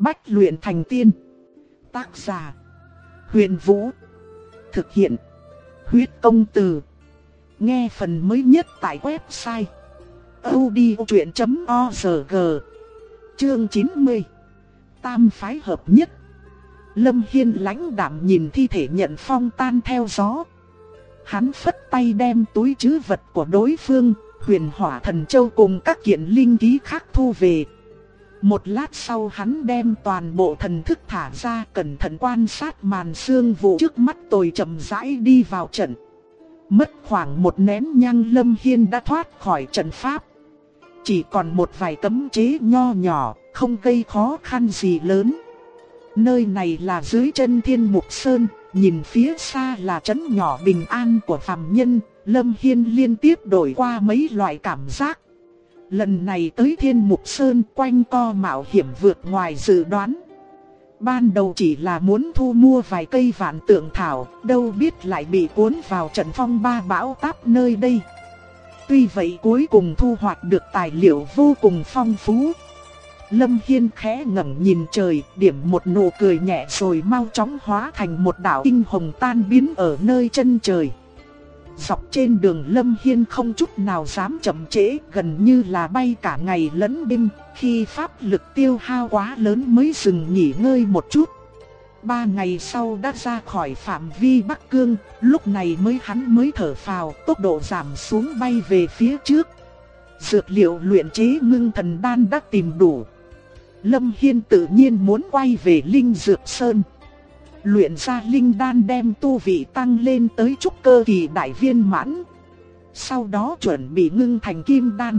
Bách luyện thành tiên. Tác giả: Huyền Vũ. Thực hiện: Huyết Công Từ. Nghe phần mới nhất tại website audiochuyện.org. Chương 90. Tam phái hợp nhất. Lâm Hiên lãnh đạm nhìn thi thể Nhận Phong tan theo gió. Hắn phất tay đem túi trữ vật của đối phương, Huyền Hỏa Thần Châu cùng các kiện linh khí khác thu về. Một lát sau hắn đem toàn bộ thần thức thả ra, cẩn thận quan sát màn sương vụ trước mắt tôi, chậm rãi đi vào trận. Mất khoảng một nén nhang, Lâm Hiên đã thoát khỏi trận pháp. Chỉ còn một vài cấm chế nho nhỏ, không gây khó khăn gì lớn. Nơi này là dưới chân Thiên Mục Sơn, nhìn phía xa là trấn nhỏ bình an của phàm nhân. Lâm Hiên liên tiếp đổi qua mấy loại cảm giác. Lần này tới Thiên Mục Sơn quanh co mạo hiểm vượt ngoài dự đoán. Ban đầu chỉ là muốn thu mua vài cây vạn tượng thảo, đâu biết lại bị cuốn vào trận phong ba bão táp nơi đây. Tuy vậy cuối cùng thu hoạch được tài liệu vô cùng phong phú. Lâm Hiên khẽ ngẩng nhìn trời, điểm một nụ cười nhẹ rồi mau chóng hóa thành một đạo tinh hồng tan biến ở nơi chân trời. Dọc trên đường Lâm Hiên không chút nào dám chậm trễ, gần như là bay cả ngày lẫn đêm, khi pháp lực tiêu hao quá lớn mới dừng nghỉ ngơi một chút. 3 ngày sau đã ra khỏi phạm vi Bắc Cương, lúc này hắn mới thở phào, tốc độ giảm xuống bay về phía trước. Dược liệu luyện chế ngưng thần đan đã tìm đủ. Lâm Hiên tự nhiên muốn quay về Linh Dược Sơn. Luyện ra linh đan đem tu vị tăng lên tới trúc cơ kỳ đại viên mãn. Sau đó chuẩn bị ngưng thành kim đan.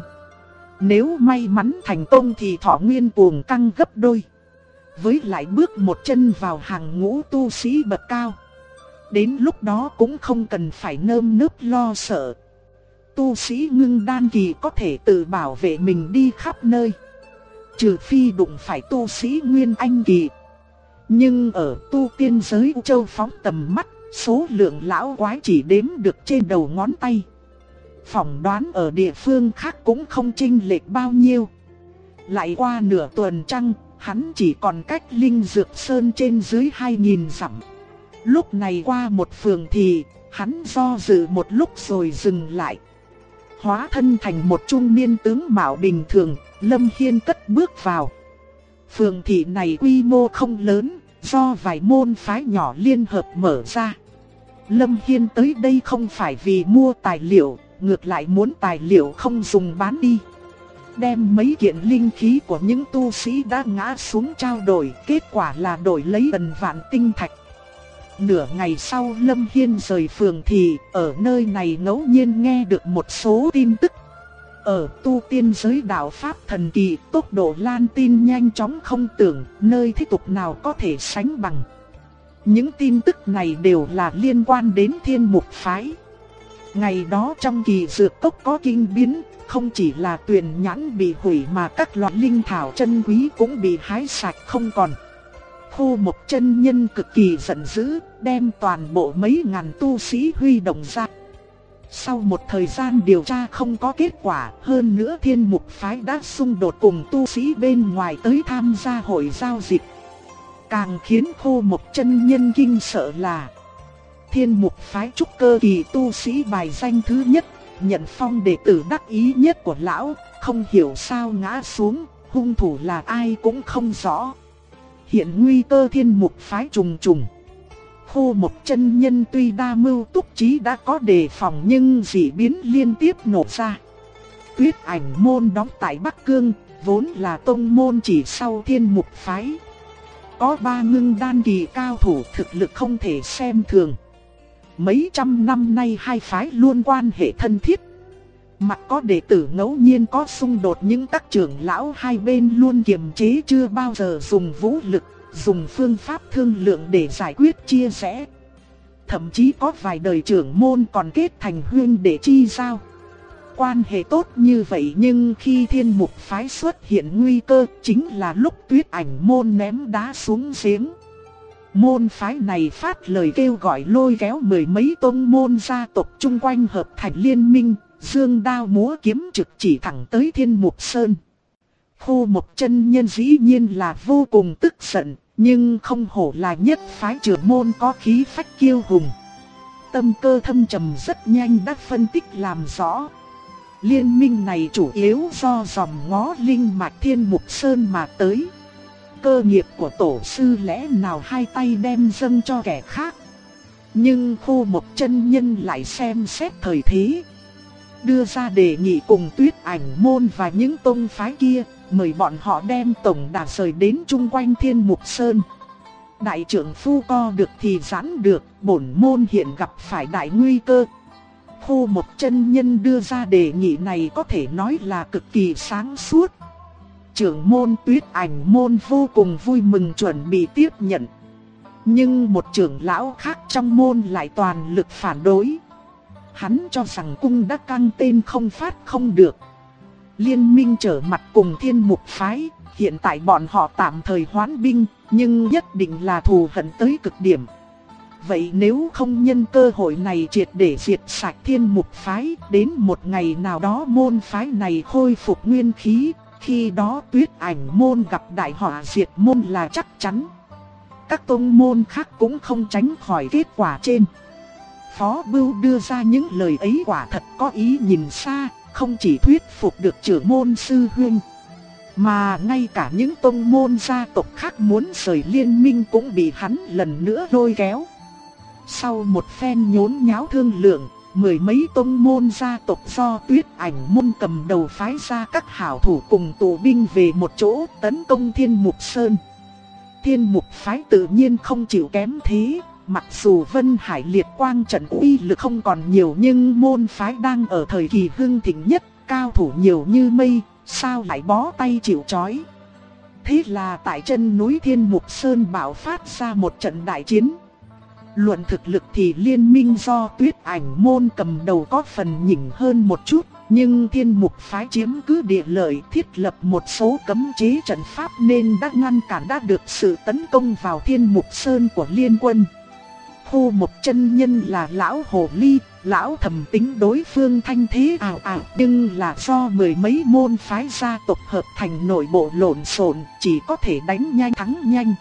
Nếu may mắn thành công thì thọ nguyên cuồng tăng gấp đôi. Với lại bước một chân vào hàng ngũ tu sĩ bậc cao. Đến lúc đó cũng không cần phải nơm nớp lo sợ. Tu sĩ ngưng đan kỳ có thể tự bảo vệ mình đi khắp nơi. Trừ phi đụng phải tu sĩ nguyên anh kỳ. Nhưng ở tu tiên giới U Châu phóng tầm mắt, số lượng lão quái chỉ đếm được trên đầu ngón tay. Phỏng đoán ở địa phương khác cũng không chênh lệch bao nhiêu. Lại qua nửa tuần trăng, hắn chỉ còn cách Linh Dược Sơn trên dưới 2000 dặm. Lúc này qua một phường thì, hắn do dự một lúc rồi dừng lại. Hóa thân thành một trung niên tướng mạo bình thường, Lâm Hiên cất bước vào. Phường thị này quy mô không lớn, do vài môn phái nhỏ liên hợp mở ra. Lâm Hiên tới đây không phải vì mua tài liệu, ngược lại muốn tài liệu không dùng bán đi. Đem mấy kiện linh khí của những tu sĩ đã ngã xuống trao đổi, kết quả là đổi lấy gần vạn tinh thạch. Nửa ngày sau Lâm Hiên rời phường thị, ở nơi này ngẫu nhiên nghe được một số tin tức. Ở tu tiên giới đạo pháp thần kỳ, tốc độ lan tin nhanh chóng không tưởng, nơi thế tục nào có thể sánh bằng. Những tin tức này đều là liên quan đến Thiên Mục phái. Ngày đó trong kỳ dược cốc có kinh biến, không chỉ là tuyền nhãn bị hủy mà các loại linh thảo chân quý cũng bị hái sạch không còn. Khô Mộc chân nhân cực kỳ giận dữ, đem toàn bộ mấy ngàn tu sĩ huy động ra. Sau một thời gian điều tra không có kết quả, hơn nữa Thiên Mục phái đã xung đột cùng tu sĩ bên ngoài tới tham gia hội giao dịch. Càng khiến Khô Mộc chân nhân kinh sợ là Thiên Mục phái trúc cơ kỳ tu sĩ bài danh thứ nhất, Nhận Phong đệ tử đắc ý nhất của lão, không hiểu sao ngã xuống, hung thủ là ai cũng không rõ. Hiện nguy cơ Thiên Mục phái trùng trùng. Khô Mộc chân nhân tuy đa mưu túc trí đã có đề phòng nhưng dị biến liên tiếp nổ ra. Tuyết Ảnh môn đóng tại Bắc Cương, vốn là tông môn chỉ sau Thiên Mục phái. Có 3 ngưng đan kỳ cao thủ, thực lực không thể xem thường. Mấy trăm năm nay hai phái luôn quan hệ thân thiết. Mặc có đệ tử ngẫu nhiên có xung đột nhưng các trưởng lão hai bên luôn kiềm chế, chưa bao giờ dùng vũ lực, dùng phương pháp thương lượng để giải quyết chia rẽ. Thậm chí có vài đời trưởng môn còn kết thành huynh đệ chi giao. Quan hệ tốt như vậy nhưng khi Thiên Mục phái xuất hiện nguy cơ, chính là lúc Tuyết Ảnh môn ném đá xuống giếng. Môn phái này phát lời kêu gọi lôi kéo mười mấy tông môn gia tộc chung quanh hợp thành liên minh, dương đao múa kiếm trực chỉ thẳng tới Thiên Mục Sơn. Khô Một chân nhân dĩ nhiên là vô cùng tức giận, nhưng không hổ là nhất phái trưởng môn có khí phách kiêu hùng. Tâm cơ thâm trầm rất nhanh đã phân tích làm rõ. Liên minh này chủ yếu do dòng ngó linh mạch Thiên Mục Sơn mà tới. Cơ nghiệp của tổ sư lẽ nào hai tay đem dâng cho kẻ khác. Nhưng Khô Một chân nhân lại xem xét thời thế, đưa ra đề nghị cùng Tuyết Ảnh môn và những tông phái kia, mời bọn họ đem tổng đà rời đến chung quanh Thiên Mục Sơn. Đại trưởng phu co được thì giãn được, bổn môn hiện gặp phải đại nguy cơ. Khô Một chân nhân đưa ra đề nghị này có thể nói là cực kỳ sáng suốt. Trưởng môn Tuyết Ảnh môn vô cùng vui mừng chuẩn bị tiếp nhận. Nhưng một trưởng lão khác trong môn lại toàn lực phản đối. Hắn cho rằng cung đã căng tên không phát không được. Liên minh trở mặt cùng Thiên Mục phái, hiện tại bọn họ tạm thời hoãn binh, nhưng nhất định là thù hận tới cực điểm. Vậy nếu không nhân cơ hội này triệt để diệt sạch Thiên Mục phái, đến một ngày nào đó môn phái này khôi phục nguyên khí, khi đó Tuyết Ảnh môn gặp đại họa diệt môn là chắc chắn. Các tông môn khác cũng không tránh khỏi kết quả trên. Phó Bưu đưa ra những lời ấy quả thật có ý nhìn xa, không chỉ thuyết phục được trưởng môn sư huynh, mà ngay cả những tông môn gia tộc khác muốn rời liên minh cũng bị hắn lần nữa lôi kéo. Sau một phen nhốn nháo thương lượng, mười mấy tông môn gia tộc do Tuyết Ảnh môn cầm đầu phái ra các hảo thủ cùng tụ binh về một chỗ tấn công Thiên Mục Sơn. Thiên Mục phái tự nhiên không chịu kém thế, mặc dù Vân Hải Liệt Quang trận uy lực không còn nhiều nhưng môn phái đang ở thời kỳ hưng thịnh nhất, cao thủ nhiều như mây, sao lại bó tay chịu trói. Thế là tại chân núi Thiên Mục Sơn bạo phát ra một trận đại chiến. Luận thực lực thì liên minh do Tuyết Ảnh môn cầm đầu có phần nhỉnh hơn một chút, nhưng Thiên Mục phái chiếm cứ địa lợi, thiết lập một số cấm chế trận pháp nên đã ngăn cản đã được sự tấn công vào Thiên Mục Sơn của liên quân. Khô Một chân nhân là lão hồ ly, lão thầm tính đối phương thanh thế ảo ảo, nhưng là do mười mấy môn phái gia tộc hợp thành nội bộ lộn xộn, chỉ có thể đánh nhanh thắng nhanh.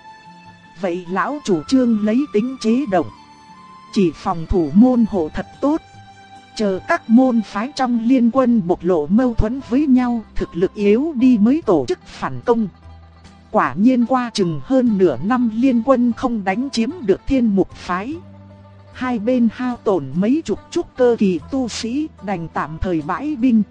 Vậy lão chủ trương lấy tính chế động, chỉ phòng thủ môn hộ thật tốt, chờ các môn phái trong liên quân bộc lộ mâu thuẫn với nhau, thực lực yếu đi mới tổ chức phản công. Quả nhiên qua chừng hơn nửa năm liên quân không đánh chiếm được Thiên Mục phái. Hai bên hao tổn mấy chục trúc cơ kỳ tu sĩ, đành tạm thời bãi binh.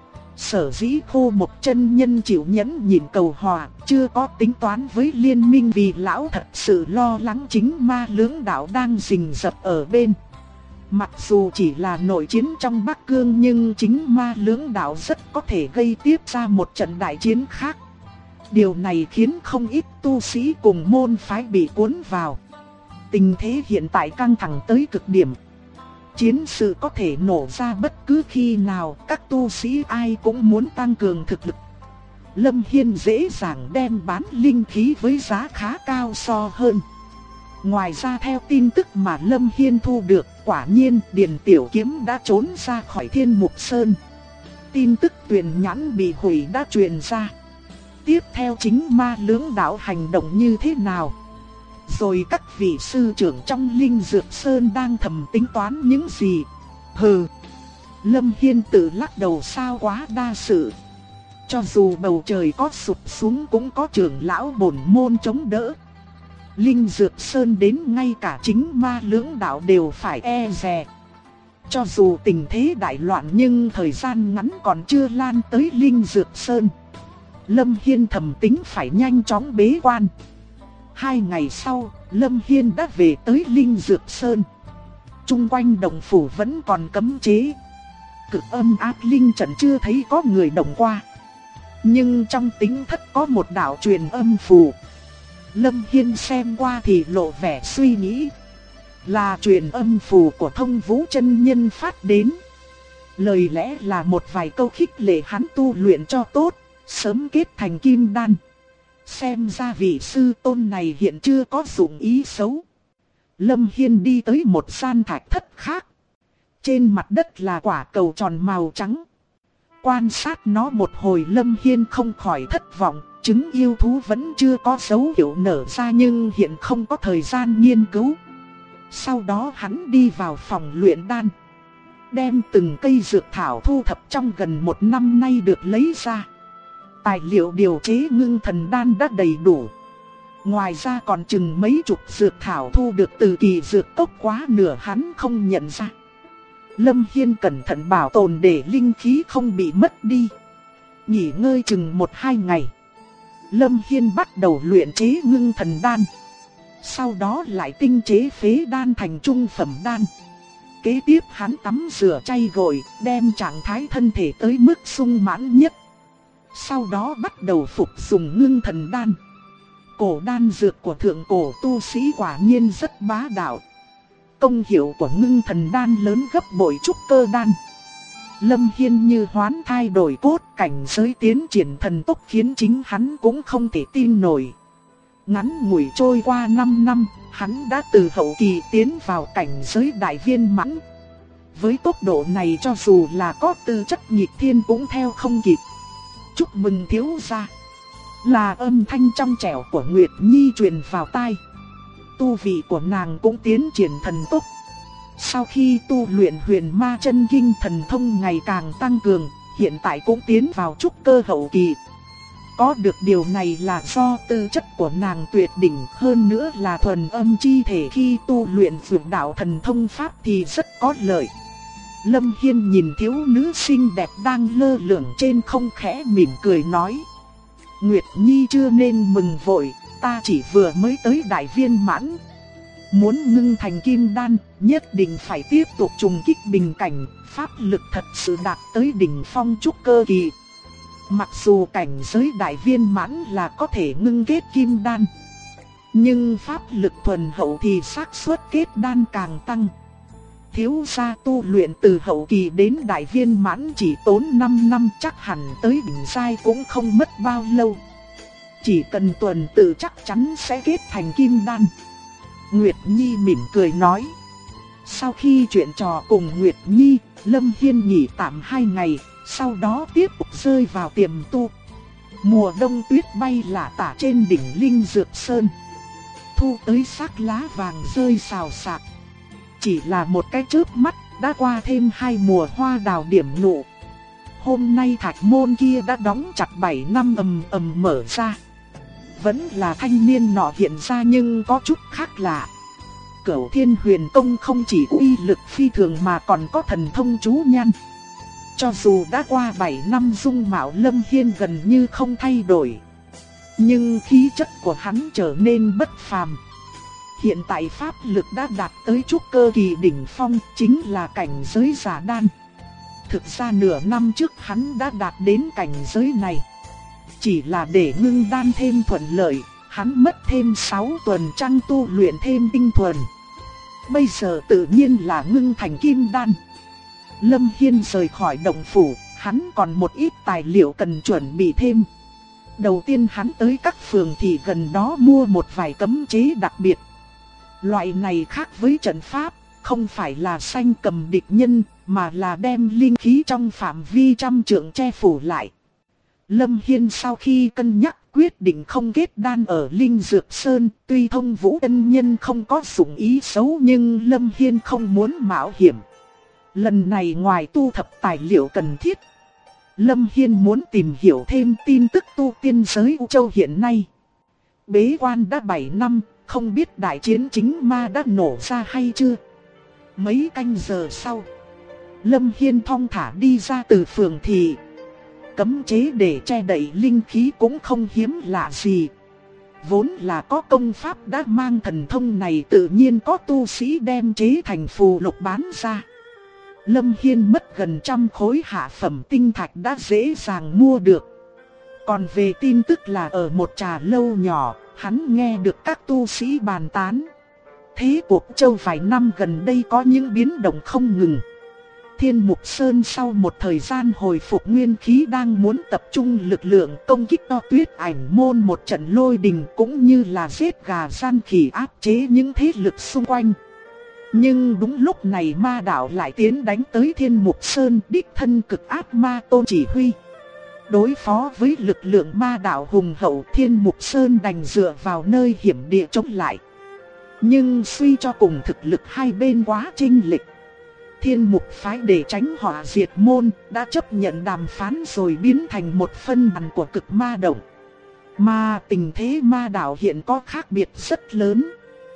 Sở dĩ Khô Một chân nhân chịu nhẫn nhịn cầu hòa, chưa có tính toán với liên minh vì lão thật sự lo lắng chính Ma Lưỡng đạo đang rình rập ở bên. Mặc dù chỉ là nội chiến trong Bắc Cương nhưng chính Ma Lưỡng đạo rất có thể gây tiếp ra một trận đại chiến khác. Điều này khiến không ít tu sĩ cùng môn phái bị cuốn vào. Tình thế hiện tại căng thẳng tới cực điểm. Chiến sự có thể nổ ra bất cứ khi nào, các tu sĩ ai cũng muốn tăng cường thực lực. Lâm Hiên dễ dàng đem bán linh khí với giá khá cao so hơn. Ngoài ra theo tin tức mà Lâm Hiên thu được, quả nhiên Điền Tiểu Kiếm đã trốn ra khỏi Thiên Mục Sơn. Tin tức Tuyền Nhãn bị hủy đã truyền ra. Tiếp theo chính Ma Lưỡng đạo hành động như thế nào? Rồi các vị sư trưởng trong Linh Dược Sơn đang thầm tính toán những gì? Hừ! Lâm Hiên tự lắc đầu, sao quá đa sự. Cho dù bầu trời có sụp xuống cũng có trưởng lão bổn môn chống đỡ. Linh Dược Sơn đến ngay cả chính Ma Lưỡng đạo đều phải e dè. Cho dù tình thế đại loạn nhưng thời gian ngắn còn chưa lan tới Linh Dược Sơn. Lâm Hiên thầm tính phải nhanh chóng bế quan. 2 ngày sau, Lâm Hiên đã về tới Linh Dược Sơn. Trung quanh động phủ vẫn còn cấm chế. Cực âm ác linh trận chưa thấy có người động qua. Nhưng trong tính thất có một đạo truyền âm phù. Lâm Hiên xem qua thì lộ vẻ suy nghĩ. Là truyền âm phù của Thông Vũ chân nhân phát đến. Lời lẽ là một vài câu khích lệ hắn tu luyện cho tốt, sớm kết thành kim đan. Xem ra vị sư tôn này hiện chưa có dụng ý xấu. Lâm Hiên đi tới một gian thạch thất khác. Trên mặt đất là quả cầu tròn màu trắng. Quan sát nó một hồi, Lâm Hiên không khỏi thất vọng. Trứng yêu thú vẫn chưa có dấu hiệu nở ra nhưng hiện không có thời gian nghiên cứu. Sau đó hắn đi vào phòng luyện đan, đem từng cây dược thảo thu thập trong gần 1 năm nay được lấy ra. Tài liệu điều chế ngưng thần đan đã đầy đủ. Ngoài ra còn chừng mấy chục dược thảo thu được từ kỳ dược cốc, quá nửa hắn không nhận ra. Lâm Hiên cẩn thận bảo tồn để linh khí không bị mất đi. Nghỉ ngơi chừng 1-2 ngày, Lâm Hiên bắt đầu luyện chế ngưng thần đan. Sau đó lại tinh chế phế đan thành trung phẩm đan. Kế tiếp hắn tắm rửa chay gội, đem trạng thái thân thể tới mức sung mãn nhất. Sau đó bắt đầu phục dùng ngưng thần đan. Cổ đan dược của thượng cổ tu sĩ quả nhiên rất bá đạo. Công hiệu của ngưng thần đan lớn gấp bội trúc cơ đan. Lâm Hiên như hoán thai đổi cốt, cảnh giới tiến triển thần tốc khiến chính hắn cũng không thể tin nổi. Ngắn ngủi trôi qua 5 năm, hắn đã từ hậu kỳ tiến vào cảnh giới đại viên mãn. Với tốc độ này cho dù là có tư chất nghịch thiên cũng theo không kịp. Chúc mừng thiếu gia. Là âm thanh trong trẻo của Nguyệt Nhi truyền vào tai. Tu vị của nàng cũng tiến triển thần tốc. Sau khi tu luyện huyền ma chân kinh, thần thông ngày càng tăng cường, hiện tại cũng tiến vào trúc cơ hậu kỳ. Có được điều này là do tư chất của nàng tuyệt đỉnh, hơn nữa là thuần âm chi thể, khi tu luyện vượt đạo thần thông pháp thì rất có lợi. Lâm Hiên nhìn thiếu nữ xinh đẹp đang lơ lửng trên không, khẽ mỉm cười nói: Nguyệt Nhi chưa nên mừng vội, ta chỉ vừa mới tới đại viên mãn. Muốn ngưng thành kim đan, nhất định phải tiếp tục trùng kích bình cảnh, pháp lực thật sự đạt tới đỉnh phong trúc cơ kỳ. Mặc dù cảnh giới đại viên mãn là có thể ngưng kết kim đan, nhưng pháp lực thuần hậu thì xác suất kết đan càng tăng. Thiếu gia tu luyện từ hậu kỳ đến đại viên mãn chỉ tốn 5 năm, chắc hẳn tới đỉnh giai cũng không mất bao lâu. Chỉ cần tuần tự chắc chắn sẽ kết thành kim đan. Nguyệt Nhi mỉm cười nói. Sau khi chuyện trò cùng Nguyệt Nhi, Lâm Hiên nghỉ tạm 2 ngày, sau đó tiếp tục rơi vào tiềm tu. Mùa đông tuyết bay lả tả trên đỉnh Linh Dược Sơn. Thu tới sắc lá vàng rơi xào xạc. Chỉ là một cái chớp mắt, đã qua thêm 2 mùa hoa đào điểm nụ. Hôm nay thạch môn kia đã đóng chặt 7 năm ầm ầm mở ra. Vẫn là thanh niên nọ hiện ra nhưng có chút khác lạ. Cửu Thiên Huyền Tông không chỉ uy lực phi thường mà còn có thần thông chú nhan. Cho dù đã qua 7 năm, dung mạo Lâm Hiên gần như không thay đổi, nhưng khí chất của hắn trở nên bất phàm. Hiện tại pháp lực đã đạt tới trúc cơ kỳ đỉnh phong, chính là cảnh giới giả đan. Thực ra nửa năm trước hắn đã đạt đến cảnh giới này. Chỉ là để ngưng đan thêm thuận lợi, hắn mất thêm 6 tuần trăng tu luyện thêm tinh thuần. Bây giờ tự nhiên là ngưng thành kim đan. Lâm Hiên rời khỏi động phủ, hắn còn một ít tài liệu cần chuẩn bị thêm. Đầu tiên hắn tới các phường thị gần đó mua một vài cấm chế đặc biệt. Loại này khác với trận pháp, không phải là sanh cầm địch nhân, mà là đem linh khí trong phạm vi trăm trượng che phủ lại. Lâm Hiên sau khi cân nhắc quyết định không kết đan ở Linh Dược Sơn. Tuy Thông Vũ ân nhân không có dụng ý xấu nhưng Lâm Hiên không muốn mạo hiểm. Lần này ngoài tu thập tài liệu cần thiết, Lâm Hiên muốn tìm hiểu thêm tin tức tu tiên giới U Châu hiện nay. Bế quan đã 7 năm, không biết đại chiến chính ma đã nổ ra hay chưa. Mấy canh giờ sau, Lâm Hiên thong thả đi ra từ phường thị. Cấm chế để che đậy linh khí cũng không hiếm lạ gì. Vốn là có công pháp đã mang thần thông này, tự nhiên có tu sĩ đem chế thành phù lục bán ra. Lâm Hiên mất gần 100 khối hạ phẩm tinh thạch đã dễ dàng mua được. Còn về tin tức là ở một trà lâu nhỏ, hắn nghe được các tu sĩ bàn tán. Thế cuộc châu vài năm gần đây có những biến động không ngừng. Thiên Mục Sơn sau một thời gian hồi phục nguyên khí đang muốn tập trung lực lượng công kích To Tuyết Ảnh môn một trận lôi đình, cũng như là giết gà săn khỉ áp chế những thế lực xung quanh. Nhưng đúng lúc này ma đạo lại tiến đánh tới Thiên Mục Sơn, đích thân Cực Ác Ma Tôn chỉ huy. Đối phó với lực lượng ma đạo hùng hậu, Thiên Mục Sơn đành dựa vào nơi hiểm địa chống lại. Nhưng suy cho cùng thực lực hai bên quá chênh lệch. Thiên Mục phái để tránh họa diệt môn đã chấp nhận đàm phán rồi biến thành một phân bàn của Cực Ma Động. Mà tình thế ma đạo hiện có khác biệt rất lớn.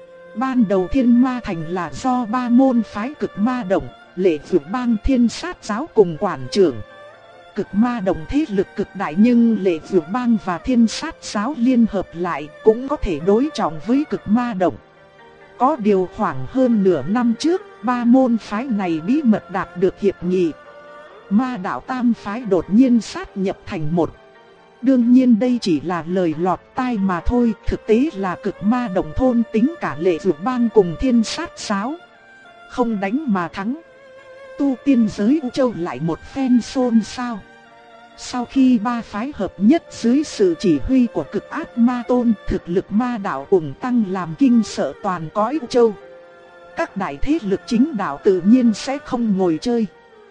Ban đầu Thiên Ma Thành là do ba môn phái Cực Ma Động, Lệ Vượt Bang, Thiên Sát Giáo cùng quản trưởng. Cực Ma Động thế lực cực đại, nhưng Lệ Vượt Bang và Thiên Sát Giáo liên hợp lại cũng có thể đối trọng với Cực Ma Động. Có điều khoảng hơn nửa năm trước, ba môn phái này bí mật đạt được hiệp nghị. Ma đạo tam phái đột nhiên sát nhập thành một. Đương nhiên đây chỉ là lời lọt tai mà thôi, thực tế là Cực Ma Động thôn tính cả Lệ Vượt Bang cùng Thiên Sát Giáo. Không đánh mà thắng. Tu tiên giới U Châu lại một phen xôn xao. Sau khi ba phái hợp nhất dưới sự chỉ huy của Cực Ác Ma Tôn, thực lực ma đạo cùng tăng làm kinh sợ toàn cõi U Châu. Các đại thế lực chính đạo tự nhiên sẽ không ngồi chơi.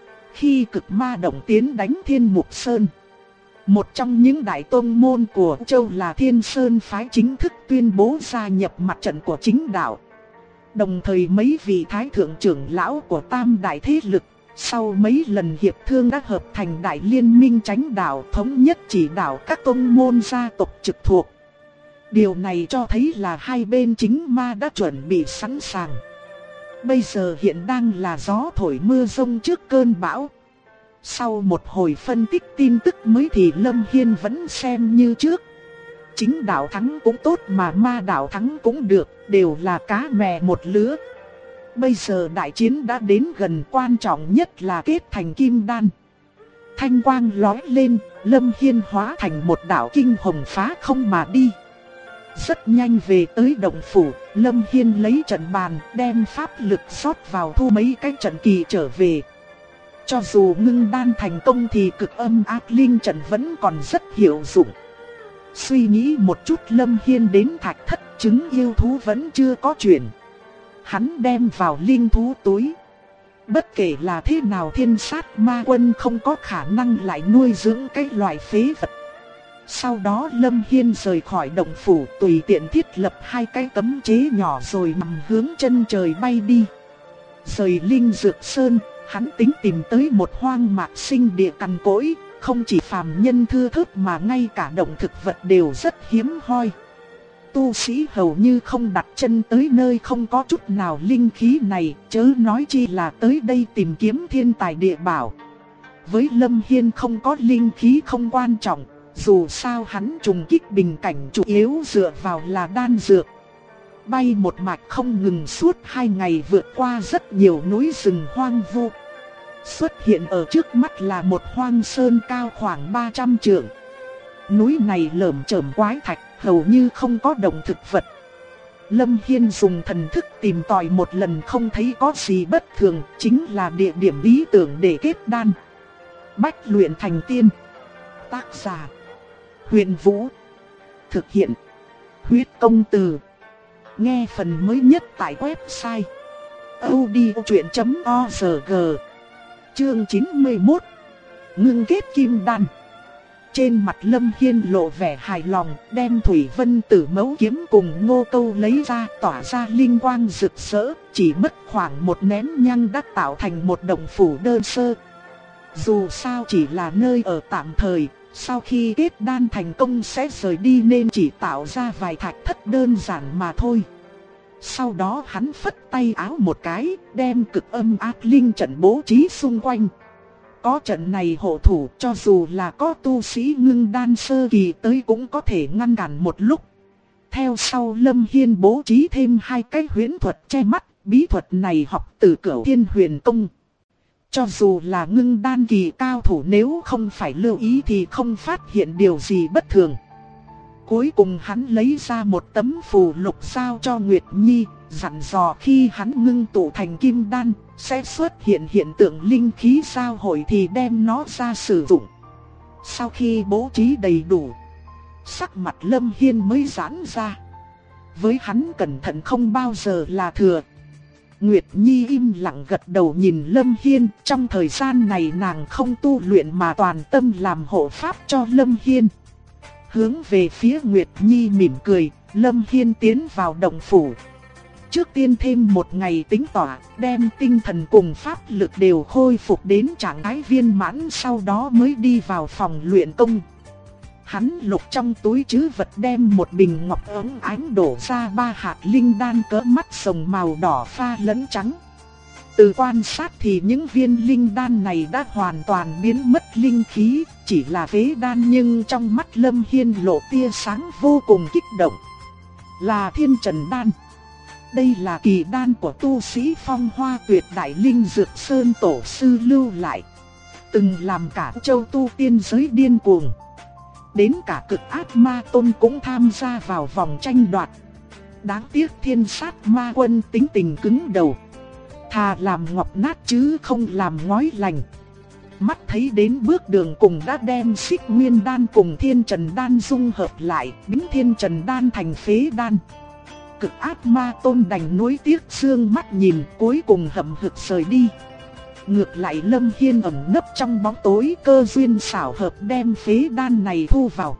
Khi Cực Ma Động tiến đánh Thiên Mục Sơn, một trong những đại tôn môn của U Châu là Thiên Sơn phái chính thức tuyên bố gia nhập mặt trận của chính đạo. Đồng thời mấy vị thái thượng trưởng lão của tam đại thế lực, sau mấy lần hiệp thương đã hợp thành đại liên minh chánh đạo, thống nhất chỉ đạo các tôn môn gia tộc trực thuộc. Điều này cho thấy là hai bên chính ma đã chuẩn bị sẵn sàng. Bây giờ hiện đang là gió thổi mưa rông trước cơn bão. Sau một hồi phân tích tin tức mới thì Lâm Hiên vẫn xem như trước. Chính đạo thắng cũng tốt mà ma đạo thắng cũng được, đều là cá mè một lứa. Bây giờ đại chiến đã đến gần, quan trọng nhất là kết thành kim đan. Thanh quang lóe lên, Lâm Hiên hóa thành một đạo kinh hồng phá không mà đi. Rất nhanh về tới động phủ, Lâm Hiên lấy trận bàn, đem pháp lực rót vào thu mấy cái trận kỳ trở về. Cho dù ngưng đan thành công thì Cực Âm Ác Linh trận vẫn còn rất hiệu dụng. Suy nghĩ một chút, Lâm Hiên đến Thạch Thất, trứng yêu thú vẫn chưa có chuyển. Hắn đem vào linh thú túi. Bất kể là thế nào, Thiên Sát Ma Quân không có khả năng lại nuôi dưỡng cái loại phế vật. Sau đó Lâm Hiên rời khỏi động phủ, tùy tiện thiết lập hai cái cấm chế nhỏ rồi nằm hướng chân trời bay đi. Rời Linh Dược Sơn, hắn tính tìm tới một hoang mạc sinh địa cằn cỗi, không chỉ phàm nhân thưa thớt mà ngay cả động thực vật đều rất hiếm hoi. Tu sĩ hầu như không đặt chân tới nơi không có chút nào linh khí này, chớ nói chi là tới đây tìm kiếm thiên tài địa bảo. Với Lâm Hiên không có linh khí không quan trọng, dù sao hắn trùng kích bình cảnh chủ yếu dựa vào là đan dược. Bay một mạch không ngừng suốt 2 ngày, vượt qua rất nhiều núi rừng hoang vu. Xuất hiện ở trước mắt là một hoang sơn cao khoảng 300 trượng. Núi này lởm chởm quái thạch, hầu như không có động thực vật. Lâm Hiên dùng thần thức tìm tòi một lần không thấy có gì bất thường, chính là địa điểm lý tưởng để kết đan. Bách luyện thành tiên. Tác giả: Huyền Vũ. Thực hiện: Huyết Công Từ. Nghe phần mới nhất tại website audiochuyện.org. Chương 91. Ngưng kết kim đan. Trên mặt Lâm Hiên lộ vẻ hài lòng, đem Thủy Vân Tử Mẫu kiếm cùng Ngô Câu lấy ra, tỏa ra linh quang rực rỡ, chỉ mất khoảng một nén nhang đã tạo thành một động phủ đơn sơ. Dù sao chỉ là nơi ở tạm thời, sau khi kết đan thành công sẽ rời đi nên chỉ tạo ra vài thạch thất đơn giản mà thôi. Sau đó hắn phất tay áo một cái, đem Cực Âm Ác Linh trận bố trí xung quanh. Có trận này hộ thủ, cho dù là có tu sĩ ngưng đan sơ kỳ tới cũng có thể ngăn cản một lúc. Theo sau Lâm Hiên bố trí thêm 2 cái huyễn thuật che mắt, bí thuật này học từ Cửu Thiên Huyền Công. Cho dù là ngưng đan kỳ cao thủ nếu không phải lưu ý thì không phát hiện điều gì bất thường. Cuối cùng hắn lấy ra một tấm phù lục giao cho Nguyệt Nhi, dặn dò khi hắn ngưng tụ thành kim đan, sẽ xuất hiện hiện tượng linh khí giao hội thì đem nó ra sử dụng. Sau khi bố trí đầy đủ, sắc mặt Lâm Hiên mới giãn ra. Với hắn cẩn thận không bao giờ là thừa. Nguyệt Nhi im lặng gật đầu nhìn Lâm Hiên. Trong thời gian này nàng không tu luyện mà toàn tâm làm hộ pháp cho Lâm Hiên. Hướng về phía Nguyệt Nhi mỉm cười, Lâm Hiên tiến vào động phủ. Trước tiên thêm một ngày tính tỏa, đem tinh thần cùng pháp lực đều khôi phục đến trạng thái viên mãn, sau đó mới đi vào phòng luyện công. Hắn lục trong túi trữ vật đem một bình ngọc óng ánh đổ ra 3 hạt linh đan cỡ mắt sồng màu đỏ pha lẫn trắng. Từ quan sát thì những viên linh đan này đã hoàn toàn biến mất linh khí, chỉ là phế đan, nhưng trong mắt Lâm Hiên lộ tia sáng vô cùng kích động. Là Thiên Trần Đan. Đây là kỳ đan của tu sĩ Phong Hoa Tuyệt Đại Linh Dược Sơn tổ sư lưu lại. Từng làm cả châu tu tiên giới điên cuồng. Đến cả Cực Ác Ma Tôn cũng tham gia vào vòng tranh đoạt. Đáng tiếc Thiên Sát Ma Quân tính tình cứng đầu. Thà làm ngọc nát chứ không làm ngói lành. Mắt thấy đến bước đường cùng đã đem Xích Nguyên Đan cùng Thiên Trần Đan dung hợp lại, biến Thiên Trần Đan thành phế đan. Cực Ác Ma Tôn đành nuối tiếc sương mắt nhìn, cuối cùng hậm hực rời đi. Ngược lại Lâm Hiên ẩn nấp trong bóng tối, cơ duyên xảo hợp đem phế đan này thu vào.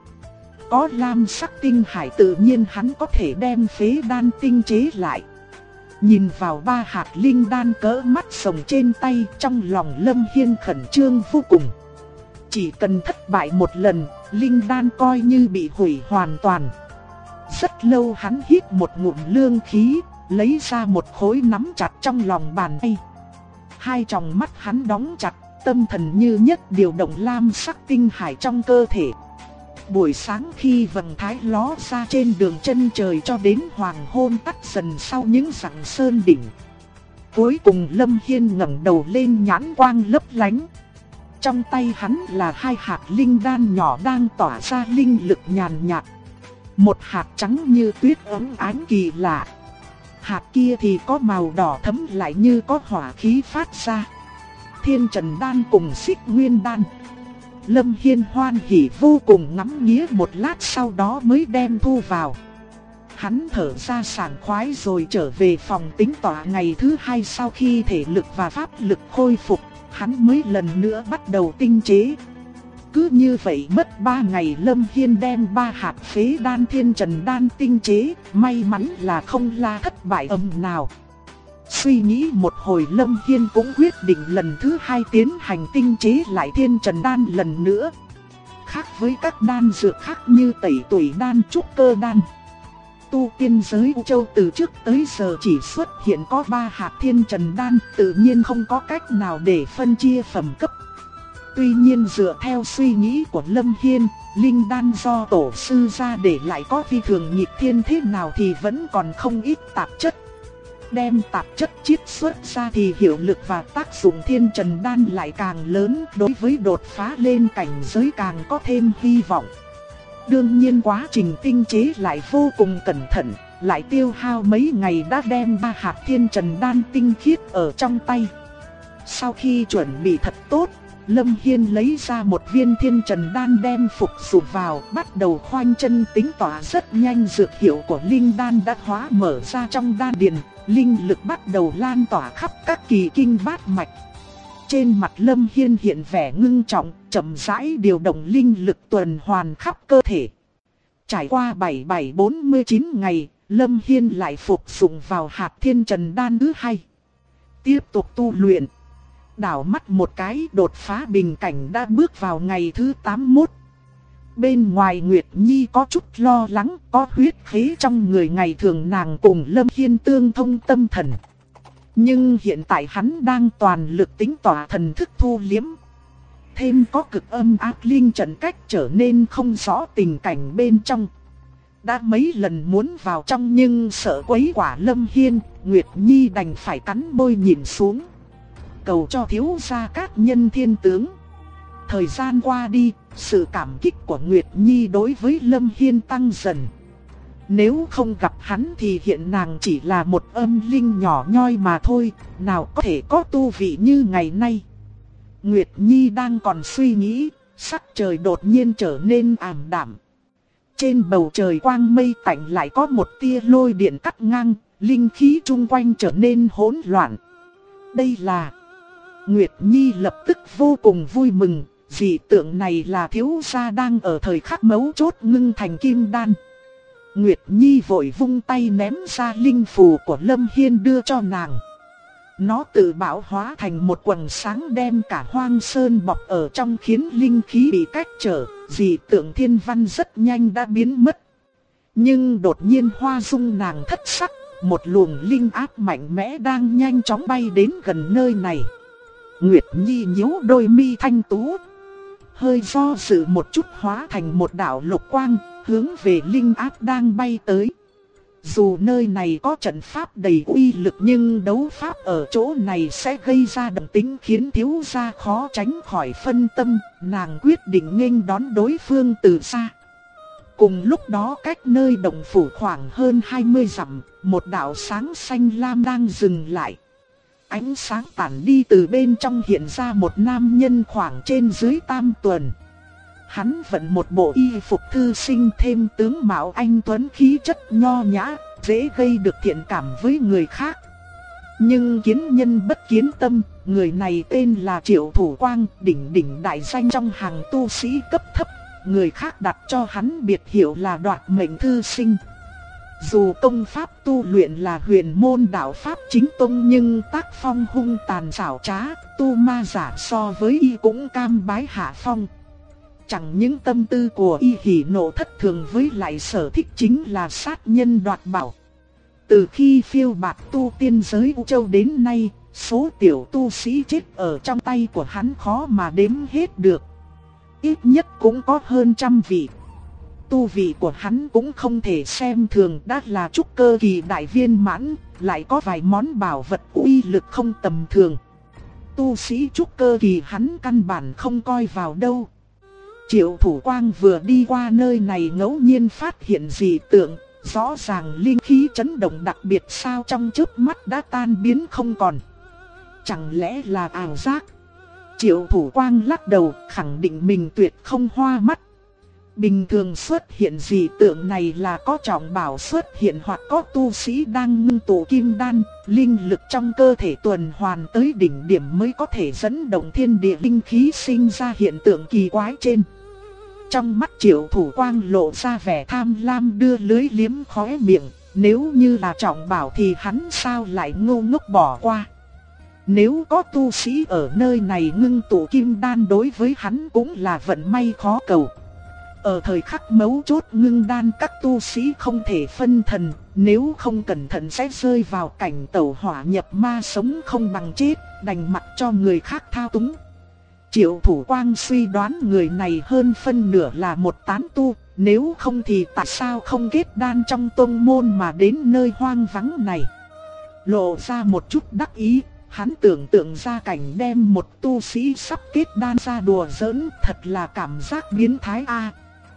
Có lam sắc tinh hải, tự nhiên hắn có thể đem phế đan tinh chế lại. Nhìn vào 3 hạt linh đan cỡ mắt sồng trên tay, trong lòng Lâm Hiên khẩn trương vô cùng. Chỉ cần thất bại một lần, linh đan coi như bị hủy hoàn toàn. Rất lâu hắn hít một ngụm lương khí, lấy ra một khối nắm chặt trong lòng bàn tay. Hai tròng mắt hắn đóng chặt, tâm thần như nhất điều động lam sắc tinh hải trong cơ thể. Buổi sáng khi vầng thái ló ra trên đường chân trời cho đến hoàng hôn tắt dần sau những rặng sơn đỉnh. Cuối cùng Lâm Hiên ngẩng đầu lên, nhãn quang lấp lánh. Trong tay hắn là 2 hạt linh đan nhỏ đang tỏa ra linh lực nhàn nhạt. Một hạt trắng như tuyết óng ánh kỳ lạ. Hạt kia thì có màu đỏ thẫm lại như có hỏa khí phát ra. Thiên Trần Đan cùng Xích Nguyên Đan. Lâm Hiên hoan hỉ vô cùng, ngắm nghía một lát sau đó mới đem thu vào. Hắn thở ra sảng khoái rồi trở về phòng tính tỏa. Ngày thứ 2 sau khi thể lực và pháp lực khôi phục, hắn mới lần nữa bắt đầu tinh chế. Cứ như vậy mất 3 ngày Lâm Hiên đem 3 hạt phế đan Thiên Trần Đan tinh chế, may mắn là không la thất bại âm nào. Suy nghĩ một hồi Lâm Hiên cũng quyết định lần thứ 2 tiến hành tinh chế lại Thiên Trần Đan lần nữa. Khác với các đan dược khác như tẩy tủy đan, trúc cơ đan, tu tiên giới U Châu từ trước tới giờ chỉ xuất hiện có 3 hạt Thiên Trần Đan, tự nhiên không có cách nào để phân chia phẩm cấp. Tuy nhiên dựa theo suy nghĩ của Lâm Hiên, linh đan do tổ sư ra để lại có phi thường nghịch thiên thế nào thì vẫn còn không ít tạp chất. Đem tạp chất chiết xuất ra thì hiệu lực và tác dụng Thiên Trần Đan lại càng lớn, đối với đột phá lên cảnh giới càng có thêm hy vọng. Đương nhiên quá trình tinh chế lại vô cùng cẩn thận, lại tiêu hao mấy ngày đã đem 3 hạt Thiên Trần Đan tinh khiết ở trong tay. Sau khi chuẩn bị thật tốt, Lâm Hiên lấy ra một viên Thiên Trần Đan đem phục dụng vào, bắt đầu khoanh chân tính tỏa. Rất nhanh dược hiệu của linh đan đã hóa mở ra trong đan điền, linh lực bắt đầu lan tỏa khắp các kỳ kinh bát mạch. Trên mặt Lâm Hiên hiện vẻ ngưng trọng, chậm rãi điều động linh lực tuần hoàn khắp cơ thể. Trải qua 7749 ngày, Lâm Hiên lại phục dụng vào hạt Thiên Trần Đan thứ 2. Tiếp tục tu luyện. Đảo mắt một cái, đột phá bình cảnh đã bước vào ngày thứ 81. Bên ngoài Nguyệt Nhi có chút lo lắng, có huyết khí trong người, ngày thường nàng cùng Lâm Hiên tương thông tâm thần. Nhưng hiện tại hắn đang toàn lực tính tỏa thần thức thu liếm. Thêm có cực âm ác linh trận cách trở nên không rõ tình cảnh bên trong. Đã mấy lần muốn vào trong nhưng sợ quấy quả Lâm Hiên, Nguyệt Nhi đành phải cắn môi nhìn xuống. Cầu cho thiếu gia Cát Nhân Thiên tướng. Thời gian qua đi, sự cảm kích của Nguyệt Nhi đối với Lâm Hiên tăng dần. Nếu không gặp hắn thì hiện nàng chỉ là một âm linh nhỏ nhoi mà thôi, nào có thể có tu vị như ngày nay. Nguyệt Nhi đang còn suy nghĩ, sắc trời đột nhiên trở nên ảm đạm. Trên bầu trời quang mây tạnh lại có một tia lôi điện cắt ngang, linh khí chung quanh trở nên hỗn loạn. Đây là... Nguyệt Nhi lập tức vô cùng vui mừng, dị tượng này là thiếu gia đang ở thời khắc mấu chốt ngưng thành kim đan. Nguyệt Nhi vội vung tay ném ra linh phù của Lâm Hiên đưa cho nàng. Nó tự bảo hóa thành một quầng sáng đem cả hoang sơn bọc ở trong, khiến linh khí bị cách trở, dị tượng thiên văn rất nhanh đã biến mất. Nhưng đột nhiên Hoa Dung nàng thất sắc, một luồng linh áp mạnh mẽ đang nhanh chóng bay đến gần nơi này. Nguyệt Nhi nhíu đôi mi thanh tú, hơi do dự một chút hóa thành một đạo lục quang, hướng về linh áp đang bay tới. Dù nơi này có trận pháp đầy uy lực nhưng đấu pháp ở chỗ này sẽ gây ra động tĩnh khiến thiếu gia khó tránh khỏi phân tâm, nàng quyết định nghênh đón đối phương từ xa. Cùng lúc đó cách nơi động phủ khoảng hơn 20 dặm, một đạo sáng xanh lam đang dừng lại. Ánh sáng tản đi, từ bên trong hiện ra một nam nhân khoảng trên dưới tam tuần. Hắn vận một bộ y phục thư sinh, thêm tướng mạo anh tuấn, khí chất nho nhã, dễ gây được thiện cảm với người khác. Nhưng kiến nhân bất kiến tâm, người này tên là Triệu Thủ Quang, đỉnh đại danh trong hàng tu sĩ cấp thấp. Người khác đặt cho hắn biệt hiệu là Đoạt Mệnh Thư Sinh. Dù công pháp tu luyện là huyền môn đạo pháp chính tông nhưng tác phong hung tàn xảo trá, tu ma giả so với y cũng cam bái hạ phong. Chẳng những tâm tư của y hỉ nộ thất thường, với lại sở thích chính là sát nhân đoạt bảo. Từ khi phiêu bạt tu tiên giới U Châu đến nay, số tiểu tu sĩ chết ở trong tay của hắn khó mà đếm hết được. Ít nhất cũng có hơn 100 vị. Tu vị của hắn cũng không thể xem thường, đã là trúc cơ kỳ đại viên mãn, lại có vài món bảo vật uy lực không tầm thường. Tu sĩ trúc cơ kỳ hắn căn bản không coi vào đâu. Triệu Thủ Quang vừa đi qua nơi này ngẫu nhiên phát hiện dị tượng, rõ ràng linh khí chấn động đặc biệt sao trong chớp mắt đã tan biến không còn. Chẳng lẽ là ảo giác? Triệu Thủ Quang lắc đầu, khẳng định mình tuyệt không hoa mắt. Bình thường xuất hiện dị tượng này là có trọng bảo xuất hiện hoặc có tu sĩ đang ngưng tụ kim đan, linh lực trong cơ thể tuần hoàn tới đỉnh điểm mới có thể dẫn động thiên địa linh khí sinh ra hiện tượng kỳ quái trên. Trong mắt Triệu Thủ Quang lộ ra vẻ tham lam, đưa lưới liếm khóe miệng, nếu như là trọng bảo thì hắn sao lại ngu ngốc bỏ qua. Nếu có tu sĩ ở nơi này ngưng tụ kim đan đối với hắn cũng là vận may khó cầu. Ở thời khắc mấu chốt ngưng đan các tu sĩ không thể phân thần, nếu không cẩn thận sẽ rơi vào cảnh tẩu hỏa nhập ma, sống không bằng chết, đành mặc cho người khác thao túng. Triệu Thủ Quang suy đoán người này hơn phân nửa là một tán tu, nếu không thì tại sao không kết đan trong tông môn mà đến nơi hoang vắng này. Lộ ra một chút đắc ý, hắn tưởng tượng ra cảnh đem một tu sĩ sắp kết đan ra đùa giỡn, thật là cảm giác biến thái a.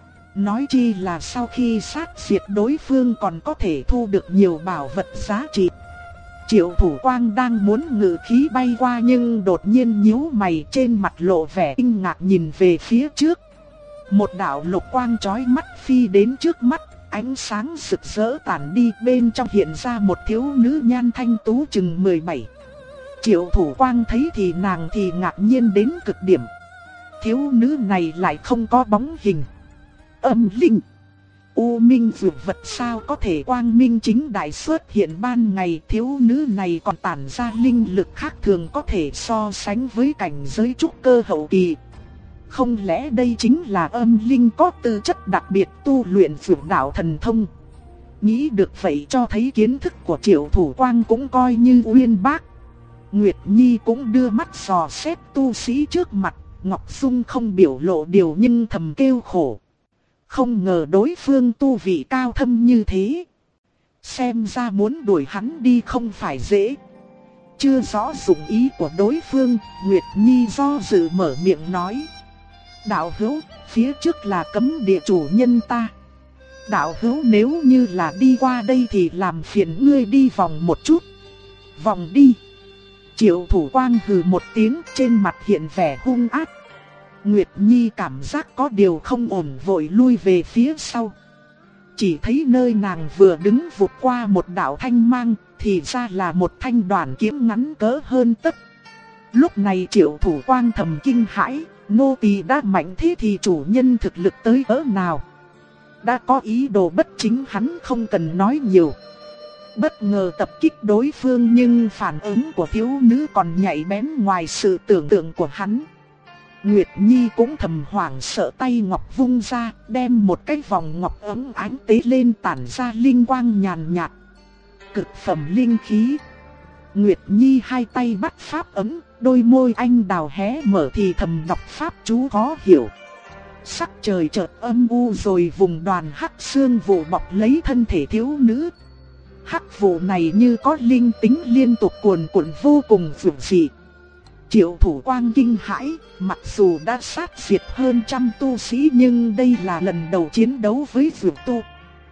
Nói chi là sau khi sát diệt đối phương còn có thể thu được nhiều bảo vật giá trị. Triệu Thủ Quang đang muốn ngự khí bay qua nhưng đột nhiên nhíu mày, trên mặt lộ vẻ kinh ngạc nhìn về phía trước. Một đạo lục quang chói mắt phi đến trước mắt, ánh sáng rực rỡ tản đi, bên trong hiện ra một thiếu nữ nhan thanh tú chừng 17. Triệu Thủ Quang thấy thì nàng thì ngạc nhiên đến cực điểm. Thiếu nữ này lại không có bóng hình. Âm linh, u minh dược vật sao có thể quang minh chính đại xuất hiện ban ngày. Thiếu nữ này còn tản ra linh lực khác thường, có thể so sánh với cảnh giới trúc cơ hậu kỳ. Không lẽ đây chính là âm linh có tư chất đặc biệt tu luyện dược đạo thần thông? Nghĩ được vậy cho thấy kiến thức của Triệu Thủ Quang cũng coi như uyên bác. Nguyệt Nhi cũng đưa mắt dò xét tu sĩ trước mặt, Ngọc Dung không biểu lộ điều nhưng thầm kêu khổ. Không ngờ đối phương tu vị cao thâm như thế. Xem ra muốn đuổi hắn đi không phải dễ. Chưa rõ dụng ý của đối phương, Nguyệt Nhi do dự mở miệng nói. Đạo hữu, phía trước là cấm địa chủ nhân ta. Đạo hữu nếu như là đi qua đây thì làm phiền ngươi đi vòng một chút. Vòng đi. Triệu Thủ Quang hừ một tiếng, trên mặt hiện vẻ hung ác. Nguyệt Nhi cảm giác có điều không ổn, vội lui về phía sau. chỉ thấy nơi nàng vừa đứng vụt qua một đạo thanh mang, thì ra là một thanh đoàn kiếm ngắn cỡ hơn tấc. Lúc này Triệu Thủ Quang thầm kinh hãi, nô tỳ đã mạnh thế thì chủ nhân thực lực tới cỡ nào. Đã có ý đồ bất chính hắn không cần nói nhiều. Bất ngờ tập kích đối phương nhưng phản ứng của thiếu nữ còn nhạy bén ngoài sự tưởng tượng của hắn. Nguyệt Nhi cũng thầm hoảng sợ, tay ngọc vung ra, đem một cái vòng ngọc ấm ánh tế lên tản ra linh quang nhàn nhạt. Cực phẩm linh khí. Nguyệt Nhi hai tay bắt pháp ấm, đôi môi anh đào hé mở thì thầm đọc pháp chú khó hiểu. Sắc trời chợt âm u rồi vùng đoàn hắc xương vụ bọc lấy thân thể thiếu nữ. Hắc vụ này như có linh tính liên tục cuồn cuộn vô cùng dữ dị. Triệu Thủ Quang kinh hãi, mặc dù đã sát diệt hơn trăm tu sĩ nhưng đây là lần đầu chiến đấu với dược tu.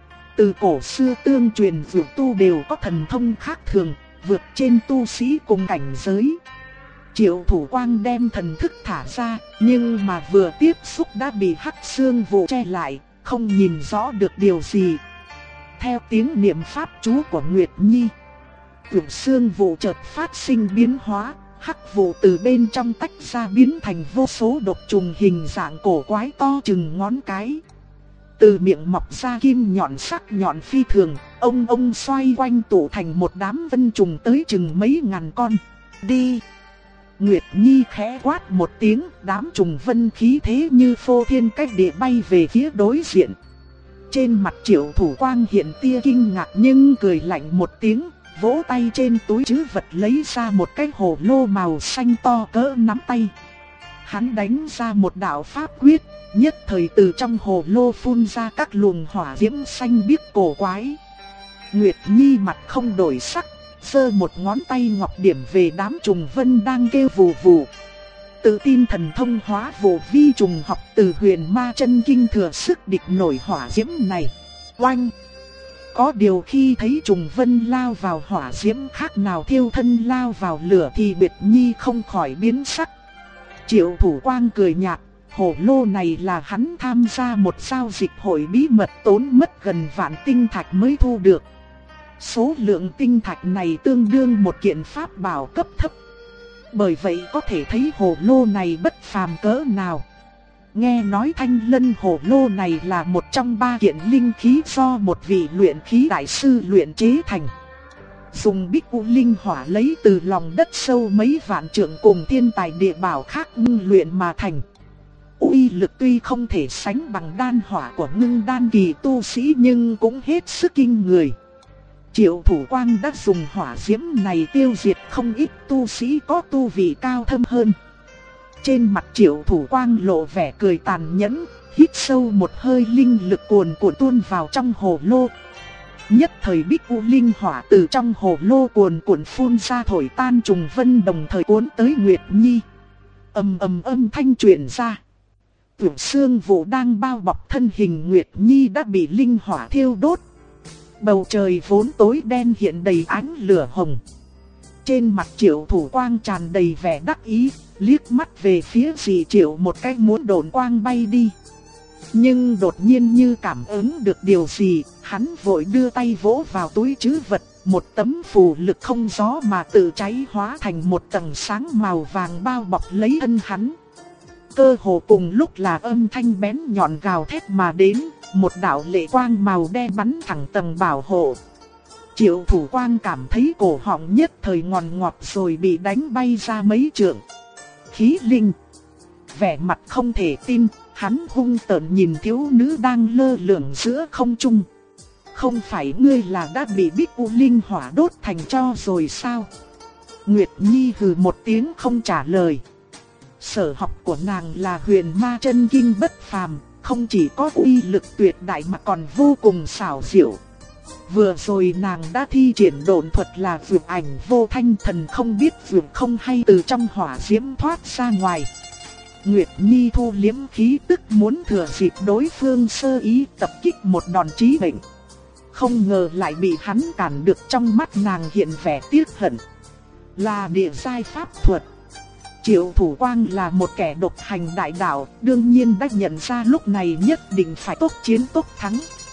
Từ cổ xưa tương truyền dược tu đều có thần thông khác thường, vượt trên tu sĩ cùng cảnh giới. Triệu Thủ Quang đem thần thức thả ra, nhưng mà vừa tiếp xúc đã bị hắc xương vụ che lại, không nhìn rõ được điều gì. Theo tiếng niệm pháp chú của Nguyệt Nhi, cửu xương vụ chợt phát sinh biến hóa, hắc vụ từ bên trong tách ra biến thành vô số độc trùng hình dạng cổ quái to chừng ngón cái. Từ miệng mọc ra kim nhọn sắc nhọn phi thường, ông xoay quanh tụ thành một đám vân trùng tới chừng mấy ngàn con. Đi! Nguyệt Nhi khẽ quát một tiếng, đám trùng vân khí thế như phô thiên cách địa bay về phía đối diện. Trên mặt Triệu Thủ Quang hiện tia kinh ngạc nhưng cười lạnh một tiếng, vỗ tay trên túi trữ vật lấy ra một cái hồ lô màu xanh to cỡ nắm tay. Hắn đánh ra một đạo pháp quyết, nhất thời từ trong hồ lô phun ra các luồng hỏa diễm xanh biếc cổ quái. Nguyệt Nhi mặt không đổi sắc, giơ một ngón tay ngọc điểm về đám trùng vân đang kêu vù vù. Tự tin thần thông hóa vụ vi trùng học từ Huyền Ma Chân Kinh thừa sức địch nổi hỏa diễm này. Oanh! Có điều khi thấy trùng vân lao vào hỏa diễm khác nào thiêu thân lao vào lửa thì Nguyệt Nhi không khỏi biến sắc. Triệu Thủ Quang cười nhạt, hồ lô này là hắn tham gia một giao dịch hội bí mật tốn mất gần vạn tinh thạch mới thu được. Số lượng tinh thạch này tương đương một kiện pháp bảo cấp thấp. Bởi vậy có thể thấy hồ lô này bất phàm cỡ nào. Nghe nói thanh lân hồ lô này là một trong 3 kiện linh khí do một vị luyện khí đại sư luyện chế thành. Dùng bích u linh hỏa lấy từ lòng đất sâu mấy vạn trượng cùng thiên tài địa bảo khác ngưng luyện mà thành. Uy lực tuy không thể sánh bằng đan hỏa của ngưng đan kỳ tu sĩ nhưng cũng hết sức kinh người. Triệu Thủ Quang đã dùng hỏa diễm này tiêu diệt không ít tu sĩ có tu vị cao thâm hơn. Trên mặt Triệu Thủ Quang lộ vẻ cười tàn nhẫn, hít sâu một hơi, linh lực cuồn cuộn tuôn vào trong hồ lô. Nhất thời bích u linh hỏa từ trong hồ lô cuồn cuộn phun ra thổi tan trùng vân đồng thời cuốn tới Nguyệt Nhi. Âm thanh truyền ra. Cửu xương vụ đang bao bọc thân hình Nguyệt Nhi đã bị linh hỏa thiêu đốt. Bầu trời vốn tối đen hiện đầy ánh lửa hồng. Trên mặt Triệu Thủ Quang tràn đầy vẻ đắc ý, liếc mắt về phía dì Triệu một cái muốn độn quang bay đi. Nhưng đột nhiên như cảm ứng được điều gì, hắn vội đưa tay vỗ vào túi trữ vật, một tấm phù lực không gió mà tự cháy hóa thành một tầng sáng màu vàng bao bọc lấy thân hắn. Cơ hồ cùng lúc là âm thanh bén nhọn gào thét mà đến, một đạo lệ quang màu đen bắn thẳng tầng bảo hộ. Triệu Thủ Quang cảm thấy cổ họng nhất thời ngòn ngọt rồi bị đánh bay ra mấy trượng. Khí linh! Vẻ mặt không thể tin, hắn hung tợn nhìn thiếu nữ đang lơ lửng giữa không trung. Không phải ngươi là đã bị bích u linh hỏa đốt thành tro rồi sao? Nguyệt Nhi hừ một tiếng không trả lời. Sở học của nàng là Huyền Ma Chân Kinh bất phàm, không chỉ có uy lực tuyệt đại mà còn vô cùng xảo diệu. Vừa rồi nàng đã thi triển độn thuật là vượt ảnh vô thanh, thần không biết vượt không hay từ trong hỏa diễm thoát ra ngoài. Nguyệt Nhi thu liếm khí tức muốn thừa dịp đối phương sơ ý tập kích một đòn chí mệnh. Không ngờ lại bị hắn cản được, trong mắt nàng hiện vẻ tiếc hận. Là địa giai pháp thuật. Triệu Thủ Quang là một kẻ độc hành đại đạo, đương nhiên đã nhận ra lúc này nhất định phải tốc chiến tốc thắng.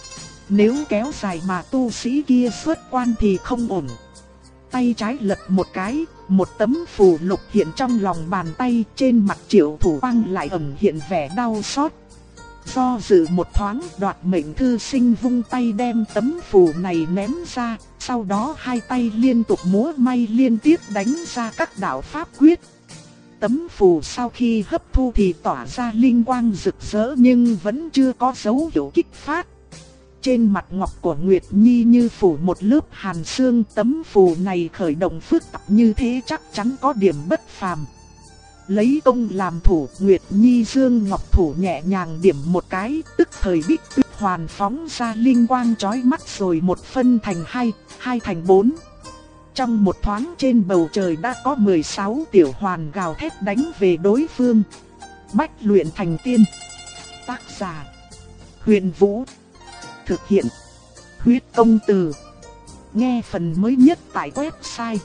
nếu kéo dài mà tu sĩ kia xuất quan thì không ổn. Tay trái lật một cái, một tấm phù lục hiện trong lòng bàn tay, trên mặt Triệu Thủ Quang lại ẩn hiện vẻ đau xót. Do dự một thoáng, Đoạt Mệnh Thư Sinh vung tay đem tấm phù này ném ra, sau đó hai tay liên tục múa may liên tiếp đánh ra các đạo pháp quyết. Tấm phù sau khi hấp thu thì tỏa ra linh quang rực rỡ nhưng vẫn chưa có dấu hiệu kích phát. Trên mặt ngọc của Nguyệt Nhi như phủ một lớp hàn sương, tấm phù này khởi động phức tạp như thế chắc chắn có điểm bất phàm. Lấy công làm thủ, Nguyệt Nhi dương ngọc thủ nhẹ nhàng điểm một cái, tức thời Bích Tuyết Hoàn phóng ra linh quang chói mắt rồi một phân thành hai, hai thành bốn. Trong một thoáng trên bầu trời đã có 16 tiểu hoàn gào thét đánh về đối phương. Bách luyện thành tiên. Tác giả: Huyền Vũ. Thực hiện: Huyết Công Từ. Nghe phần mới nhất tại website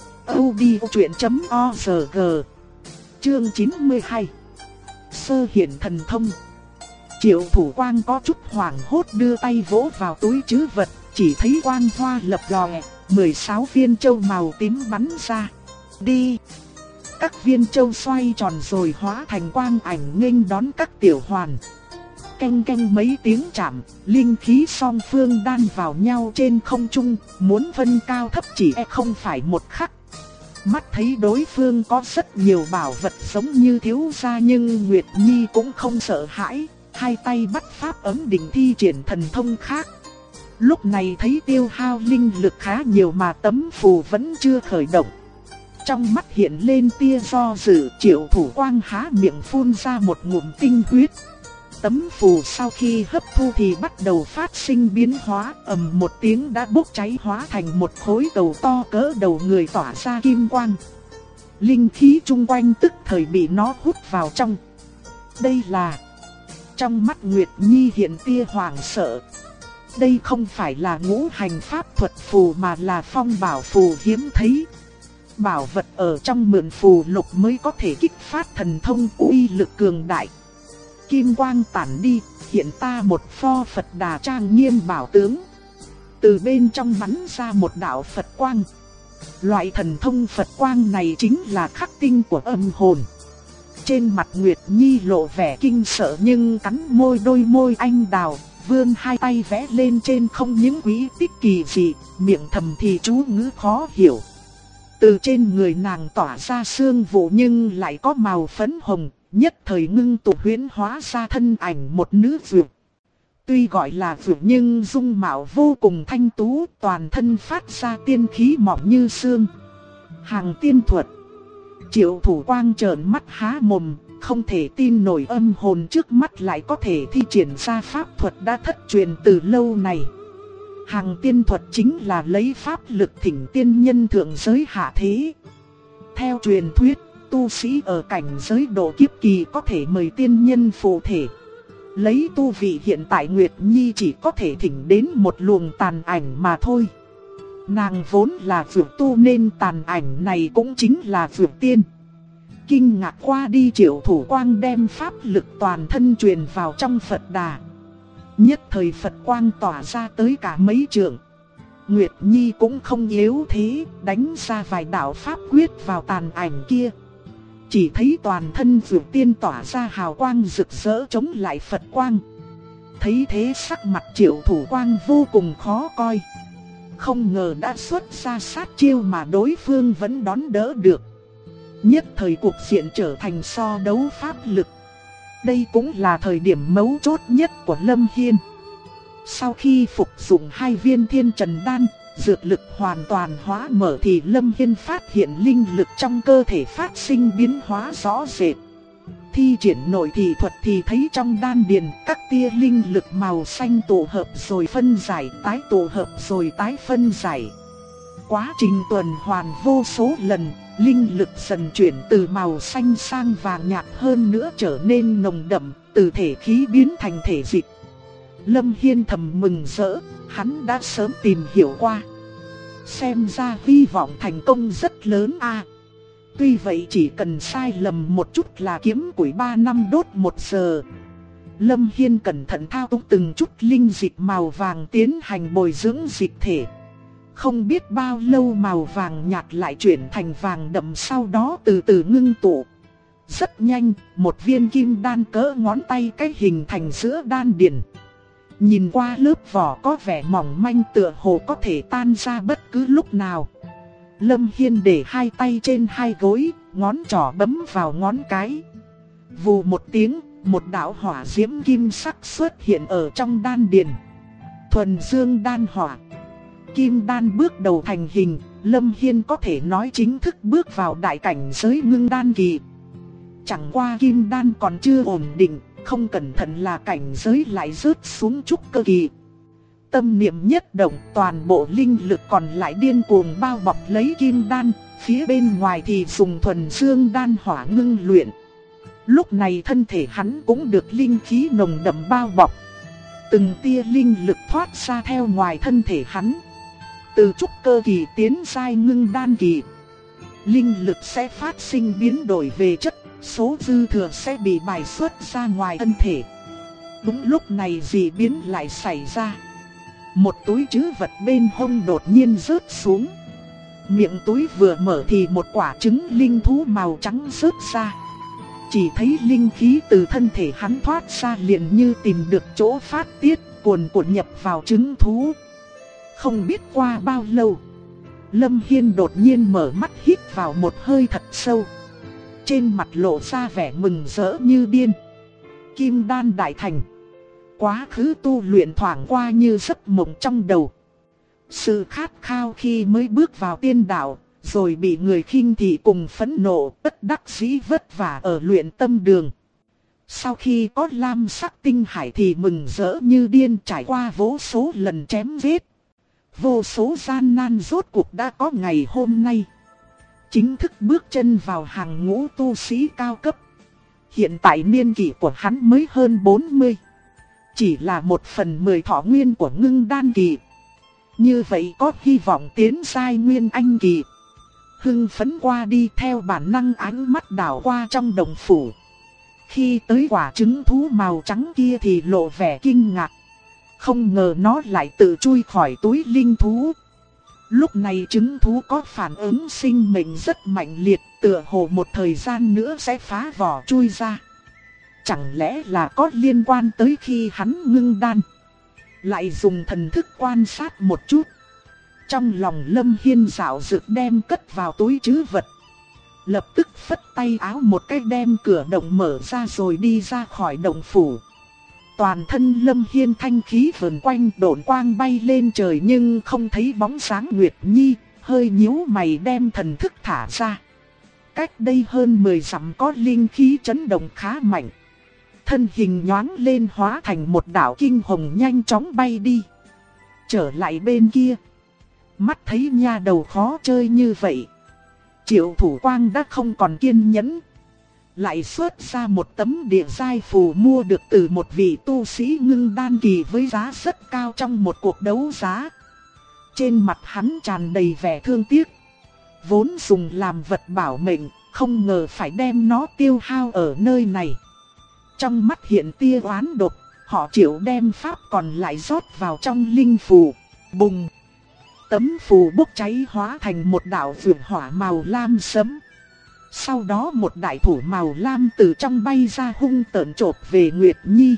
audiochuyện.org. Chương 92. Sơ hiện thần thông. Triệu Thủ Quang có chút hoảng hốt đưa tay vỗ vào túi trữ vật, chỉ thấy quang hoa lập lòe, 16 viên châu màu tím bắn ra. Đi! Các viên châu xoay tròn rồi hóa thành quang ảnh nghênh đón các tiểu hoàn. Canh canh mấy tiếng chạm, linh khí song phương đan vào nhau trên không trung, muốn phân cao thấp chỉ không phải một khắc. Mắt thấy đối phương có rất nhiều bảo vật giống như thiếu gia nhưng Nguyệt Nhi cũng không sợ hãi, hai tay bắt pháp ấm định thi triển thần thông khác. Lúc này thấy tiêu hao linh lực khá nhiều mà tấm phù vẫn chưa khởi động. Trong mắt hiện lên tia do dự, Triệu Thủ Quang há miệng phun ra một ngụm tinh huyết. Tấm phù sau khi hấp thu thì bắt đầu phát sinh biến hóa, ầm một tiếng đã bốc cháy hóa thành một khối cầu to cỡ đầu người tỏa ra kim quang. Linh khí chung quanh tức thời bị nó hút vào trong. Đây là... Trong mắt Nguyệt Nhi hiện tia hoảng sợ. Đây không phải là ngũ hành pháp thuật phù mà là phong bảo phù hiếm thấy. Bảo vật ở trong mượn phù lục mới có thể kích phát thần thông uy lực cường đại. Kim quang tản đi, hiện ta một pho Phật Đà trang nghiêm bảo tướng. Từ bên trong bắn ra một đạo Phật quang. Loại thần thông Phật quang này chính là khắc tinh của âm hồn. Trên mặt Nguyệt Nhi lộ vẻ kinh sợ nhưng cắn môi đôi môi anh đào, vươn hai tay vẽ lên trên không những quý tích kỳ dị, miệng thầm thì chú ngữ khó hiểu. Từ trên người nàng tỏa ra sương vụ nhưng lại có màu phấn hồng, nhất thời ngưng tụ huyễn hóa ra thân ảnh một nữ vượt. Tuy gọi là vượt nhưng dung mạo vô cùng thanh tú, toàn thân phát ra tiên khí mỏng như sương. Hàng tiên thuật. Triệu Thủ Quang trợn mắt há mồm, không thể tin nổi âm hồn trước mắt lại có thể thi triển ra pháp thuật đã thất truyền từ lâu này. Hàng tiên thuật chính là lấy pháp lực thỉnh tiên nhân thượng giới hạ thế. Theo truyền thuyết, tu sĩ ở cảnh giới độ kiếp kỳ có thể mời tiên nhân phụ thể. Lấy tu vị hiện tại Nguyệt Nhi chỉ có thể thỉnh đến một luồng tàn ảnh mà thôi. Nàng vốn là vượt tu nên tàn ảnh này cũng chính là vượt tiên. Kinh ngạc qua đi, Triệu Thủ Quang đem pháp lực toàn thân truyền vào trong Phật Đà. Nhất thời Phật quang tỏa ra tới cả mấy trượng. Nguyệt Nhi cũng không yếu thế, đánh ra vài đạo pháp quyết vào tàn ảnh kia. Chỉ thấy toàn thân vượt tiên tỏa ra hào quang rực rỡ chống lại Phật quang. Thấy thế sắc mặt Triệu Thủ Quang vô cùng khó coi. Không ngờ đã xuất ra sát chiêu mà đối phương vẫn đón đỡ được. Nhất thời cuộc diện trở thành so đấu pháp lực. Đây cũng là thời điểm mấu chốt nhất của Lâm Hiên. Sau khi phục dụng 2 viên thiên trần đan, dược lực hoàn toàn hóa mở thì Lâm Hiên phát hiện linh lực trong cơ thể phát sinh biến hóa rõ rệt. Thi triển nội thị thuật thì thấy trong đan điền các tia linh lực màu xanh tụ hợp rồi phân giải, tái tụ hợp rồi tái phân giải. Quá trình tuần hoàn vô số lần, linh lực dần chuyển từ màu xanh sang vàng nhạt hơn nữa trở nên nồng đậm, từ thể khí biến thành thể dịch. Lâm Hiên thầm mừng rỡ, hắn đã sớm tìm hiểu qua. Xem ra hy vọng thành công rất lớn a. Tuy vậy chỉ cần sai lầm một chút là kiếm củi 3 năm đốt 1 giờ. Lâm Hiên cẩn thận thao túng từng chút linh dịch màu vàng tiến hành bồi dưỡng dịch thể. Không biết bao lâu màu vàng nhạt lại chuyển thành vàng đậm, sau đó từ từ ngưng tụ. Rất nhanh, một viên kim đan cỡ ngón tay cái hình thành giữa đan điền. Nhìn qua lớp vỏ có vẻ mỏng manh, tựa hồ có thể tan ra bất cứ lúc nào. Lâm Hiên để hai tay trên hai gối, ngón trỏ bấm vào ngón cái. Vù một tiếng, một đạo hỏa diễm kim sắc xuất hiện ở trong đan điền. Thuần dương đan hỏa. Kim đan bước đầu thành hình, Lâm Hiên có thể nói chính thức bước vào đại cảnh giới ngưng đan kỳ. Chẳng qua kim đan còn chưa ổn định, không cẩn thận là cảnh giới lại rớt xuống trúc cơ kỳ. Tâm niệm nhất động, toàn bộ linh lực còn lại điên cuồng bao bọc lấy kim đan, phía bên ngoài thì dùng thuần dương đan hỏa ngưng luyện. Lúc này thân thể hắn cũng được linh khí nồng đậm bao bọc. Từng tia linh lực thoát ra theo ngoài thân thể hắn. Từ trúc cơ kỳ tiến giai ngưng đan kỳ, linh lực sẽ phát sinh biến đổi về chất, số dư thừa sẽ bị bài xuất ra ngoài thân thể. Đúng lúc này dị biến lại xảy ra. Một túi trữ vật bên hông đột nhiên rớt xuống. Miệng túi vừa mở thì một quả trứng linh thú màu trắng rớt ra. Chỉ thấy linh khí từ thân thể hắn thoát ra liền như tìm được chỗ phát tiết, cuồn cuộn nhập vào trứng thú. Không biết qua bao lâu, Lâm Hiên đột nhiên mở mắt hít vào một hơi thật sâu. Trên mặt lộ ra vẻ mừng rỡ như điên. Kim đan đại thành. Quá khứ tu luyện thoảng qua như giấc mộng trong đầu. Sự khát khao khi mới bước vào tiên đạo, rồi bị người khinh thị cùng phẫn nộ, bất đắc dĩ vất vả ở luyện tâm đường. Sau khi có lam sắc tinh hải thì mừng rỡ như điên, trải qua vô số lần chém giết. Vô số gian nan rốt cuộc đã có ngày hôm nay. Chính thức bước chân vào hàng ngũ tu sĩ cao cấp. Hiện tại niên kỷ của hắn mới hơn 40. Chỉ là 1/10 thọ nguyên của ngưng đan kỳ. Như vậy có hy vọng tiến giai nguyên anh kỳ. Hưng phấn qua đi, theo bản năng ánh mắt đảo qua trong đồng phủ. Khi tới quả trứng thú màu trắng kia thì lộ vẻ kinh ngạc. Không ngờ nó lại tự chui khỏi túi linh thú. Lúc này trứng thú có phản ứng sinh mệnh rất mạnh liệt, tựa hồ một thời gian nữa sẽ phá vỏ chui ra. Chẳng lẽ là có liên quan tới khi hắn ngưng đan? Lại dùng thần thức quan sát một chút. Trong lòng Lâm Hiên dạo dực đem cất vào túi trữ vật. Lập tức phất tay áo một cái đem cửa động mở ra rồi đi ra khỏi động phủ. Toàn thân Lâm Hiên thanh khí vần quanh, độn quang bay lên trời nhưng không thấy bóng dáng Nguyệt Nhi, hơi nhíu mày đem thần thức thả ra. Cách đây hơn 10 dặm có linh khí chấn động khá mạnh. Thân hình nhoáng lên hóa thành một đạo kinh hồng nhanh chóng bay đi. Trở lại bên kia, mắt thấy nha đầu khó chơi như vậy, Triệu Thủ Quang đã không còn kiên nhẫn. Lại xuất ra một tấm địa giai phù mua được từ một vị tu sĩ ngưng đan kỳ với giá rất cao trong một cuộc đấu giá. Trên mặt hắn tràn đầy vẻ thương tiếc. Vốn dùng làm vật bảo mệnh, không ngờ phải đem nó tiêu hao ở nơi này. Trong mắt hiện tia oán độc, họ Triệu đem pháp còn lại rót vào trong linh phù. Bùng! Tấm phù bốc cháy hóa thành một đạo vượng hỏa màu lam sẫm. Sau đó một đại thủ màu lam từ trong bay ra hung tợn chộp về Nguyệt Nhi.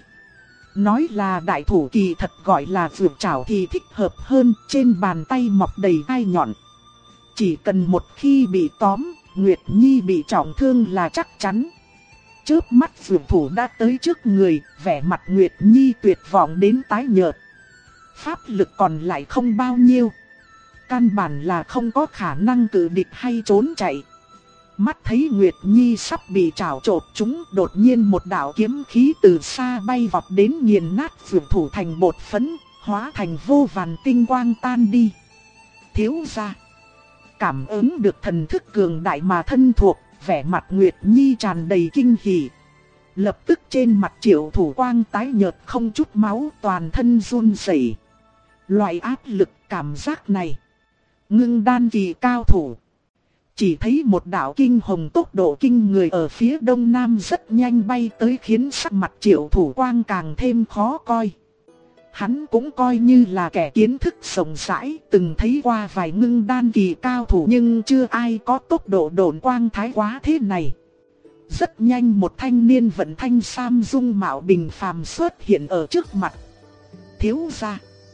Nói là đại thủ kỳ thật gọi là vượng trảo thì thích hợp hơn, trên bàn tay mọc đầy gai nhọn. Chỉ cần một khi bị tóm, Nguyệt Nhi bị trọng thương là chắc chắn. Chớp mắt vượng thủ đã tới trước người, vẻ mặt Nguyệt Nhi tuyệt vọng đến tái nhợt. Pháp lực còn lại không bao nhiêu. Căn bản là không có khả năng cự địch hay trốn chạy. Mắt thấy Nguyệt Nhi sắp bị trảo chộp chúng, đột nhiên một đạo kiếm khí từ xa bay vọt đến nghiền nát vượng thủ thành bột phấn, hóa thành vô vàn tinh quang tan đi. Thiếu gia, cảm ứng được thần thức cường đại mà thân thuộc, vẻ mặt Nguyệt Nhi tràn đầy kinh hỉ. Lập tức trên mặt Triệu Thủ Quang tái nhợt không chút máu, toàn thân run rẩy. Loại áp lực cảm giác này, ngưng đan kỳ cao thủ, Chỉ thấy một đạo kinh hồng tốc độ kinh người ở phía đông nam rất nhanh bay tới, khiến sắc mặt Triệu Thủ Quang càng thêm khó coi. Hắn cũng coi như là kẻ kiến thức rộng rãi, từng thấy qua vài ngưng đan kỳ cao thủ nhưng chưa ai có tốc độ độn quang thái quá thế này. Rất nhanh một thanh niên vận thanh sam dung mạo bình phàm xuất hiện ở trước mặt. Thiếu gia.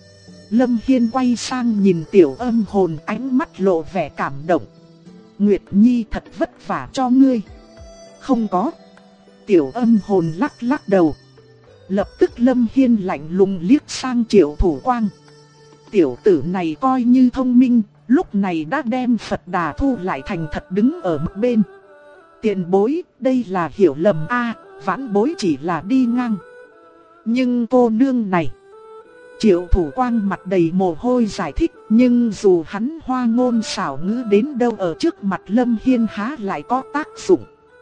Lâm Hiên quay sang nhìn Tiểu Âm Hồn, ánh mắt lộ vẻ cảm động. Nguyệt Nhi thật vất vả cho ngươi. Không có. Tiểu Âm Hồn lắc lắc đầu. Lập tức Lâm Hiên lạnh lùng liếc sang Triệu Thủ Quang. Tiểu tử này coi như thông minh, lúc này đã đem Phật Đà thu lại thành thật đứng ở một bên. Tiền bối, đây là hiểu lầm a, vãn bối chỉ là đi ngang. Nhưng cô nương này. Triệu Thủ Quang mặt đầy mồ hôi giải thích, nhưng dù hắn hoa ngôn xảo ngữ đến đâu ở trước mặt Lâm Hiên há lại có tác dụng.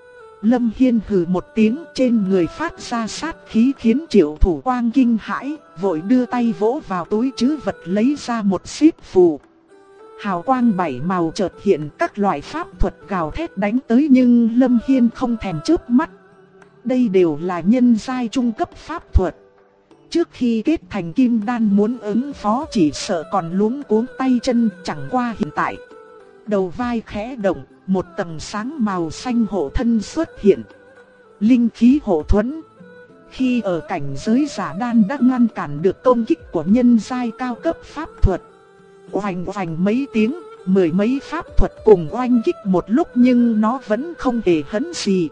Lâm Hiên hừ một tiếng, trên người phát ra sát khí khiến Triệu Thủ Quang kinh hãi, vội đưa tay vỗ vào túi trữ vật lấy ra một xíp phù. Hào quang bảy màu chợt hiện, các loại pháp thuật gào thét đánh tới nhưng Lâm Hiên không thèm chớp mắt. Đây đều là nhân giai trung cấp pháp thuật. Trước khi kết thành kim đan muốn ứng phó chỉ sợ còn luống cuống tay chân, chẳng qua hiện tại. Đầu vai khẽ động, một tầng sáng màu xanh hộ thân xuất hiện. Linh khí hộ thuẫn. Khi ở cảnh giới giả đan đã ngăn cản được công kích của nhân giai cao cấp pháp thuật. Oanh oanh mấy tiếng, mười mấy pháp thuật cùng oanh kích một lúc nhưng nó vẫn không hề hấn gì.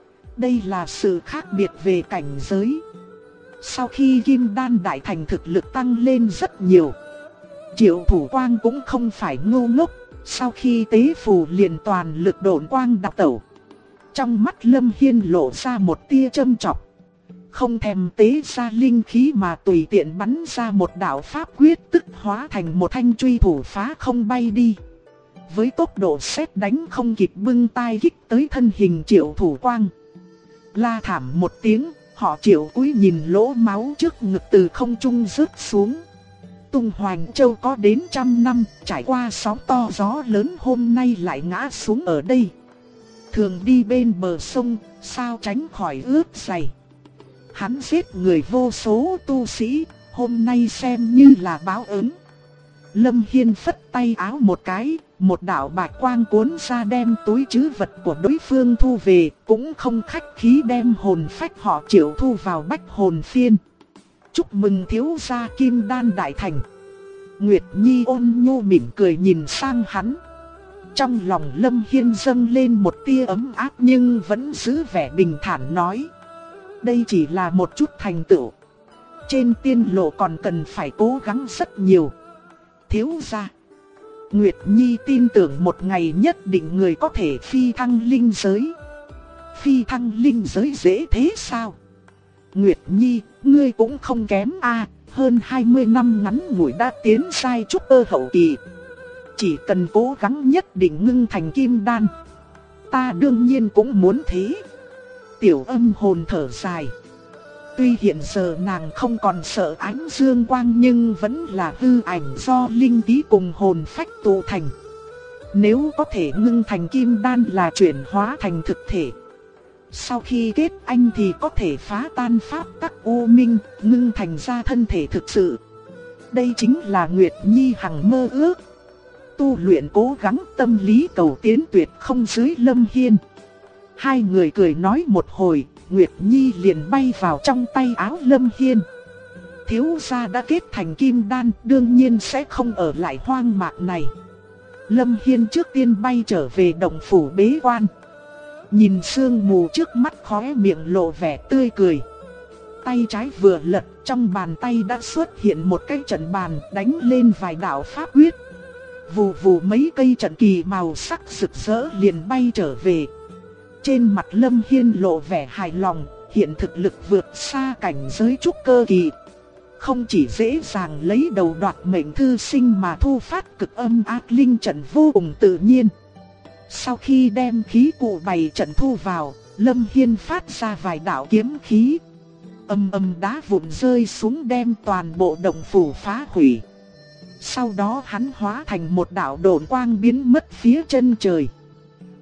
Đây là sự khác biệt về cảnh giới. Sau khi kim đan đại thành thực lực tăng lên rất nhiều. Triệu Thủ Quang cũng không phải ngu ngốc. Sau khi tế phù liền toàn lực độn quang đạp tẩu. Trong mắt Lâm Hiên lộ ra một tia châm chọc. Không thèm tế ra linh khí mà tùy tiện bắn ra một đạo pháp quyết, tức hóa thành một thanh truy thủ phá không bay đi. Với tốc độ sét đánh không kịp bưng tay kích tới thân hình Triệu Thủ Quang. La thảm một tiếng, họ Triệu cúi nhìn lỗ máu trước ngực từ không trung rớt xuống. Tung Hoành Châu có đến 100 năm, trải qua sóng to gió lớn hôm nay lại ngã xuống ở đây. Thường đi bên bờ sông, sao tránh khỏi ướt giày. Hắn giết người vô số tu sĩ, hôm nay xem như là báo ứng. Lâm Hiên phất tay áo một cái, một đạo bạch quang cuốn ra đem túi trữ vật của đối phương thu về, cũng không khách khí đem hồn phách họ Triệu thu vào bách hồn phiên. Chúc mừng thiếu gia kim đan đại thành. Nguyệt Nhi ôn nhu mỉm cười nhìn sang hắn. Trong lòng Lâm Hiên dâng lên một tia ấm áp nhưng vẫn giữ vẻ bình thản nói. Đây chỉ là một chút thành tựu. Trên tiên lộ còn cần phải cố gắng rất nhiều. Thiếu gia. Nguyệt Nhi tin tưởng một ngày nhất định người có thể phi thăng linh giới. Phi thăng linh giới dễ thế sao? Nguyệt Nhi, ngươi cũng không kém a, hơn 20 năm ngắn ngủi đã tiến giai trúc cơ hậu kỳ. Chỉ cần cố gắng nhất định ngưng thành kim đan. Ta đương nhiên cũng muốn thế. Tiểu Âm Hồn thở dài. Tuy hiện giờ nàng không còn sợ ánh dương quang nhưng vẫn là hư ảnh do linh khí cùng hồn phách tụ thành. Nếu có thể ngưng thành kim đan là chuyển hóa thành thực thể. Sau khi kết anh thì có thể phá tan pháp tắc u minh, ngưng thành ra thân thể thực sự. Đây chính là Nguyệt Nhi hằng mơ ước. Tu luyện cố gắng, tâm lý cầu tiến tuyệt không dưới Lâm Hiên. Hai người cười nói một hồi, Nguyệt Nhi liền bay vào trong tay áo Lâm Hiên. Thiếu gia đã kết thành kim đan, đương nhiên sẽ không ở lại hoang mạc này. Lâm Hiên trước tiên bay trở về động phủ bế quan. Nhìn sương mù trước mắt khóe miệng lộ vẻ tươi cười. Tay trái vừa lật, trong bàn tay đã xuất hiện một cái trận bàn đánh lên vài đạo pháp quyết. Vù vù mấy cây trận kỳ màu sắc rực rỡ liền bay trở về. Trên mặt Lâm Hiên lộ vẻ hài lòng, hiện thực lực vượt xa cảnh giới trúc cơ kỳ. Không chỉ dễ dàng lấy đầu đoạt mệnh thư sinh mà thu phát cực âm ác linh trận vô cùng tự nhiên. Sau khi đem khí cụ bày trận thu vào, Lâm Hiên phát ra vài đạo kiếm khí. Âm âm đá vụn rơi xuống đem toàn bộ động phủ phá hủy. Sau đó hắn hóa thành một đạo độn quang biến mất phía chân trời.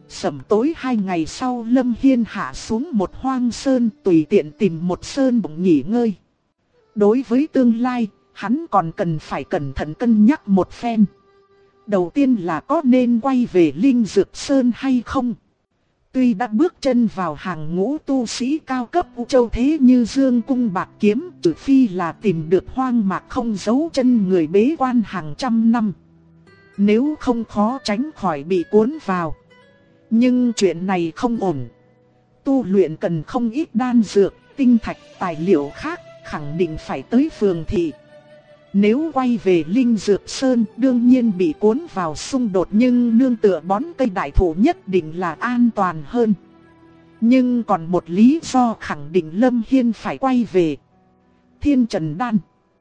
Sẩm tối 2 ngày sau, Lâm Hiên hạ xuống một hoang sơn, tùy tiện tìm một sơn bụng nghỉ ngơi. Đối với tương lai, hắn còn cần phải cẩn thận cân nhắc một phen. Đầu tiên là có nên quay về Linh Dược Sơn hay không? Tuy đã bước chân vào hàng ngũ tu sĩ cao cấp U Châu thế như Dương Cung Bạc Kiếm, trừ phi là tìm được hoang mạc không giấu chân người bế quan hàng trăm năm. Nếu không khó tránh khỏi bị cuốn vào. Nhưng chuyện này không ổn. Tu luyện cần không ít đan dược, tinh thạch, tài liệu khác, khẳng định phải tới phường thị. Nếu quay về Linh Dược Sơn, đương nhiên bị cuốn vào xung đột, nhưng nương tựa bón cây đại thụ nhất định là an toàn hơn. Nhưng còn một lý do khẳng định Lâm Hiên phải quay về. Thiên Trần Đan,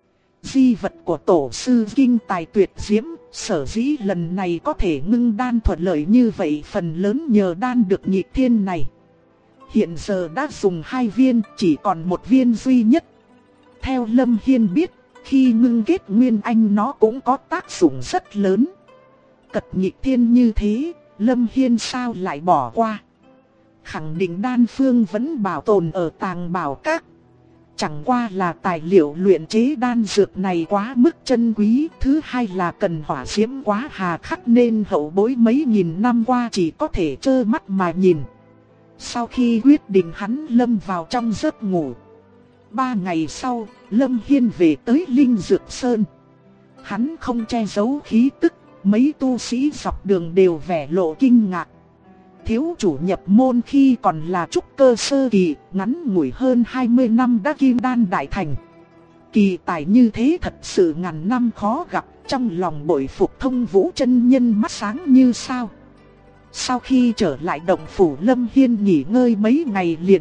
di vật của tổ sư kinh tài tuyệt diễm, sở dĩ lần này có thể ngưng đan thuận lợi như vậy phần lớn nhờ đan được nhị thiên này. Hiện giờ đã dùng 2 viên, chỉ còn 1 viên duy nhất. Theo Lâm Hiên biết, khi ngưng kết nguyên anh nó cũng có tác dụng rất lớn. Cật nhị thiên như thế, Lâm Hiên sao lại bỏ qua? Khẳng định đan phương vẫn bảo tồn ở tàng bảo các. Chẳng qua là tài liệu luyện chế đan dược này quá mức chân quý. Thứ hai là cần hỏa diễm quá hà khắc nên hậu bối mấy nghìn năm qua chỉ có thể trơ mắt mà nhìn. Sau khi quyết định, hắn lâm vào trong giấc ngủ. 3 ngày sau, Lâm Hiên về tới Linh Dược Sơn. Hắn không che giấu khí tức, mấy tu sĩ dọc đường đều vẻ lộ kinh ngạc. Thiếu chủ nhập môn khi còn là trúc cơ sơ kỳ, ngắn ngủi hơn 20 năm đã kim đan đại thành. Kỳ tài như thế thật sự ngàn năm khó gặp, trong lòng bội phục Thông Vũ chân nhân mắt sáng như sao. Sau khi trở lại động phủ, Lâm Hiên nghỉ ngơi mấy ngày liền.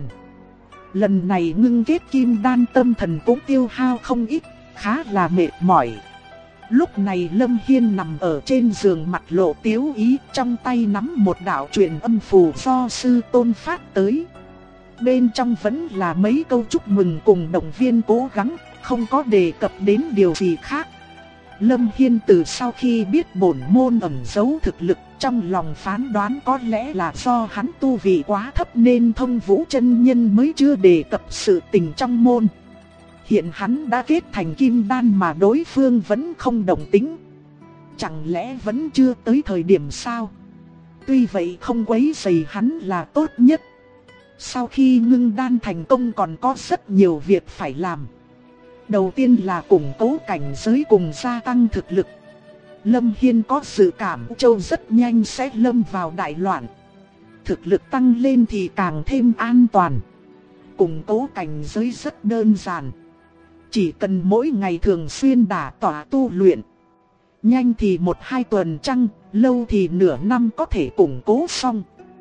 Lần này ngưng kết kim đan, tâm thần cũng tiêu hao không ít, khá là mệt mỏi. Lúc này Lâm Hiên nằm ở trên giường mặt lộ tiếu ý, trong tay nắm một đạo truyền âm phù do sư tôn phát tới. Bên trong vẫn là mấy câu chúc mừng cùng động viên cố gắng, không có đề cập đến điều gì khác. Lâm Hiên từ sau khi biết bổn môn ẩn giấu thực lực, trong lòng phán đoán có lẽ là do hắn tu vị quá thấp nên Thông Vũ chân nhân mới chưa đề cập sự tình trong môn. Hiện hắn đã kết thành kim đan mà đối phương vẫn không đồng tính. Chẳng lẽ vẫn chưa tới thời điểm sao? Tuy vậy không quấy rầy hắn là tốt nhất. Sau khi ngưng đan thành công còn có rất nhiều việc phải làm. Đầu tiên là củng cố cảnh giới cùng gia tăng thực lực. Lâm Hiên có dự cảm Châu rất nhanh sẽ lâm vào đại loạn. Thực lực tăng lên thì càng thêm an toàn. Củng cố cảnh giới rất đơn giản. Chỉ cần mỗi ngày thường xuyên đả tỏa tu luyện. Nhanh thì 1-2 tuần trăng, lâu thì nửa năm có thể củng cố xong.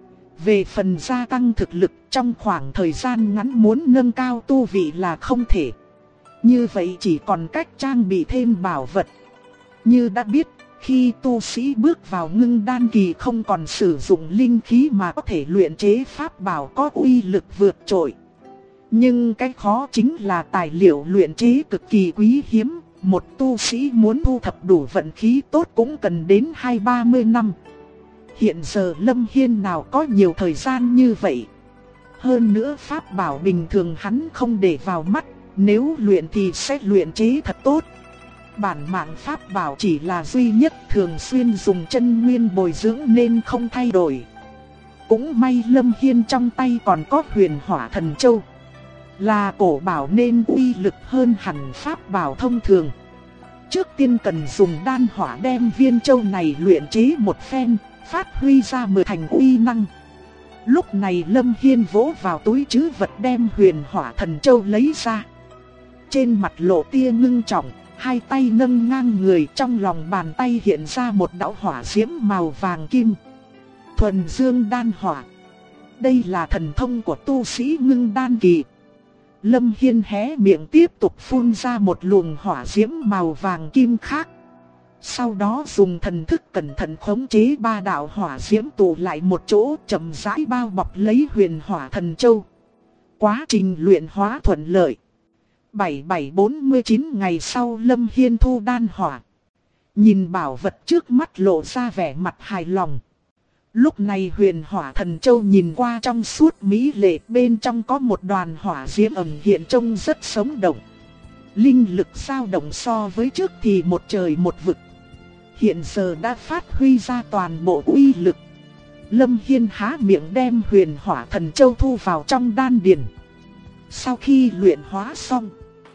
Về phần gia tăng thực lực, trong khoảng thời gian ngắn muốn nâng cao tu vị là không thể. Như vậy chỉ còn cách trang bị thêm bảo vật. Như đã biết, khi tu sĩ bước vào ngưng đan kỳ không còn sử dụng linh khí mà có thể luyện chế pháp bảo có uy lực vượt trội. Nhưng cái khó chính là tài liệu luyện chế cực kỳ quý hiếm. Một tu sĩ muốn thu thập đủ vận khí tốt cũng cần đến 20-30 năm. Hiện giờ Lâm Hiên nào có nhiều thời gian như vậy. Hơn nữa pháp bảo bình thường hắn không để vào mắt. Nếu luyện thì sẽ luyện chế thật tốt. Bản mạng pháp bảo chỉ là duy nhất, thường xuyên dùng chân nguyên bồi dưỡng nên không thay đổi. Cũng may Lâm Hiên trong tay còn có Huyền Hỏa Thần Châu. Là cổ bảo nên uy lực hơn hẳn pháp bảo thông thường. Trước tiên cần dùng đan hỏa đem viên châu này luyện chế một phen, phát huy ra 10 thành uy năng. Lúc này Lâm Hiên vỗ vào túi trữ vật đem Huyền Hỏa Thần Châu lấy ra. Trên mặt lộ tia ngưng trọng, hai tay nâng ngang người, trong lòng bàn tay hiện ra một đạo hỏa diễm màu vàng kim. Thuần dương đan hỏa. Đây là thần thông của tu sĩ ngưng đan kỳ. Lâm Hiên hé miệng tiếp tục phun ra một luồng hỏa diễm màu vàng kim khác. Sau đó dùng thần thức cẩn thận khống chế 3 đạo hỏa diễm tụ lại một chỗ, chậm rãi bao bọc lấy Huyền Hỏa Thần Châu. Quá trình luyện hóa thuận lợi. 7749 ngày sau Lâm Hiên thu đan hỏa. Nhìn bảo vật trước mắt lộ ra vẻ mặt hài lòng. Lúc này Huyền Hỏa Thần Châu nhìn qua trong suốt mỹ lệ, bên trong có một đoàn hỏa diễm ẩn hiện trông rất sống động. Linh lực dao động so với trước thì một trời một vực. Hiện giờ đã phát huy ra toàn bộ uy lực. Lâm Hiên há miệng đem Huyền Hỏa Thần Châu thu vào trong đan điền. Sau khi luyện hóa xong,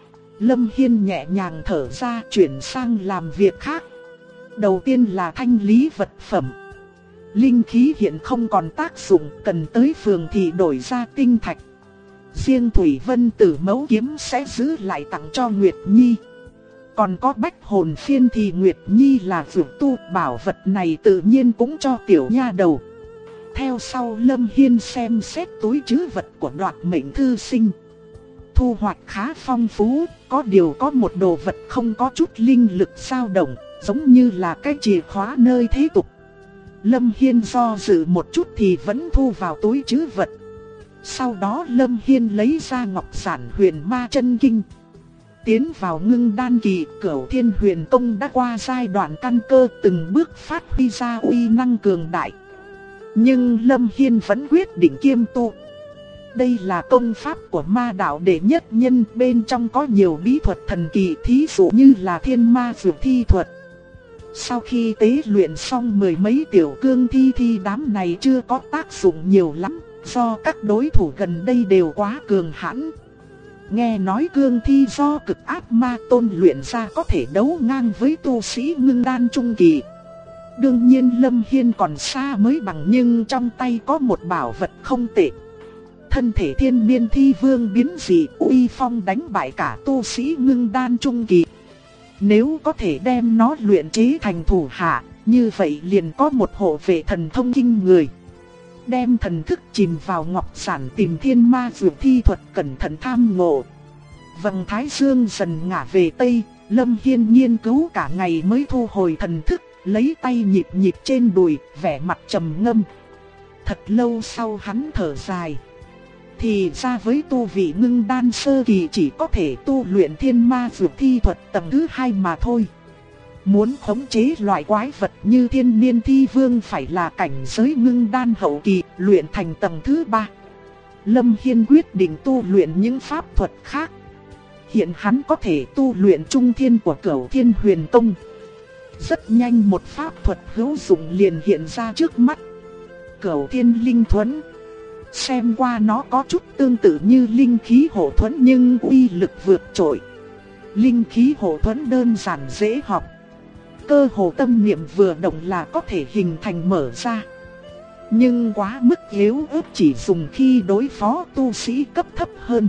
Lâm Hiên nhẹ nhàng thở ra, chuyển sang làm việc khác. Đầu tiên là thanh lý vật phẩm. Linh khí hiện không còn tác dụng, cần tới phường thì đổi ra tinh thạch. Riêng Thủy Vân Tử Mẫu Kiếm sẽ giữ lại tặng cho Nguyệt Nhi. Còn có Bách Hồn Phiên thì Nguyệt Nhi là vượt tu, bảo vật này tự nhiên cũng cho tiểu nha đầu. Theo sau Lâm Hiên xem xét túi trữ vật của Đoạt Mệnh Thư Sinh. Thu hoạch khá phong phú, có điều có một đồ vật không có chút linh lực dao động, giống như là cái chìa khóa nơi thế tục. Lâm Hiên do dự một chút thì vẫn thu vào túi trữ vật. Sau đó Lâm Hiên lấy ra Ngọc Giản Huyền Ma Chân Kinh. Tiến vào ngưng đan kỳ, Cửu Thiên Huyền Công đã qua giai đoạn căn cơ, từng bước phát huy ra uy năng cường đại. Nhưng Lâm Hiên vẫn quyết định kiêm tu. Đây là công pháp của ma đạo đệ nhất nhân, bên trong có nhiều bí thuật thần kỳ, thí dụ như là Thiên Ma Dược Thi thuật. Sau khi tế luyện xong mười mấy tiểu cương thi đám này chưa có tác dụng nhiều lắm, do các đối thủ gần đây đều quá cường hãn. Nghe nói cương thi do cực ác ma tôn luyện ra có thể đấu ngang với tu sĩ ngưng đan trung kỳ. Đương nhiên Lâm Hiên còn xa mới bằng, nhưng trong tay có một bảo vật không tệ. Thân thể thiên niên thi vương biến dị, uy phong đánh bại cả tu sĩ ngưng đan trung kỳ. Nếu có thể đem nó luyện chế thành thủ hạ, như vậy liền có một hộ vệ thần thông kinh người. Đem thần thức chìm vào Ngọc Giản tìm Thiên Ma Dược Thi thuật, cẩn thận tham ngộ. Vầng thái dương dần ngả về tây, Lâm Hiên nghiên cứu cả ngày mới thu hồi thần thức, lấy tay nhịp nhịp trên đùi, vẻ mặt trầm ngâm. Thật lâu sau hắn thở dài. Thì ra với tu vị ngưng đan sơ kỳ chỉ có thể tu luyện Thiên Ma Dược Thi thuật tầng thứ 2 mà thôi. Muốn khống chế loại quái vật như thiên niên thi vương phải là cảnh giới ngưng đan hậu kỳ, luyện thành tầng thứ 3. Lâm Hiên quyết định tu luyện những pháp thuật khác. Hiện hắn có thể tu luyện trung thiên của Cửu Thiên Huyền Công. Rất nhanh một pháp thuật hữu dụng liền hiện ra trước mắt. Cửu Thiên Linh Thuẫn. Xem qua nó có chút tương tự như linh khí hộ thuẫn nhưng uy lực vượt trội. Linh khí hộ thuẫn đơn giản dễ học. Cơ hồ tâm niệm vừa động là có thể hình thành mở ra. Nhưng quá mức yếu ớt, chỉ dùng khi đối phó tu sĩ cấp thấp hơn.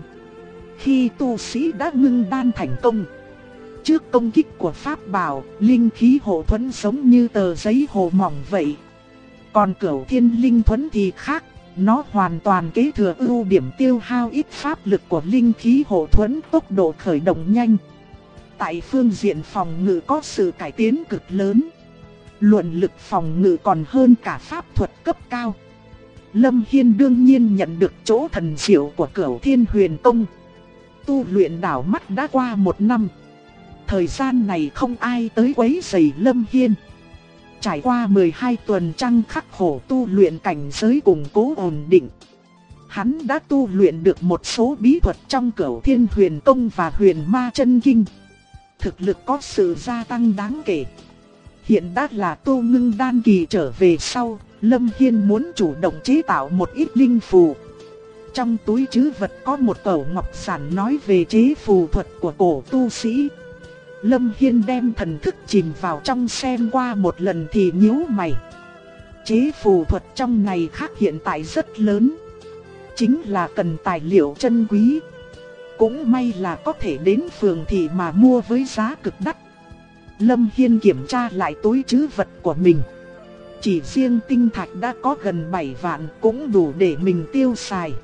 Khi tu sĩ đã ngưng đan thành công, trước công kích của pháp bảo, linh khí hộ thuẫn giống như tờ giấy hồ mỏng vậy. Còn Cửu Thiên Linh Thuẫn thì khác, nó hoàn toàn kế thừa ưu điểm tiêu hao ít pháp lực của linh khí hộ thuẫn, tốc độ khởi động nhanh. Tại phương diện phòng ngự có sự cải tiến cực lớn. Luận lực phòng ngự còn hơn cả pháp thuật cấp cao. Lâm Hiên đương nhiên nhận được chỗ thần diệu của Cửu Thiên Huyền Công. Tu luyện đảo mắt đã qua 1 năm. Thời gian này không ai tới quấy rầy Lâm Hiên. Trải qua 12 tuần trăng khắc khổ tu luyện cảnh giới củng cố ổn định, hắn đã tu luyện được một số bí thuật trong Cửu Thiên Huyền Công và Huyền Ma Chân Kinh. Thực lực có sự gia tăng đáng kể. Hiện đã là tu ngưng đan kỳ trở về sau, Lâm Hiên muốn chủ động chế tạo một ít linh phù. Trong túi trữ vật có một cẩu ngọc giản nói về chế phù thuật của cổ tu sĩ. Lâm Hiên đem thần thức chìm vào trong xem qua một lần thì nhíu mày. Chế phù thuật trong này khác hiện tại rất lớn. Chính là cần tài liệu chân quý. Cũng may là có thể đến phường thị mà mua với giá cực đắt. Lâm Hiên kiểm tra lại túi trữ vật của mình. Chỉ riêng tinh thạch đã có gần 7 vạn, cũng đủ để mình tiêu xài.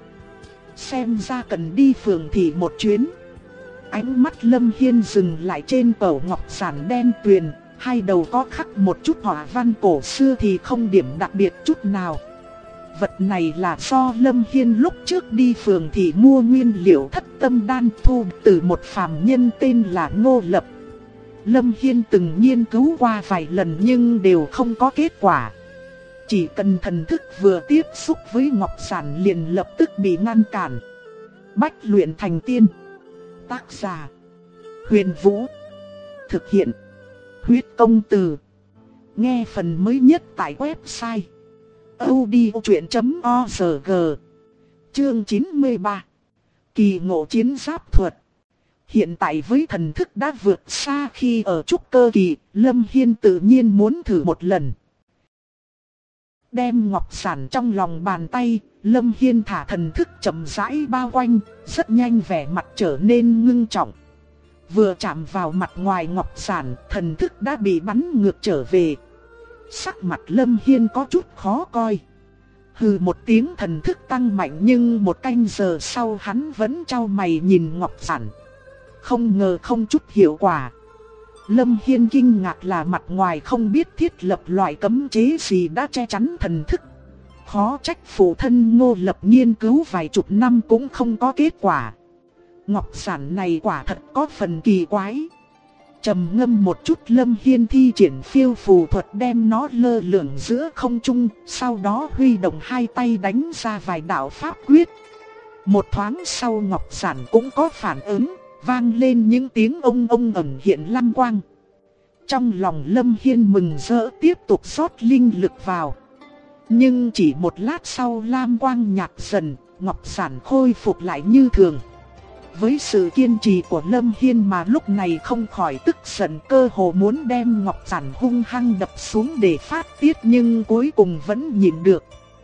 Xem ra cần đi phường thị một chuyến. Ánh mắt Lâm Hiên dừng lại trên cẩu ngọc giản đen tuyền, hai đầu có khắc một chút họa văn cổ xưa thì không điểm đặc biệt chút nào. Vật này là do Lâm Hiên lúc trước đi phường thị mua nguyên liệu thất tâm đan thu từ một phàm nhân tên là Ngô Lập. Lâm Hiên từng nghiên cứu qua vài lần nhưng đều không có kết quả. Chỉ cần thần thức vừa tiếp xúc với ngọc giản liền lập tức bị ngăn cản. Bách luyện thành tiên. Tác giả: Huyền Vũ. Thực hiện: Huyết Công Từ. Nghe phần mới nhất tại website audiochuyện.org. Chương 93. Kỳ ngộ chiến giáp thuật. Hiện tại với thần thức đã vượt xa khi ở trúc cơ kỳ, Lâm Hiên tự nhiên muốn thử một lần. Đem ngọc giản trong lòng bàn tay, Lâm Hiên thả thần thức chậm rãi bao quanh, rất nhanh vẻ mặt trở nên ngưng trọng. Vừa chạm vào mặt ngoài ngọc giản, thần thức đã bị bắn ngược trở về. Sắc mặt Lâm Hiên có chút khó coi. Hừ một tiếng, thần thức tăng mạnh nhưng một canh giờ sau hắn vẫn chau mày nhìn ngọc giản. Không ngờ không chút hiệu quả. Lâm Hiên kinh ngạc là mặt ngoài không biết thiết lập loại cấm chế gì đã che chắn thần thức. Khó trách phụ thân Ngô Lập nghiên cứu vài chục năm cũng không có kết quả. Ngọc giản này quả thật có phần kỳ quái. Trầm ngâm một chút, Lâm Hiên thi triển phiêu phù thuật đem nó lơ lửng giữa không trung, sau đó huy động hai tay đánh ra vài đạo pháp quyết. Một thoáng sau ngọc giản cũng có phản ứng, vang lên những tiếng ông ẩn hiện lam quang. Trong lòng Lâm Hiên mừng rỡ tiếp tục rót linh lực vào. Nhưng chỉ một lát sau lam quang nhạt dần, ngọc giản khôi phục lại như thường. Với sự kiên trì của Lâm Hiên mà lúc này không khỏi tức giận, cơ hồ muốn đem ngọc giản hung hăng đập xuống để phát tiết, nhưng cuối cùng vẫn nhịn được.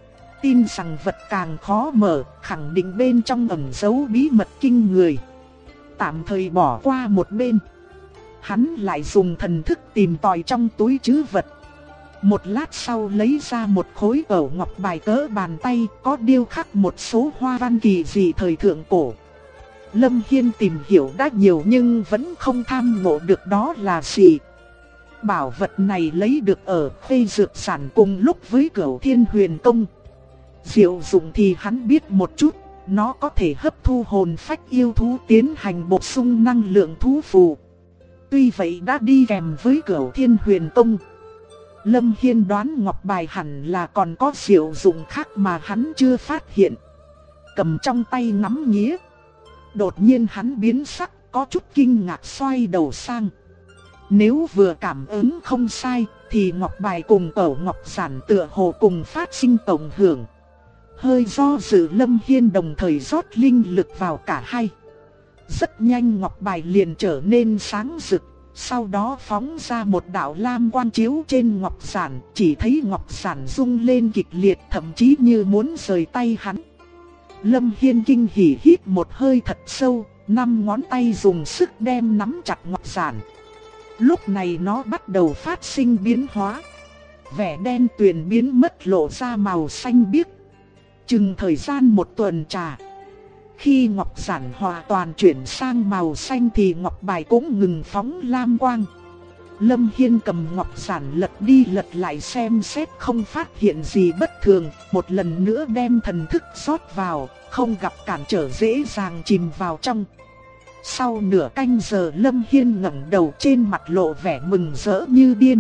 Tin rằng vật càng khó mở, khẳng định bên trong ẩn giấu bí mật kinh người. Tạm thời bỏ qua một bên, hắn lại dùng thần thức tìm tòi trong túi trữ vật. Một lát sau lấy ra một khối cẩu ngọc bài cỡ bàn tay, có điêu khắc một số hoa văn kỳ dị thời thượng cổ. Lâm Hiên tìm hiểu đã nhiều nhưng vẫn không tham ngộ được đó là gì. Bảo vật này lấy được ở Khê Dược Sản cùng lúc với Cửu Thiên Huyền Công. Diệu dụng thì hắn biết một chút, nó có thể hấp thu hồn phách yêu thú tiến hành bổ sung năng lượng thú phù. Tuy vậy đã đi kèm với Cửu Thiên Huyền Công. Lâm Hiên đoán ngọc bài hẳn là còn có diệu dụng khác mà hắn chưa phát hiện. Cầm trong tay ngắm nghía. Đột nhiên hắn biến sắc, có chút kinh ngạc xoay đầu sang. Nếu vừa cảm ứng không sai, thì ngọc bài cùng cẩu ngọc giản tựa hồ cùng phát sinh tổng hưởng. Hơi do dự, Lâm Hiên đồng thời rót linh lực vào cả hai. Rất nhanh ngọc bài liền trở nên sáng rực, sau đó phóng ra một đạo lam quang chiếu trên ngọc giản, chỉ thấy ngọc giản rung lên kịch liệt, thậm chí như muốn rời tay hắn. Lâm Hiên kinh hỉ hít một hơi thật sâu, 5 ngón tay dùng sức đem nắm chặt ngọc giản. Lúc này nó bắt đầu phát sinh biến hóa. Vẻ đen tuyền biến mất lộ ra màu xanh biếc. Chừng thời gian một tuần trà. Khi ngọc giản hoàn toàn chuyển sang màu xanh thì ngọc bài cũng ngừng phóng lam quang. Lâm Hiên cầm ngọc giản lật đi lật lại xem xét không phát hiện gì bất thường, một lần nữa đem thần thức rót vào, không gặp cản trở dễ dàng chìm vào trong. Sau nửa canh giờ Lâm Hiên ngẩng đầu, trên mặt lộ vẻ mừng rỡ như điên.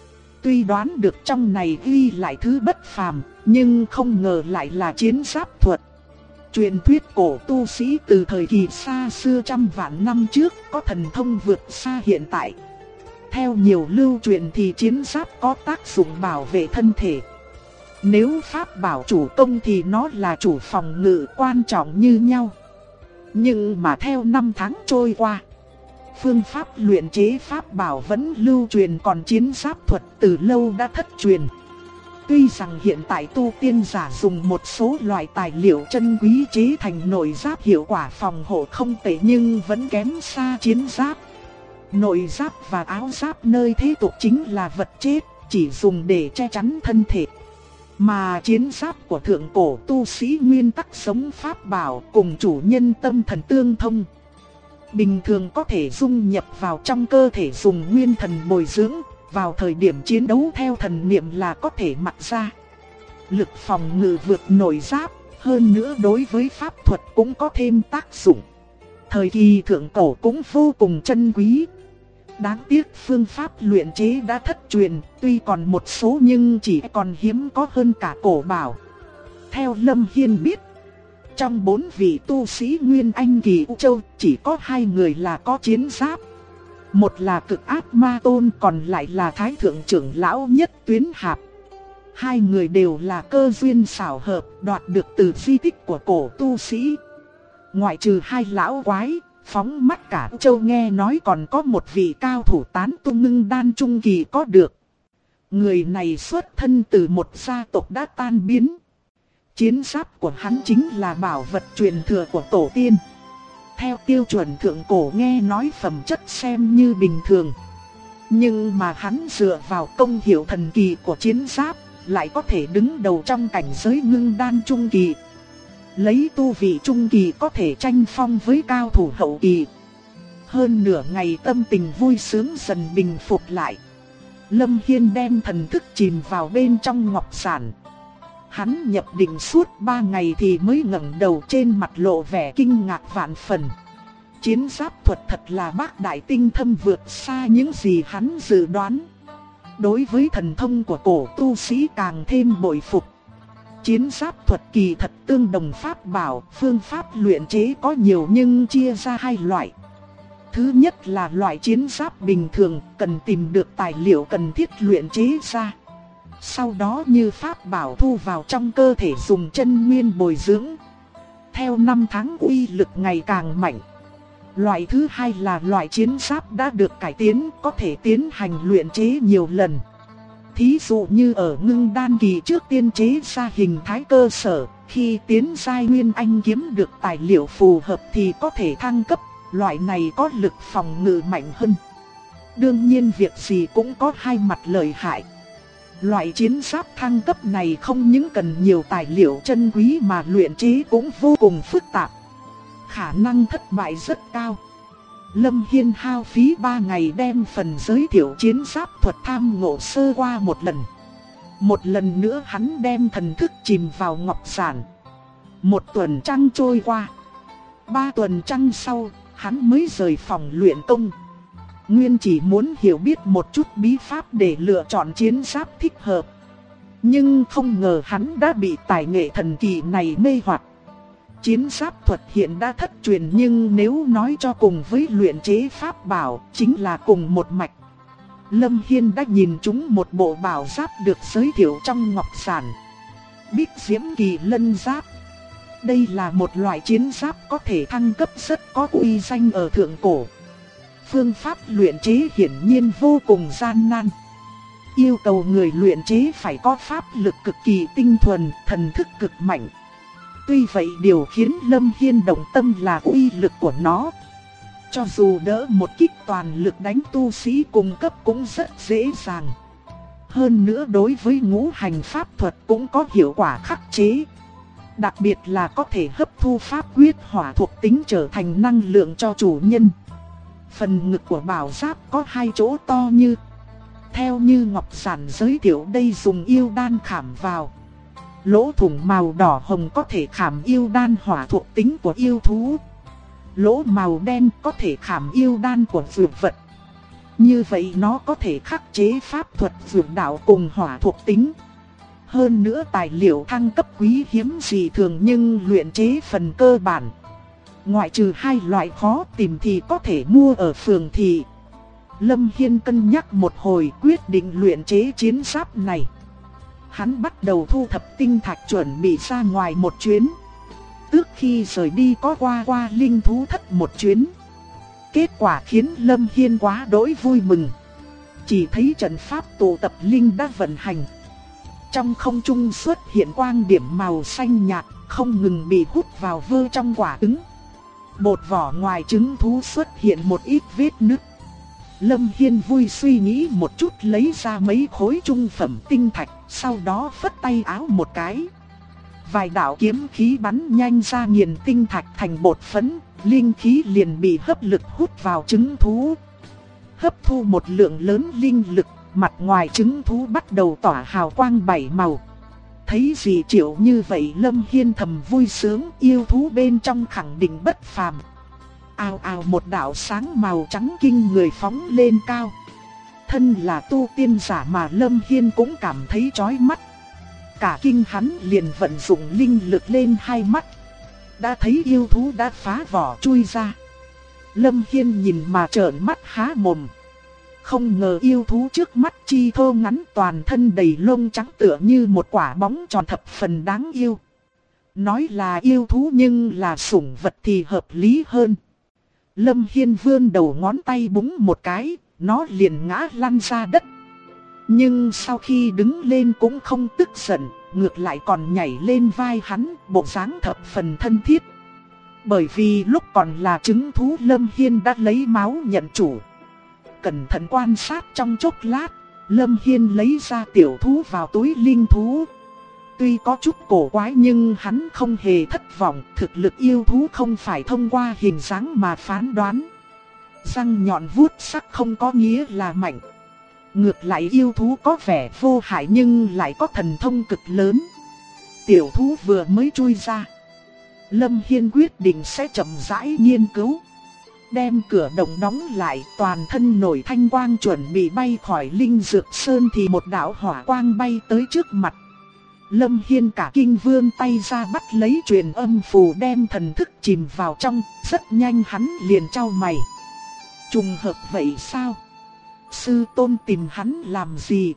Tuy đoán được trong này ghi lại thứ bất phàm, nhưng không ngờ lại là chiến giáp thuật. Truyền thuyết cổ tu sĩ từ thời kỳ xa xưa trăm vạn năm trước có thần thông vượt xa hiện tại. Theo nhiều lưu truyền thì chiến giáp có tác dụng bảo vệ thân thể. Nếu pháp bảo chủ công thì nó là chủ phòng ngự quan trọng như nhau. Nhưng mà theo năm tháng trôi qua, phương pháp luyện chế pháp bảo vẫn lưu truyền, còn chiến giáp thuật từ lâu đã thất truyền. Tuy rằng hiện tại tu tiên giả dùng một số loại tài liệu chân quý chế thành nội giáp hiệu quả phòng hộ không tệ, nhưng vẫn kém xa chiến giáp. Nội giáp và áo giáp nơi thế tục chính là vật chết, chỉ dùng để che chắn thân thể. Mà chiến giáp của thượng cổ tu sĩ nguyên tắc sống pháp bảo cùng chủ nhân tâm thần tương thông. Bình thường có thể dung nhập vào trong cơ thể dùng nguyên thần bồi dưỡng, vào thời điểm chiến đấu theo thần niệm là có thể mặc ra. Lực phòng ngự vượt nội giáp, hơn nữa đối với pháp thuật cũng có thêm tác dụng. Thời kỳ thượng cổ cũng vô cùng chân quý. Đáng tiếc phương pháp luyện chế đã thất truyền, tuy còn một số nhưng chỉ còn hiếm có hơn cả cổ bảo. Theo Lâm Hiên biết, trong 4 vị tu sĩ Nguyên Anh kỳ U Châu chỉ có 2 người là có chiến giáp. Một là Cực Ác Ma Tôn, còn lại là Thái Thượng trưởng lão Nhất Tuyến Hạp. 2 người đều là cơ duyên xảo hợp, đoạt được từ di tích của cổ tu sĩ. Ngoại trừ 2 lão quái, phóng mắt cả U Châu nghe nói còn có một vị cao thủ tán tu ngưng đan trung kỳ có được. Người này xuất thân từ một gia tộc đã tan biến. Chiến giáp của hắn chính là bảo vật truyền thừa của tổ tiên. Theo tiêu chuẩn thượng cổ nghe nói phẩm chất xem như bình thường. Nhưng mà hắn dựa vào công hiệu thần kỳ của chiến giáp, lại có thể đứng đầu trong cảnh giới ngưng đan trung kỳ. Lấy tu vị trung kỳ có thể tranh phong với cao thủ hậu kỳ. Hơn nửa ngày tâm tình vui sướng dần bình phục lại. Lâm Hiên đem thần thức chìm vào bên trong ngọc giản. Hắn nhập định suốt 3 ngày thì mới ngẩng đầu, trên mặt lộ vẻ kinh ngạc vạn phần. Chiến giáp thuật thật là bác đại tinh thâm, vượt xa những gì hắn dự đoán. Đối với thần thông của cổ tu sĩ càng thêm bội phục. Chiến giáp thuật kỳ thật tương đồng pháp bảo, phương pháp luyện chế có nhiều nhưng chia ra 2 loại. Thứ nhất là loại chiến giáp bình thường, cần tìm được tài liệu cần thiết luyện chế ra. Sau đó như pháp bảo thu vào trong cơ thể dùng chân nguyên bồi dưỡng. Theo năm tháng uy lực ngày càng mạnh. Loại thứ 2 là loại chiến giáp đã được cải tiến, có thể tiến hành luyện chế nhiều lần. Thí dụ như ở ngưng đan kỳ trước tiên chế ra hình thái cơ sở, khi tiến giai Nguyên Anh kiếm được tài liệu phù hợp thì có thể thăng cấp, loại này có lực phòng ngự mạnh hơn. Đương nhiên việc gì cũng có 2 mặt lợi hại. Loại chiến giáp thăng cấp này không những cần nhiều tài liệu chân quý mà luyện chế cũng vô cùng phức tạp. Khả năng thất bại rất cao. Lâm Hiên hao phí 3 ngày đem phần giới thiệu chiến giáp thuật tham ngộ sơ qua một lần. Một lần nữa hắn đem thần thức chìm vào ngọc giản. 1 tuần trăng trôi qua. 3 tuần trăng sau, hắn mới rời phòng luyện công. Nguyên chỉ muốn hiểu biết một chút bí pháp để lựa chọn chiến giáp thích hợp. Nhưng không ngờ hắn đã bị tài nghệ thần kỳ này mê hoặc. Chiến giáp thuật hiện đã thất truyền, nhưng nếu nói cho cùng với luyện chế pháp bảo, chính là cùng một mạch. Lâm Hiên đã nhìn trúng một bộ bảo giáp được giới thiệu trong ngọc giản. Bích Diễm Kỳ Lân Giáp. Đây là một loại chiến giáp có thể thăng cấp rất có uy danh ở thượng cổ. Phương pháp luyện chế hiển nhiên vô cùng gian nan. Yêu cầu người luyện chế phải có pháp lực cực kỳ tinh thuần, thần thức cực mạnh. Tuy vậy điều khiến Lâm Hiên động tâm là uy lực của nó. Cho dù đỡ một kích toàn lực đánh tu sĩ cùng cấp cũng rất dễ dàng. Hơn nữa đối với ngũ hành pháp thuật cũng có hiệu quả khắc chế. Đặc biệt là có thể hấp thu pháp quyết hỏa thuộc tính trở thành năng lượng cho chủ nhân. Phần ngực của bảo giáp có 2 chỗ to như. Theo như ngọc giản giới thiệu đây dùng yêu đan khảm vào. Lỗ thủng màu đỏ hồng có thể khảm yêu đan hỏa thuộc tính của yêu thú. Lỗ màu đen có thể khảm yêu đan của dược vật. Như vậy nó có thể khắc chế pháp thuật dược đạo cùng hỏa thuộc tính. Hơn nữa tài liệu thăng cấp quý hiếm gì thường nhưng luyện chế phần cơ bản. Ngoại trừ 2 loại khó tìm thì có thể mua ở phường thị. Lâm Hiên cân nhắc một hồi quyết định luyện chế chiến giáp này. Hắn bắt đầu thu thập tinh thạch chuẩn bị ra ngoài một chuyến. Trước khi rời đi có qua linh thú thất một chuyến. Kết quả khiến Lâm Hiên quá đỗi vui mừng. Chỉ thấy trận pháp tụ tập linh đã vận hành. Trong không trung xuất hiện quang điểm màu xanh nhạt, không ngừng bị hút vào vơ trong quả trứng. Bột vỏ ngoài trứng thú xuất hiện một ít vết nứt. Lâm Hiên vui suy nghĩ một chút lấy ra mấy khối trung phẩm tinh thạch, sau đó phất tay áo một cái. Vài đạo kiếm khí bắn nhanh ra nghiền tinh thạch thành bột phấn, linh khí liền bị hấp lực hút vào trứng thú. Hấp thu một lượng lớn linh lực, mặt ngoài trứng thú bắt đầu tỏa hào quang 7 màu. Thấy gì triệu như vậy Lâm Hiên thầm vui sướng, yêu thú bên trong khẳng định bất phàm. Ào ào, một đạo sáng màu trắng kinh người phóng lên cao. Thân là tu tiên giả mà Lâm Hiên cũng cảm thấy chói mắt. Cả kinh hắn liền vận dụng linh lực lên hai mắt. Đã thấy yêu thú đã phá vỏ chui ra. Lâm Hiên nhìn mà trợn mắt há mồm. Không ngờ yêu thú trước mắt chi thô ngắn, toàn thân đầy lông trắng tựa như một quả bóng tròn thập phần đáng yêu. Nói là yêu thú nhưng là sủng vật thì hợp lý hơn. Lâm Hiên vươn đầu ngón tay búng một cái, nó liền ngã lăn ra đất. Nhưng sau khi đứng lên cũng không tức giận, ngược lại còn nhảy lên vai hắn, bộ dáng thập phần thân thiết. Bởi vì lúc còn là trứng thú, Lâm Hiên đã lấy máu nhận chủ. Cẩn thận quan sát trong chốc lát, Lâm Hiên lấy ra tiểu thú vào túi linh thú. Tuy có chút cổ quái nhưng hắn không hề thất vọng, thực lực yêu thú không phải thông qua hình dáng mà phán đoán. Răng nhọn vuốt sắc không có nghĩa là mạnh. Ngược lại yêu thú có vẻ vô hại nhưng lại có thần thông cực lớn. Tiểu thú vừa mới chui ra, Lâm Hiên quyết định sẽ chậm rãi nghiên cứu. Đem cửa động đóng lại, toàn thân nổi thanh quang chuẩn bị bay khỏi Linh Dược Sơn thì một đạo hỏa quang bay tới trước mặt. Lâm Hiên cả kinh vươn tay ra bắt lấy truyền âm phù, đem thần thức chìm vào trong. Rất nhanh hắn liền chau mày. Trùng hợp vậy sao? Sư tôn tìm hắn làm gì?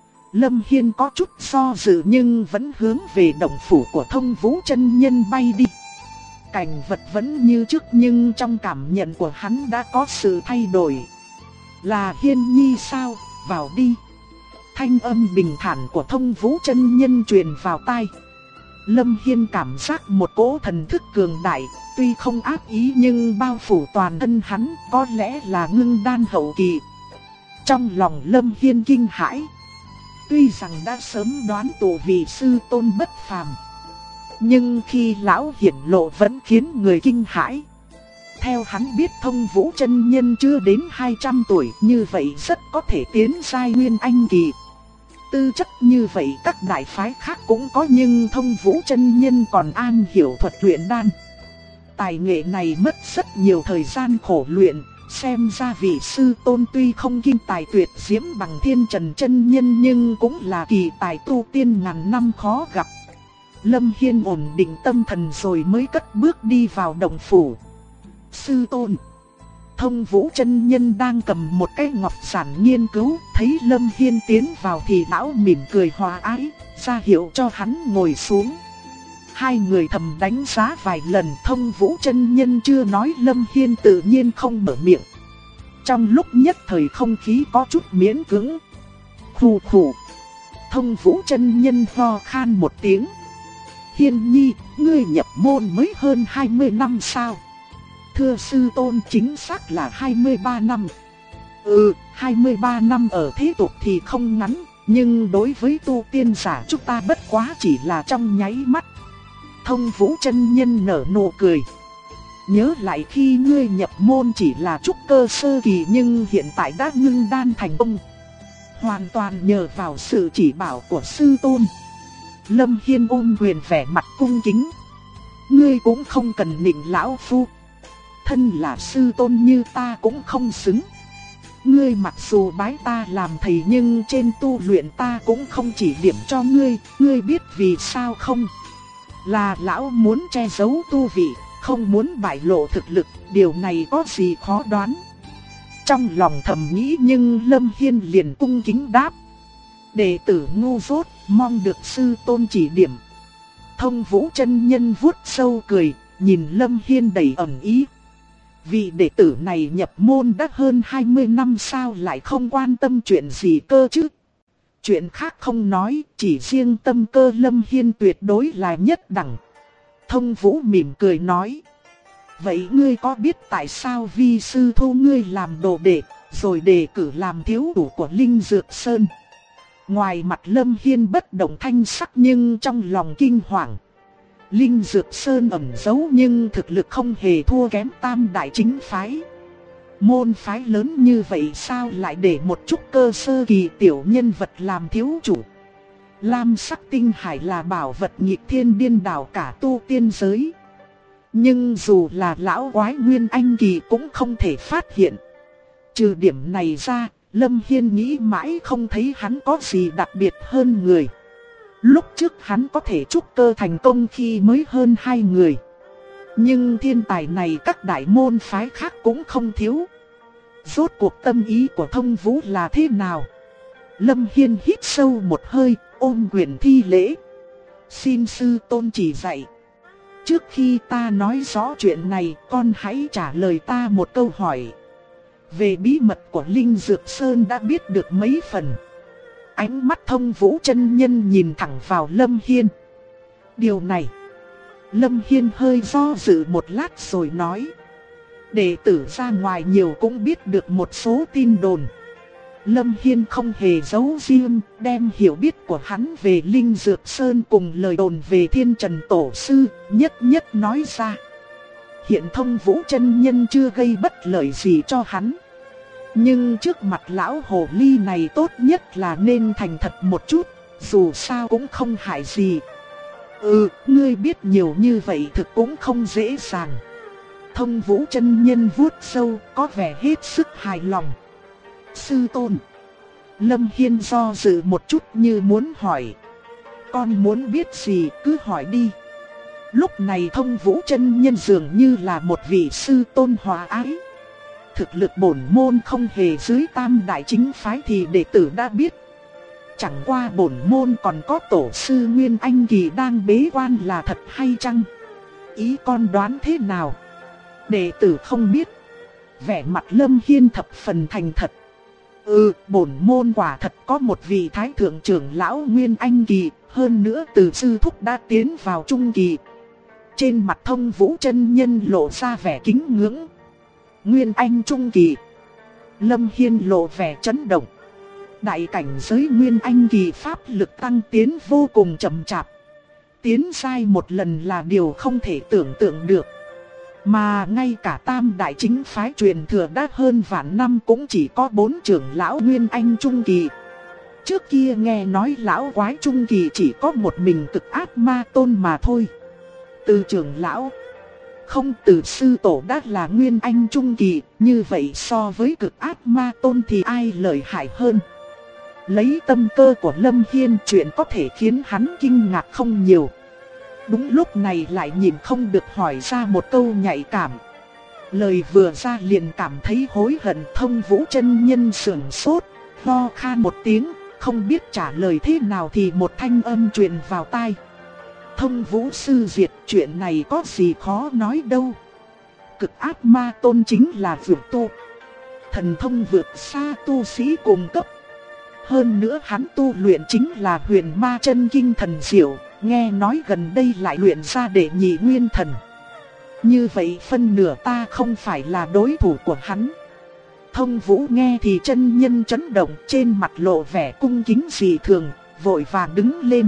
Lâm Hiên có chút do dự nhưng vẫn hướng về động phủ của Thông Vũ chân nhân bay đi. Cảnh vật vẫn như trước nhưng trong cảm nhận của hắn đã có sự thay đổi. Là Hiên Nhi sao? Vào đi. Thanh âm bình thản của Thông Vũ chân nhân truyền vào tai. Lâm Hiên cảm giác một cỗ thần thức cường đại, tuy không ác ý nhưng bao phủ toàn thân hắn, có lẽ là ngưng đan hậu kỳ. Trong lòng Lâm Hiên kinh hãi. Tuy rằng đã sớm đoán tổ vị sư tôn bất phàm, nhưng khi lão hiển lộ vẫn khiến người kinh hãi. Theo hắn biết Thông Vũ chân nhân chưa đến 200 tuổi, như vậy rất có thể tiến giai nguyên anh kỳ. Tư chất như vậy các đại phái khác cũng có nhưng Thông Vũ chân nhân còn an hiểu thuật luyện đan. Tài nghệ này mất rất nhiều thời gian khổ luyện, xem ra vị sư tôn tuy không kinh tài tuyệt diễm bằng Thiên Trần chân nhân nhưng cũng là kỳ tài tu tiên ngàn năm khó gặp. Lâm Hiên ổn định tâm thần rồi mới cất bước đi vào động phủ. Sư tôn. Thông Vũ chân nhân đang cầm một cái ngọc giản nghiên cứu, thấy Lâm Hiên tiến vào thì lão mỉm cười hòa ái, ra hiệu cho hắn ngồi xuống. Hai người thầm đánh giá vài lần, Thông Vũ chân nhân chưa nói Lâm Hiên tự nhiên không mở miệng. Trong lúc nhất thời không khí có chút miễn cưỡng. Khù khù. Thông Vũ chân nhân ho khan một tiếng. Hiên Nhi, ngươi nhập môn mới hơn 20 năm sao? Thưa sư tôn, chính xác là 23 năm. 23 năm ở thế tục thì không ngắn, nhưng đối với tu tiên giả chúng ta bất quá chỉ là trong nháy mắt. Thông Vũ chân nhân nở nụ cười. Nhớ lại khi ngươi nhập môn chỉ là trúc cơ sơ kỳ nhưng hiện tại đã ngưng đan thành công. Hoàn toàn nhờ vào sự chỉ bảo của sư tôn. Lâm Hiên ôm quyền vẻ mặt cung kính. Ngươi cũng không cần nịnh lão phu. Thân là sư tôn như ta cũng không xứng. Ngươi mặc dù bái ta làm thầy nhưng trên tu luyện ta cũng không chỉ điểm cho ngươi. Ngươi biết vì sao không? Là lão muốn che giấu tu vị, không muốn bại lộ thực lực. Điều này có gì khó đoán. Trong lòng thầm nghĩ nhưng Lâm Hiên liền cung kính đáp. Đệ tử ngu dốt, mong được sư tôn chỉ điểm. Thông Vũ chân nhân vuốt sâu cười, nhìn Lâm Hiên đầy ẩn ý. Vị đệ tử này nhập môn đã hơn 20 năm sao lại không quan tâm chuyện gì cơ chứ? Chuyện khác không nói, chỉ riêng tâm cơ Lâm Hiên tuyệt đối là nhất đẳng. Thông Vũ mỉm cười nói. Vậy ngươi có biết tại sao vi sư thu ngươi làm đồ đệ, rồi đề cử làm thiếu chủ của Linh Dược Sơn? Ngoài mặt Lâm Hiên bất động thanh sắc nhưng trong lòng kinh hoàng. Linh Dược Sơn ẩn giấu nhưng thực lực không hề thua kém tam đại chính phái. Môn phái lớn như vậy sao lại để một chút cơ sơ kỳ tiểu nhân vật làm thiếu chủ? Lam sắc tinh hải là bảo vật nghịch thiên điên đảo cả tu tiên giới. Nhưng dù là lão quái Nguyên Anh Kỳ cũng không thể phát hiện. Trừ điểm này ra, Lâm Hiên nghĩ mãi không thấy hắn có gì đặc biệt hơn người. Lúc trước hắn có thể trúc cơ thành công khi mới hơn 2 người. Nhưng thiên tài này các đại môn phái khác cũng không thiếu. Rốt cuộc tâm ý của Thông Vũ là thế nào? Lâm Hiên hít sâu một hơi, ôm quyền thi lễ. Xin sư tôn chỉ dạy. Trước khi ta nói rõ chuyện này, con hãy trả lời ta một câu hỏi. Về bí mật của Linh Dược Sơn đã biết được mấy phần? Ánh mắt Thông Vũ chân nhân nhìn thẳng vào Lâm Hiên. Điều này, Lâm Hiên hơi do dự một lát rồi nói. Đệ tử ra ngoài nhiều cũng biết được một số tin đồn. Lâm Hiên không hề giấu riêng, đem hiểu biết của hắn về Linh Dược Sơn cùng lời đồn về Thiên Trần Tổ Sư, nhất nhất nói ra. Hiện Thông Vũ chân nhân chưa gây bất lợi gì cho hắn. Nhưng trước mặt lão hồ ly này tốt nhất là nên thành thật một chút, dù sao cũng không hại gì. Ngươi biết nhiều như vậy thực cũng không dễ dàng. Thông Vũ chân nhân vuốt râu, có vẻ hết sức hài lòng. Sư tôn. Lâm Hiên do dự một chút như muốn hỏi. Con muốn biết gì cứ hỏi đi. Lúc này Thông Vũ chân nhân dường như là một vị sư tôn hòa ái. Thực lực bổn môn không hề dưới tam đại chính phái thì đệ tử đã biết. Chẳng qua bổn môn còn có tổ sư Nguyên Anh Kỳ đang bế quan là thật hay chăng? Ý con đoán thế nào? Đệ tử không biết. Vẻ mặt Lâm Hiên thập phần thành thật. Bổn môn quả thật có một vị thái thượng trưởng lão Nguyên Anh Kỳ, hơn nữa từ sư thúc đã tiến vào trung kỳ. Trên mặt Thông Vũ chân nhân lộ ra vẻ kính ngưỡng. Nguyên Anh trung kỳ. Lâm Hiên lộ vẻ chấn động. Đại cảnh giới Nguyên Anh Kỳ pháp lực tăng tiến vô cùng chậm chạp. Tiến sai một lần là điều không thể tưởng tượng được. Mà ngay cả tam đại chính phái truyền thừa đã hơn vạn năm cũng chỉ có 4 trưởng lão Nguyên Anh trung kỳ. Trước kia nghe nói lão quái trung kỳ chỉ có một mình Cực Ác Ma Tôn mà thôi. Từ trưởng lão, không từ sư tổ đã là Nguyên Anh trung kỳ, như vậy so với Cực Ác Ma Tôn thì ai lợi hại hơn? Lấy tâm cơ của Lâm Hiên, chuyện có thể khiến hắn kinh ngạc không nhiều. Đúng lúc này lại nhìn không được hỏi ra một câu nhạy cảm. Lời vừa ra liền cảm thấy hối hận. Thông Vũ chân nhân sững sốt, ho khan một tiếng, không biết trả lời thế nào thì một thanh âm truyền vào tai. Thông Vũ sư diệt, chuyện này có gì khó nói đâu. Cực Ác Ma Tôn chính là vượt tu, thần thông vượt xa tu sĩ cùng cấp. Hơn nữa hắn tu luyện chính là Huyền Ma Chân Kinh thần diệu, nghe nói gần đây lại luyện ra đệ nhị nguyên thần. Như vậy phân nửa ta không phải là đối thủ của hắn. Thông Vũ nghe thì chân nhân chấn động, trên mặt lộ vẻ cung kính dị thường, vội vàng đứng lên.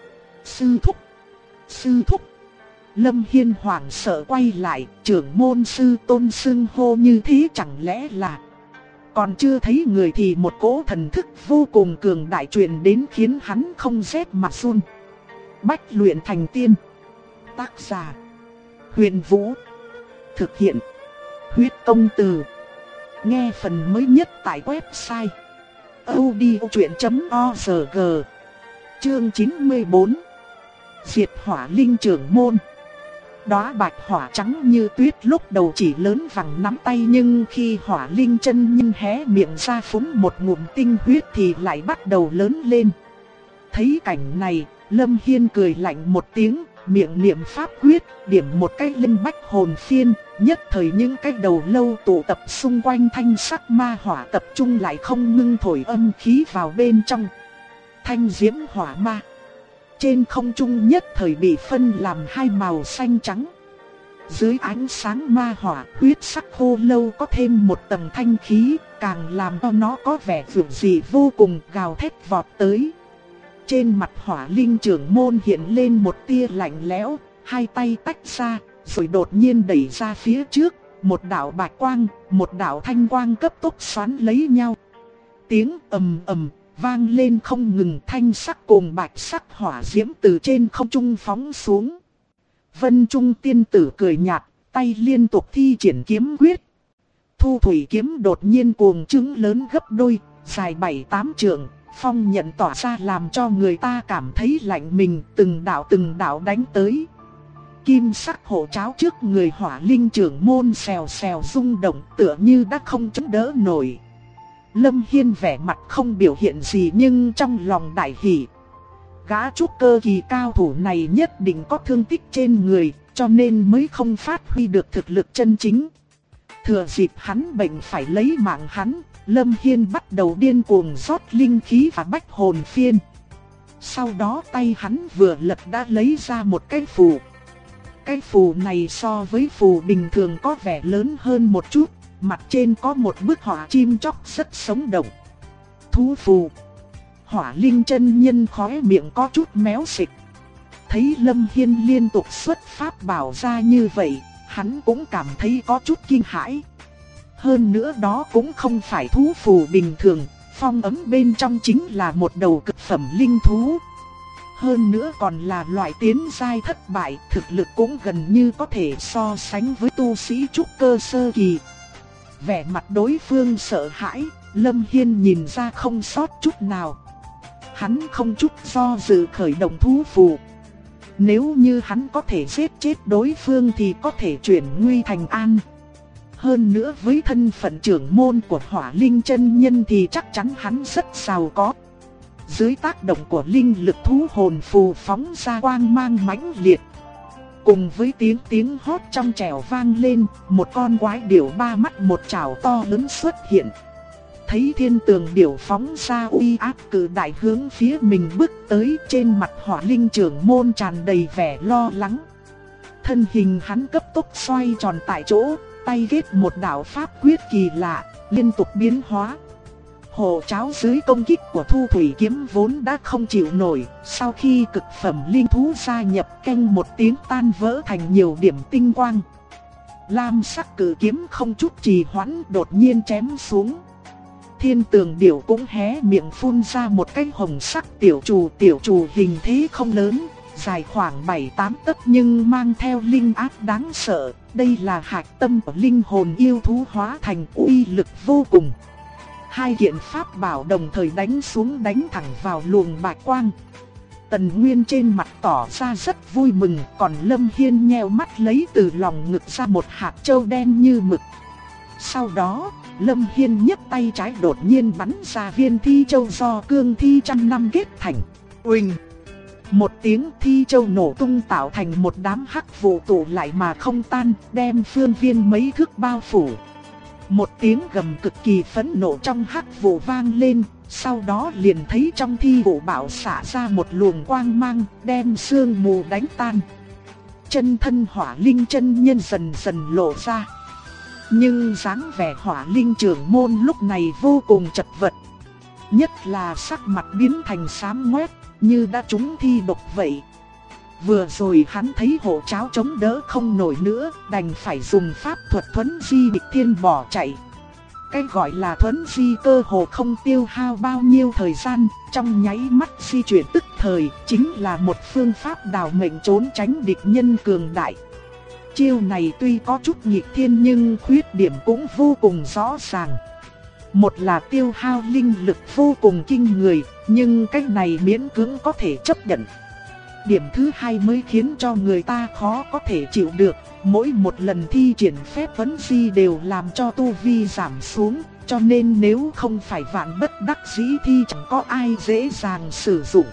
Sư thúc, sư thúc. Lâm Hiên hoảng sợ quay lại, trưởng môn sư tôn xưng hô như thế chẳng lẽ là... Còn chưa thấy người thì một cỗ thần thức vô cùng cường đại truyền đến khiến hắn không rét mà run. Bách luyện thành tiên. Tác giả: Huyền Vũ. Thực hiện: Huyết Công Từ. Nghe phần mới nhất tại website audiochuyện.org. Chương 94. Diệt Hỏa Linh trưởng môn. Đóa bạch hỏa trắng như tuyết lúc đầu chỉ lớn vằng nắm tay, nhưng khi Hỏa Linh chân nhân hé miệng ra phun một ngụm tinh huyết thì lại bắt đầu lớn lên. Thấy cảnh này, Lâm Hiên cười lạnh một tiếng, miệng niệm pháp quyết, điểm một cái linh bách hồn phiên, nhất thời những cái đầu lâu tụ tập xung quanh thanh sắc ma hỏa tập trung lại không ngưng thổi âm khí vào bên trong. Thanh diễm hỏa ma trên không trung nhất thời bị phân làm hai màu xanh trắng. Dưới ánh sáng ma hỏa, huyết sắc khô lâu có thêm một tầng thanh khí, càng làm cho nó có vẻ vượng dị vô cùng, gào thét vọt tới. Trên mặt Hỏa Linh trưởng môn hiện lên một tia lạnh lẽo, hai tay tách ra, rồi đột nhiên đẩy ra phía trước, một đạo bạch quang, một đạo thanh quang cấp tốc xoắn lấy nhau. Tiếng ầm ầm vang lên không ngừng, thanh sắc cùng bạch sắc hỏa diễm từ trên không trung phóng xuống. Vân Trung tiên tử cười nhạt, tay liên tục thi triển kiếm quyết. Thu thủy kiếm đột nhiên cuồng trứng lớn gấp đôi, dài 7-8 trượng, phong nhận tỏa ra làm cho người ta cảm thấy lạnh mình, từng đạo đánh tới. Kim sắc hộ cháo trước người Hỏa Linh trưởng môn xèo xèo rung động, tựa như đã không chống đỡ nổi. Lâm Hiên vẻ mặt không biểu hiện gì nhưng trong lòng đại hỉ. Gã trúc cơ kỳ cao thủ này nhất định có thương tích trên người, cho nên mới không phát huy được thực lực chân chính. Thừa dịp hắn bệnh phải lấy mạng hắn, Lâm Hiên bắt đầu điên cuồng rót linh khí và bách hồn phiên. Sau đó tay hắn vừa lật đã lấy ra một cái phù. Cái phù này so với phù bình thường có vẻ lớn hơn một chút, mặt trên có một bức họa chim chóc rất sống động. Thú phù. Hỏa Linh chân nhân khóe miệng có chút méo xịch. Thấy Lâm Hiên liên tục xuất pháp bảo ra như vậy, hắn cũng cảm thấy có chút kinh hãi. Hơn nữa đó cũng không phải thú phù bình thường, phong ấm bên trong chính là một đầu cực phẩm linh thú. Hơn nữa còn là loại tiến giai thất bại, thực lực cũng gần như có thể so sánh với tu sĩ trúc cơ sơ kỳ. Vẻ mặt đối phương sợ hãi, Lâm Hiên nhìn ra không sót chút nào. Hắn không chút do dự khởi động thú phù. Nếu như hắn có thể giết chết đối phương thì có thể chuyển nguy thành an. Hơn nữa với thân phận trưởng môn của Hỏa Linh chân nhân thì chắc chắn hắn rất giàu có. Dưới tác động của linh lực thú hồn phù phóng ra quang mang mãnh liệt. Cùng với tiếng hót trong trẻo vang lên, một con quái điểu ba mắt một chảo to lớn xuất hiện. Thấy thiên tường điểu phóng ra uy áp cự đại hướng phía mình bước tới, trên mặt Hỏa Linh trưởng môn tràn đầy vẻ lo lắng. Thân hình hắn cấp tốc xoay tròn tại chỗ, tay kết một đạo pháp quyết kỳ lạ, liên tục biến hóa. Hộ cháo dưới công kích của thu thủy kiếm vốn đã không chịu nổi, sau khi cực phẩm linh thú gia nhập canh một tiếng tan vỡ thành nhiều điểm tinh quang. Lam sắc cử kiếm không chút trì hoãn đột nhiên chém xuống. Thiên tường điểu cũng hé miệng phun ra một cái hồng sắc tiểu trù hình thế không lớn, dài khoảng 7-8 tấc nhưng mang theo linh áp đáng sợ. Đây là hạch tâm của linh hồn yêu thú hóa thành uy lực vô cùng. Hai kiện pháp bảo đồng thời đánh xuống đánh thẳng vào luồng bạch quang. Tần Nguyên trên mặt tỏ ra rất vui mừng, còn Lâm Hiên nheo mắt lấy từ lòng ngực ra một hạt châu đen như mực. Sau đó, Lâm Hiên nhấc tay trái đột nhiên bắn ra viên thi châu do cương thi trăm năm kết thành. Uỳnh! Một tiếng thi châu nổ tung tạo thành một đám hắc vụ tụ lại mà không tan, đem phương viên mấy thước bao phủ. Một tiếng gầm cực kỳ phẫn nộ trong hắc vụ vang lên, sau đó liền thấy trong thi vụ bạo xạ ra một luồng quang mang, đem sương mù đánh tan. Chân thân Hỏa Linh chân nhân dần dần lộ ra. Nhưng dáng vẻ Hỏa Linh trưởng môn lúc này vô cùng chật vật. Nhất là sắc mặt biến thành xám ngoét, như đã trúng thi độc vậy. Vừa rồi hắn thấy hộ cháo chống đỡ không nổi nữa, đành phải dùng pháp thuật thuấn di địch thiên bỏ chạy. Cái gọi là thuấn di cơ hồ không tiêu hao bao nhiêu thời gian, trong nháy mắt di chuyển tức thời, chính là một phương pháp đào mệnh trốn tránh địch nhân cường đại. Chiêu này tuy có chút nghịch thiên nhưng khuyết điểm cũng vô cùng rõ ràng. Một là tiêu hao linh lực vô cùng kinh người, nhưng cách này miễn cưỡng có thể chấp nhận. Điểm thứ hai mới khiến cho người ta khó có thể chịu được, mỗi một lần thi triển phép vấn di đều làm cho tu vi giảm xuống, cho nên nếu không phải vạn bất đắc dĩ thì chẳng có ai dễ dàng sử dụng.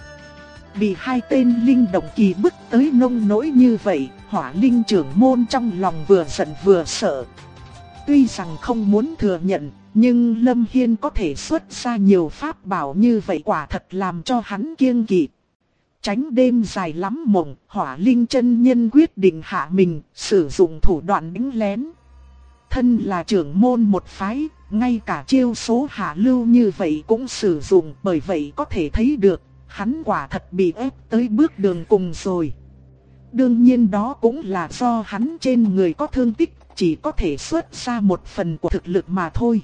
Bị hai tên linh động kỳ bức tới nông nỗi như vậy, Hỏa Linh trưởng môn trong lòng vừa giận vừa sợ. Tuy rằng không muốn thừa nhận, nhưng Lâm Hiên có thể xuất ra nhiều pháp bảo như vậy quả thật làm cho hắn kiêng kỵ. Tránh đêm dài lắm mộng, Hỏa Linh chân nhân quyết định hạ mình, sử dụng thủ đoạn đánh lén. Thân là trưởng môn một phái, ngay cả chiêu số hạ lưu như vậy cũng sử dụng, bởi vậy có thể thấy được, hắn quả thật bị ép tới bước đường cùng rồi. Đương nhiên đó cũng là do hắn trên người có thương tích, chỉ có thể xuất ra một phần của thực lực mà thôi.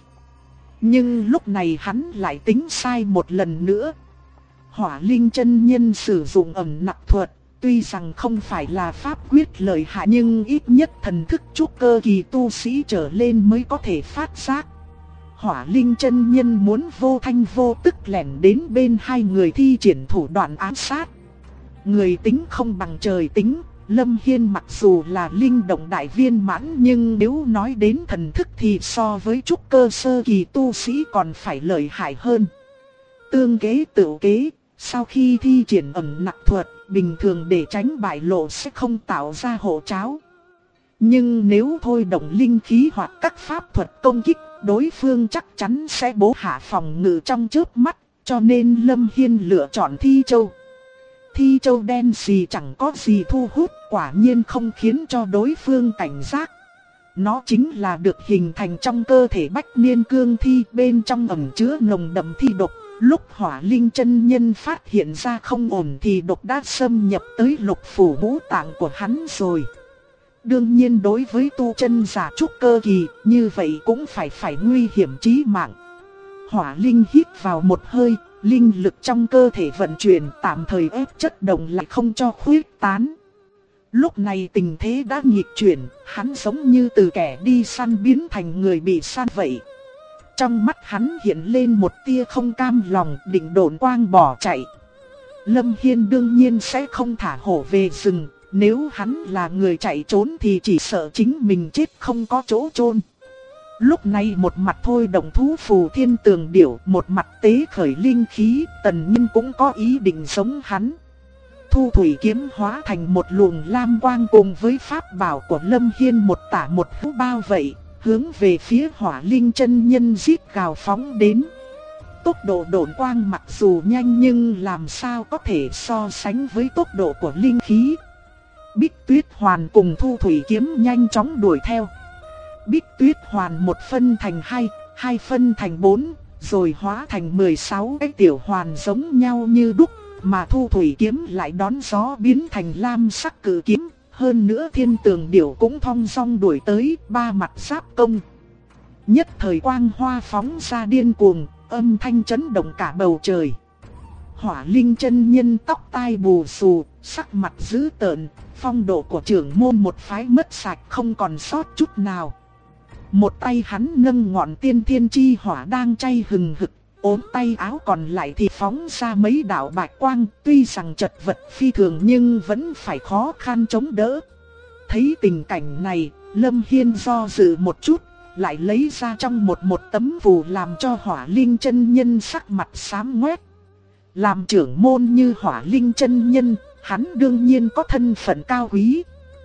Nhưng lúc này hắn lại tính sai một lần nữa. Hỏa Linh chân nhân sử dụng ẩn nặc thuật, Tuy rằng không phải là pháp quyết lợi hại nhưng ít nhất thần thức trúc cơ kỳ tu sĩ trở lên mới có thể phát giác. Hỏa Linh chân nhân muốn vô thanh vô tức lẻn đến bên hai người thi triển thủ đoạn ám sát. Người tính không bằng trời tính, Lâm Hiên mặc dù là linh động đại viên mãn nhưng nếu nói đến thần thức thì so với trúc cơ sơ kỳ tu sĩ còn phải lợi hại hơn. Tương kế tự kế, sau khi thi triển ẩn nặc thuật, bình thường để tránh bại lộ sẽ không tạo ra hộ tráo. Nhưng nếu thôi động linh khí hoặc các pháp thuật công kích, đối phương chắc chắn sẽ bố hạ phòng ngự trong chớp mắt, cho nên Lâm Hiên lựa chọn Thi Châu. Thi Châu đen xì chẳng có gì thu hút, quả nhiên không khiến cho đối phương cảnh giác. Nó chính là được hình thành trong cơ thể Bách Niên Cương Thi, bên trong ẩn chứa nồng đậm thi độc. Lúc Hỏa Linh chân nhân phát hiện ra không ổn thì độc đã xâm nhập tới lục phủ ngũ tạng của hắn rồi. Đương nhiên đối với tu chân giả trúc cơ kỳ, như vậy cũng phải nguy hiểm chí mạng. Hỏa Linh hít vào một hơi, linh lực trong cơ thể vận chuyển, tạm thời ép chất động lại không cho khuyết tán. Lúc này tình thế đã nghịch chuyển, hắn giống như từ kẻ đi săn biến thành người bị săn vậy. Trong mắt hắn hiện lên một tia không cam lòng, định độn quang bỏ chạy. Lâm Hiên đương nhiên sẽ không thả hổ về rừng, nếu hắn là người chạy trốn thì chỉ sợ chính mình chết không có chỗ chôn. Lúc này một mặt thôi động thú phù thiên tường điểu, một mặt tế khởi linh khí, Tần Nhiên cũng có ý định giống hắn. Thu thủy kiếm hóa thành một luồng lam quang cùng với pháp bảo của Lâm Hiên một tả một hữu bao vậy, hướng về phía Hỏa Linh chân nhân rít gào phóng đến. Tốc độ độn quang mặc dù nhanh nhưng làm sao có thể so sánh với tốc độ của linh khí. Bích Tuyết Hoàn cùng Thu thủy kiếm nhanh chóng đuổi theo. Bích Tuyết Hoàn một phân thành hai, hai phân thành 4, rồi hóa thành 16 cái tiểu hoàn giống nhau như đúc, mà Thu thủy kiếm lại đón gió biến thành lam sắc cự kiếm. Hơn nữa thiên tường điểu cũng thong dong đuổi tới, ba mặt giáp công. Nhất thời quang hoa phóng ra điên cuồng, âm thanh chấn động cả bầu trời. Hỏa Linh chân nhân tóc tai bù xù, sắc mặt dữ tợn, phong độ của trưởng môn một phái mất sạch không còn sót chút nào. Một tay hắn nâng ngọn tiên thiên chi hỏa đang cháy hừng hực, ốm tay áo còn lại thì phóng ra mấy đạo bạch quang, tuy rằng chật vật phi thường nhưng vẫn phải khó khăn chống đỡ. Thấy tình cảnh này, Lâm Hiên do dự một chút, lại lấy ra trong một tấm phù làm cho Hỏa Linh chân nhân sắc mặt xám ngoét. Làm trưởng môn như Hỏa Linh chân nhân, hắn đương nhiên có thân phận cao quý.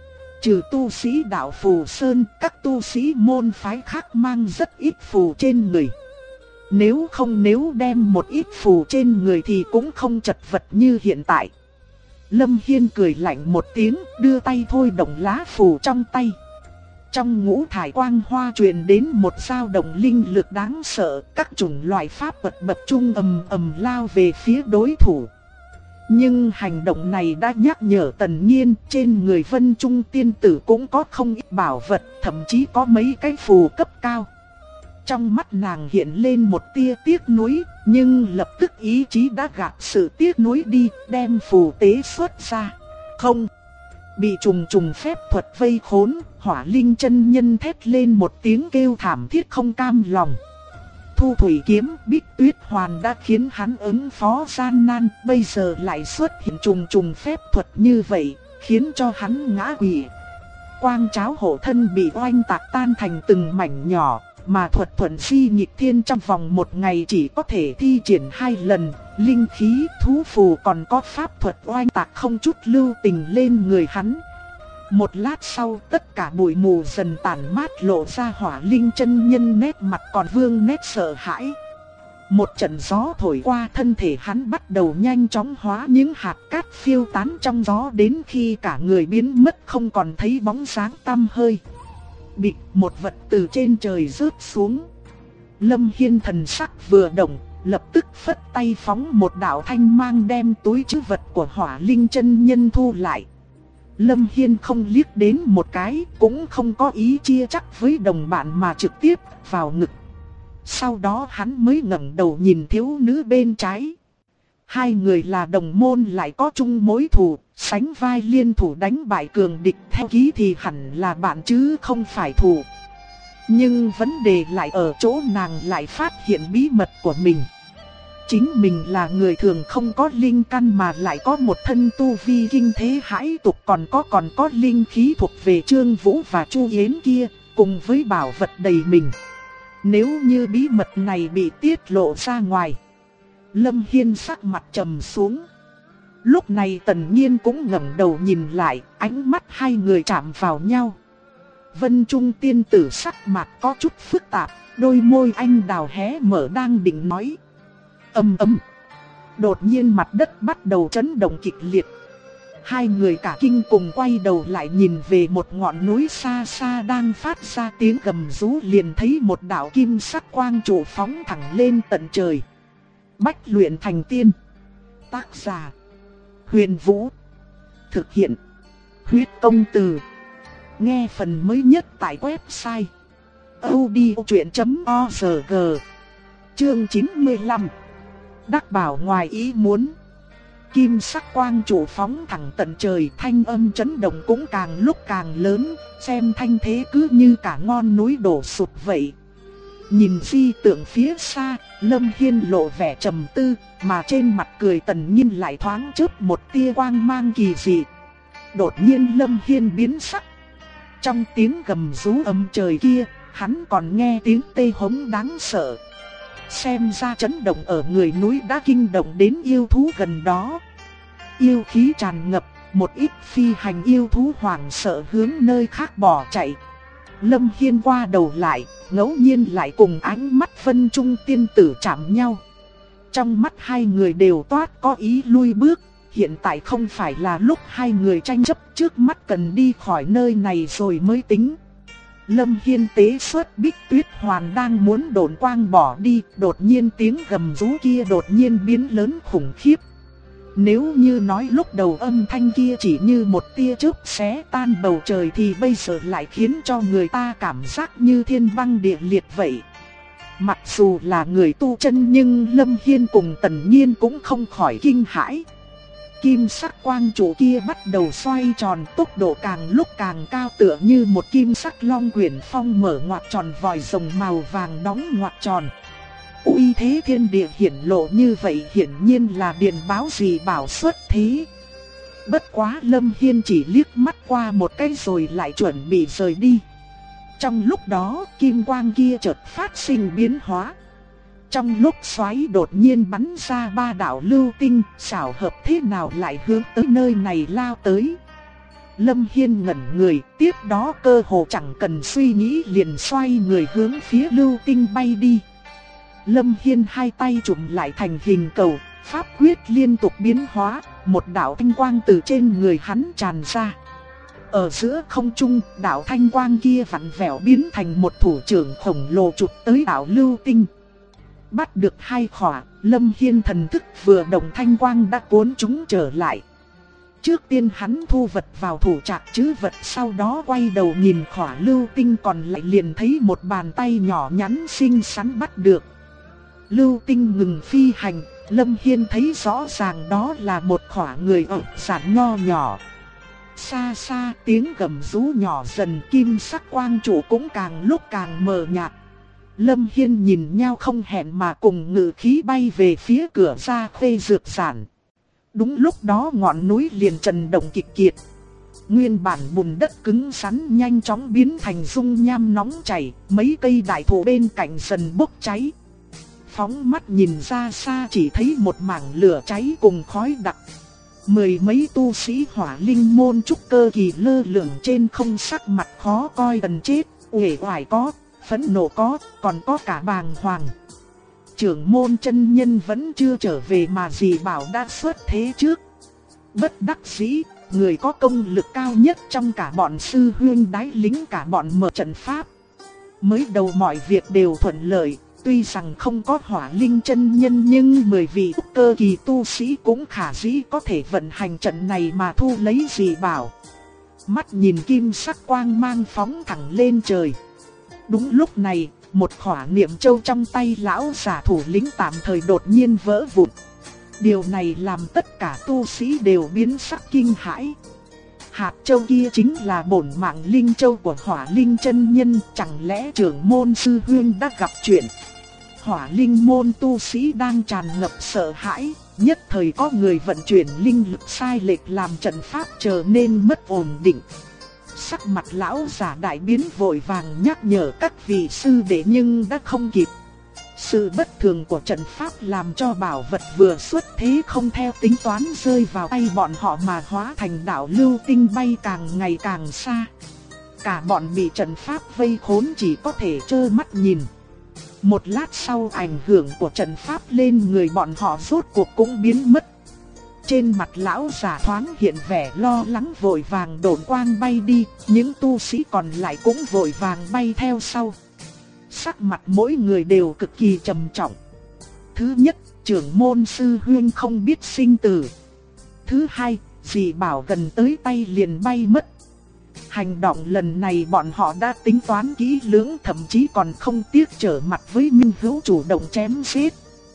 Trừ tu sĩ đạo Phù Sơn, các tu sĩ môn phái khác mang rất ít phù trên người. Nếu đem một ít phù trên người thì cũng không chật vật như hiện tại. Lâm Hiên cười lạnh một tiếng, đưa tay thôi động lá phù trong tay. Trong ngũ thải quang hoa truyền đến một dao động linh lực đáng sợ, các chủng loại pháp vật bập trung ầm ầm lao về phía đối thủ. Nhưng hành động này đã nhắc nhở Tần Nhiên, trên người Vân Trung tiên tử cũng có không ít bảo vật, thậm chí có mấy cái phù cấp cao. Trong mắt nàng hiện lên một tia tiếc nuối, nhưng lập tức ý chí đã gạt sự tiếc nuối đi, đem phù tế xuất ra. Không! Bị trùng phép thuật vây khốn, Hỏa Linh chân nhân thét lên một tiếng kêu thảm thiết không cam lòng. Thu thủy kiếm, Bích Tuyết Hoàn đã khiến hắn ứng phó gian nan, bây giờ lại xuất hiện trùng phép thuật như vậy, khiến cho hắn ngã quỵ. Quang cháo hộ thân bị oanh tạc tan thành từng mảnh nhỏ, mà thuật thuần si nghịch thiên trong vòng một ngày chỉ có thể thi triển 2 lần, linh khí, thú phù còn có pháp thuật oanh tạc không chút lưu tình lên người hắn. Một lát sau tất cả bụi mù dần tản mát, lộ ra Hỏa Linh chân nhân nét mặt còn vương nét sợ hãi. Một trận gió thổi qua, thân thể hắn bắt đầu nhanh chóng hóa những hạt cát phiêu tán trong gió, đến khi cả người biến mất không còn thấy bóng dáng tăm hơi. Bịch, một vật từ trên trời rớt xuống. Lâm Hiên thần sắc vừa động, lập tức phất tay phóng một đạo thanh mang đem túi trữ vật của Hỏa Linh chân nhân thu lại. Lâm Hiên không liếc đến một cái, cũng không có ý chia chắc với đồng bạn mà trực tiếp vào ngực. Sau đó hắn mới ngẩng đầu nhìn thiếu nữ bên trái. Hai người là đồng môn lại có chung mối thù, sánh vai liên thủ đánh bại cường địch, theo ký thì hẳn là bạn chứ không phải thù. Nhưng vấn đề lại ở chỗ nàng lại phát hiện bí mật của mình. Chính mình là người thường không có linh căn mà lại có một thân tu vi kinh thế hãi tục, còn có linh khí thuộc về Trương Vũ và Chu Yến kia, cùng với bảo vật đầy mình. Nếu như bí mật này bị tiết lộ ra ngoài, Lâm Hiên sắc mặt trầm xuống. Lúc này Tần Nhiên cũng ngẩng đầu nhìn lại, ánh mắt hai người chạm vào nhau. Vân Trung tiên tử sắc mặt có chút phức tạp, đôi môi anh đào hé mở đang định nói. Ầm ầm. Đột nhiên mặt đất bắt đầu chấn động kịch liệt. Hai người cả kinh cùng quay đầu lại nhìn về một ngọn núi xa xa đang phát ra tiếng gầm rú, liền thấy một đạo kim sắc quang trụ phóng thẳng lên tận trời. Bách luyện thành tiên. Tác giả: Huyền Vũ. Thực hiện: Huyết Công Từ. Nghe phần mới nhất tại website audiochuyện.org. Chương 95. Đắc bảo ngoài ý muốn. Kim sắc quang trụ phóng thẳng tận trời, thanh âm chấn động cũng càng lúc càng lớn, xem thanh thế cứ như cả ngọn núi đổ sụp vậy. Nhìn di tượng phía xa, Lâm Hiên lộ vẻ trầm tư, mà trên mặt cười Tần Nhiên lại thoáng chớp một tia quang mang kỳ dị. Đột nhiên Lâm Hiên biến sắc. Trong tiếng gầm rú âm trời kia, hắn còn nghe tiếng tê hống đáng sợ. Xem ra chấn động ở người núi đã kinh động đến yêu thú gần đó. Yêu khí tràn ngập, một ít phi hành yêu thú hoảng sợ hướng nơi khác bỏ chạy. Lâm Hiên qua đầu lại, ngẫu nhiên lại cùng ánh mắt Vân Trung tiên tử chạm nhau. Trong mắt hai người đều toát có ý lui bước. Hiện tại không phải là lúc hai người tranh chấp, trước mắt cần đi khỏi nơi này rồi mới tính. Lâm Hiên tế xuất Bích Tuyết Hoàn đang muốn độn quang bỏ đi, đột nhiên tiếng gầm rú kia đột nhiên biến lớn khủng khiếp. Nếu như nói lúc đầu âm thanh kia chỉ như một tia chớp xé tan bầu trời thì bây giờ lại khiến cho người ta cảm giác như thiên băng địa liệt vậy. Mặc dù là người tu chân nhưng Lâm Hiên cùng Tần Nhiên cũng không khỏi kinh hãi. Kim sắc quang trụ kia bắt đầu xoay tròn, tốc độ càng lúc càng cao, tựa như một kim sắc long quyển phong mở ngoặt tròn, vòi rồng màu vàng đóng ngoặt tròn. Uy thế thiên địa hiển lộ như vậy hiển nhiên là điện báo gì bảo xuất thế. Bất quá Lâm Hiên chỉ liếc mắt qua một cái rồi lại chuẩn bị rời đi. Trong lúc đó kim quang kia chợt phát sinh biến hóa. Trong lúc xoáy đột nhiên bắn ra ba đạo lưu tinh, xảo hợp thế nào lại hướng tới nơi này lao tới. Lâm Hiên ngẩn người, tiếp đó cơ hồ chẳng cần suy nghĩ liền xoay người hướng phía lưu tinh bay đi. Lâm Hiên hai tay chụm lại thành hình cầu, pháp quyết liên tục biến hóa, một đạo thanh quang từ trên người hắn tràn ra. Ở giữa không trung, đạo thanh quang kia vặn vẹo biến thành một thủ trưởng khổng lồ chụp tới đạo lưu tinh. Bắt được hai khỏa, Lâm Hiên thần thức vừa động, thanh quang đã cuốn chúng trở lại. Trước tiên hắn thu vật vào thủ trạc trữ vật, sau đó quay đầu nhìn khỏa lưu tinh còn lại liền thấy một bàn tay nhỏ nhắn xinh xắn bắt được. Lưu tinh ngừng phi hành, Lâm Hiên thấy rõ ràng đó là một khỏa người ở giản nho nhỏ. Xa xa tiếng gầm rú nhỏ dần, kim sắc quang trụ cũng càng lúc càng mờ nhạt. Lâm Hiên nhìn nhau không hẹn mà cùng ngự khí bay về phía cửa ra Khê Dược Giản. Đúng lúc đó ngọn núi liền chấn động kịch liệt. Nguyên bản bùn đất cứng rắn nhanh chóng biến thành dung nham nóng chảy, mấy cây đại thụ bên cạnh dần bốc cháy. Phóng mắt nhìn ra xa chỉ thấy một mảng lửa cháy cùng khói đặc. Mười mấy tu sĩ hỏa linh môn trúc cơ kỳ lơ lửng trên không, sắc mặt khó coi gần chết, uể oải có, phẫn nộ có, còn có cả bàng hoàng. Trưởng môn chân nhân vẫn chưa trở về mà dì bảo đã xuất thế trước. Bất đắc dĩ, người có công lực cao nhất trong cả bọn sư huynh đái lính cả bọn mở trận pháp. Mới đầu mọi việc đều thuận lợi, tuy rằng không có hỏa linh chân nhân nhưng 10 vị trúc cơ kỳ tu sĩ cũng khả dĩ có thể vận hành trận này mà thu lấy dì bảo. Mắt nhìn kim sắc quang mang phóng thẳng lên trời. Đúng lúc này, một khỏa niệm châu trong tay lão giả thủ lĩnh tạm thời đột nhiên vỡ vụn. Điều này làm tất cả tu sĩ đều biến sắc kinh hãi. Hạt châu kia chính là bổn mạng linh châu của Hỏa Linh chân nhân, chẳng lẽ trưởng môn sư huynh đã gặp chuyện? Hỏa Linh môn tu sĩ đang tràn ngập sợ hãi, nhất thời có người vận chuyển linh lực sai lệch làm trận pháp trở nên mất ổn định. Sắc mặt lão giả đại biến vội vàng nhắc nhở các vị sư đệ nhưng đã không kịp. Sự bất thường của trận pháp làm cho bảo vật vừa xuất thế không theo tính toán rơi vào tay bọn họ mà hóa thành đạo lưu tinh bay càng ngày càng xa. Cả bọn bị trận pháp vây khốn chỉ có thể trơ mắt nhìn. Một lát sau ảnh hưởng của trận pháp lên người bọn họ rốt cuộc cũng biến mất. Trên mặt lão giả thoáng hiện vẻ lo lắng vội vàng độn quang bay đi, những tu sĩ còn lại cũng vội vàng bay theo sau. Sắc mặt mỗi người đều cực kỳ trầm trọng. Thứ nhất, trưởng môn sư huynh không biết sinh tử. Thứ hai, dị bảo gần tới tay liền bay mất. Hành động lần này bọn họ đã tính toán kỹ lưỡng, thậm chí còn không tiếc trở mặt với Minh Hữu chủ động chém giết.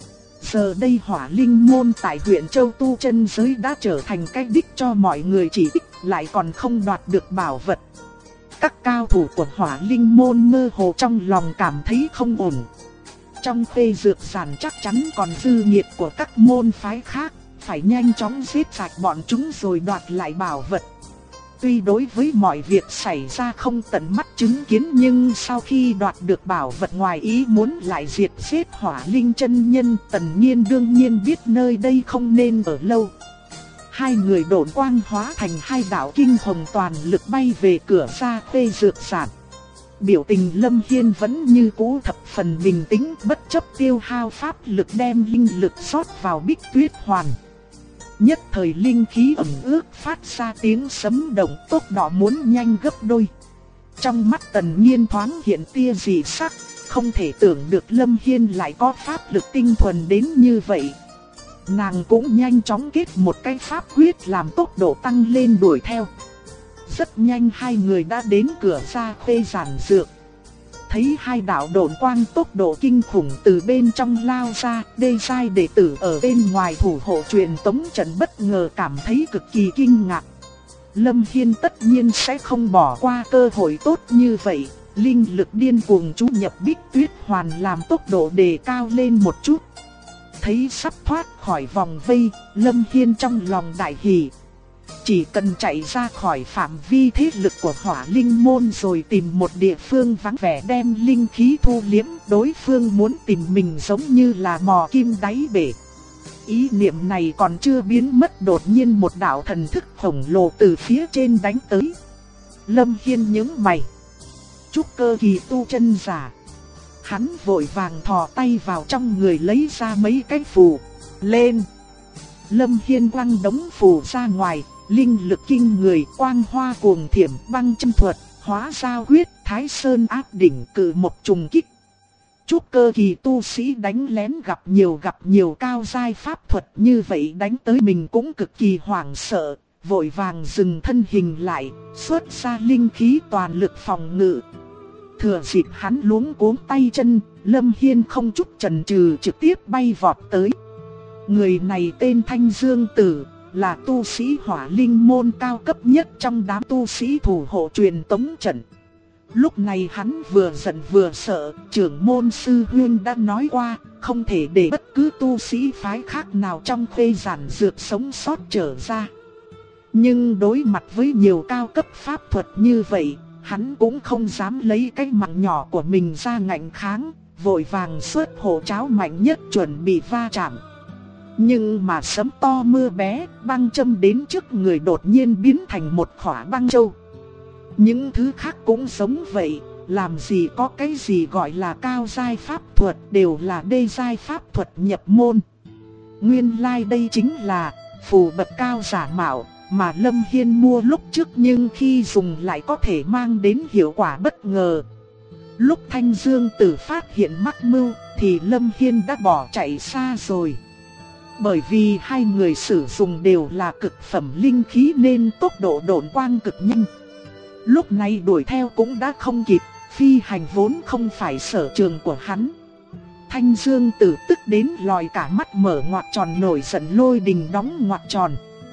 Giờ đây Hỏa Linh môn tại huyện Châu Tu chân giới đã trở thành cái đích cho mọi người chỉ trích, lại còn không đoạt được bảo vật. Các cao thủ của Hỏa Linh môn mơ hồ trong lòng cảm thấy không ổn. Trong phê dược sản chắc chắn còn dư nhiệt của các môn phái khác, phải nhanh chóng giết sạch bọn chúng rồi đoạt lại bảo vật. Tuy đối với mọi việc xảy ra không tận mắt chứng kiến, nhưng sau khi đoạt được bảo vật ngoài ý muốn lại diệt giết Hỏa Linh chân nhân, Tần Nhiên đương nhiên biết nơi đây không nên ở lâu. Hai người độn quang hóa thành hai đạo kinh hồng toàn lực bay về cửa ra phê dược sản. Biểu tình Lâm Hiên vẫn như cũ thập phần bình tĩnh, bất chấp tiêu hao pháp lực đem linh lực rót vào Bích Tuyết Hoàn. Nhất thời linh khí ẩn ước phát ra tiếng sấm động, tốc độ muốn nhanh gấp đôi. Trong mắt Tần Nhiên thoáng hiện tia dị sắc, không thể tưởng được Lâm Hiên lại có pháp lực tinh thuần đến như vậy. Nàng cũng nhanh chóng kết một cái pháp quyết làm tốc độ tăng lên đuổi theo. Rất nhanh hai người đã đến cửa ra phê giản dược. Thấy hai đạo độn quang tốc độ kinh khủng từ bên trong lao ra, đê giai đệ tử ở bên ngoài thủ hộ truyền tống trận bất ngờ cảm thấy cực kỳ kinh ngạc. Lâm Hiên tất nhiên sẽ không bỏ qua cơ hội tốt như vậy, linh lực điên cuồng chú nhập Bích Tuyết Hoàn làm tốc độ đề cao lên một chút. Thấy sắp thoát khỏi vòng vây, Lâm Hiên trong lòng đại hỉ. Chỉ cần chạy ra khỏi phạm vi thế lực của Hỏa Linh môn rồi tìm một địa phương vắng vẻ đem linh khí thu liếm, đối phương muốn tìm mình giống như là mò kim đáy bể. Ý niệm này còn chưa biến mất, đột nhiên một đạo thần thức khổng lồ từ phía trên đánh tới. Lâm Hiên nhướng mày. Trúc cơ kỳ tu chân giả. Hắn vội vàng thò tay vào trong người lấy ra mấy cái phù. Lên! Lâm Hiên quăng đống phù ra ngoài, linh lực kinh người, quang hoa cuồng thiểm, băng châm thuật, hóa giao huyết, thái sơn áp đỉnh, cử một trùng kích. Trúc cơ kỳ tu sĩ đánh lén gặp nhiều cao giai pháp thuật như vậy đánh tới mình cũng cực kỳ hoảng sợ, vội vàng dừng thân hình lại, xuất ra linh khí toàn lực phòng ngự. Thừa dịp hắn luống cuống tay chân, Lâm Hiên không chút chần chừ trực tiếp bay vọt tới. Người này tên Thanh Dương Tử, là tu sĩ Hỏa Linh môn cao cấp nhất trong đám tu sĩ thủ hộ truyền tống trận. Lúc này hắn vừa giận vừa sợ, trưởng môn sư huynh đã nói qua, không thể để bất cứ tu sĩ phái khác nào trong phê giản dược sống sót trở ra. Nhưng đối mặt với nhiều cao cấp pháp thuật như vậy, hắn cũng không dám lấy cái mạng nhỏ của mình ra ngạnh kháng, vội vàng xuất hộ cháo mạnh nhất chuẩn bị va chạm. Nhưng mà sấm to mưa bé, băng châm đến trước người đột nhiên biến thành một khỏa băng châu. Những thứ khác cũng giống vậy, làm gì có cái gì gọi là cao giai pháp thuật, đều là đê giai pháp thuật nhập môn. Nguyên lai đây chính là phù bậc cao giả mạo mà Lâm Hiên mua lúc trước, nhưng khi dùng lại có thể mang đến hiệu quả bất ngờ. Lúc Thanh Dương Tử phát hiện mắc mưu thì Lâm Hiên đã bỏ chạy xa rồi. Bởi vì hai người sử dụng đều là cực phẩm linh khí nên tốc độ độn quang cực nhanh. Lúc này đuổi theo cũng đã không kịp, phi hành vốn không phải sở trường của hắn. Thanh Dương Tử tức đến lòi cả mắt, mở ngoặc tròn nổi giận, lôi đình đóng ngoặc tròn.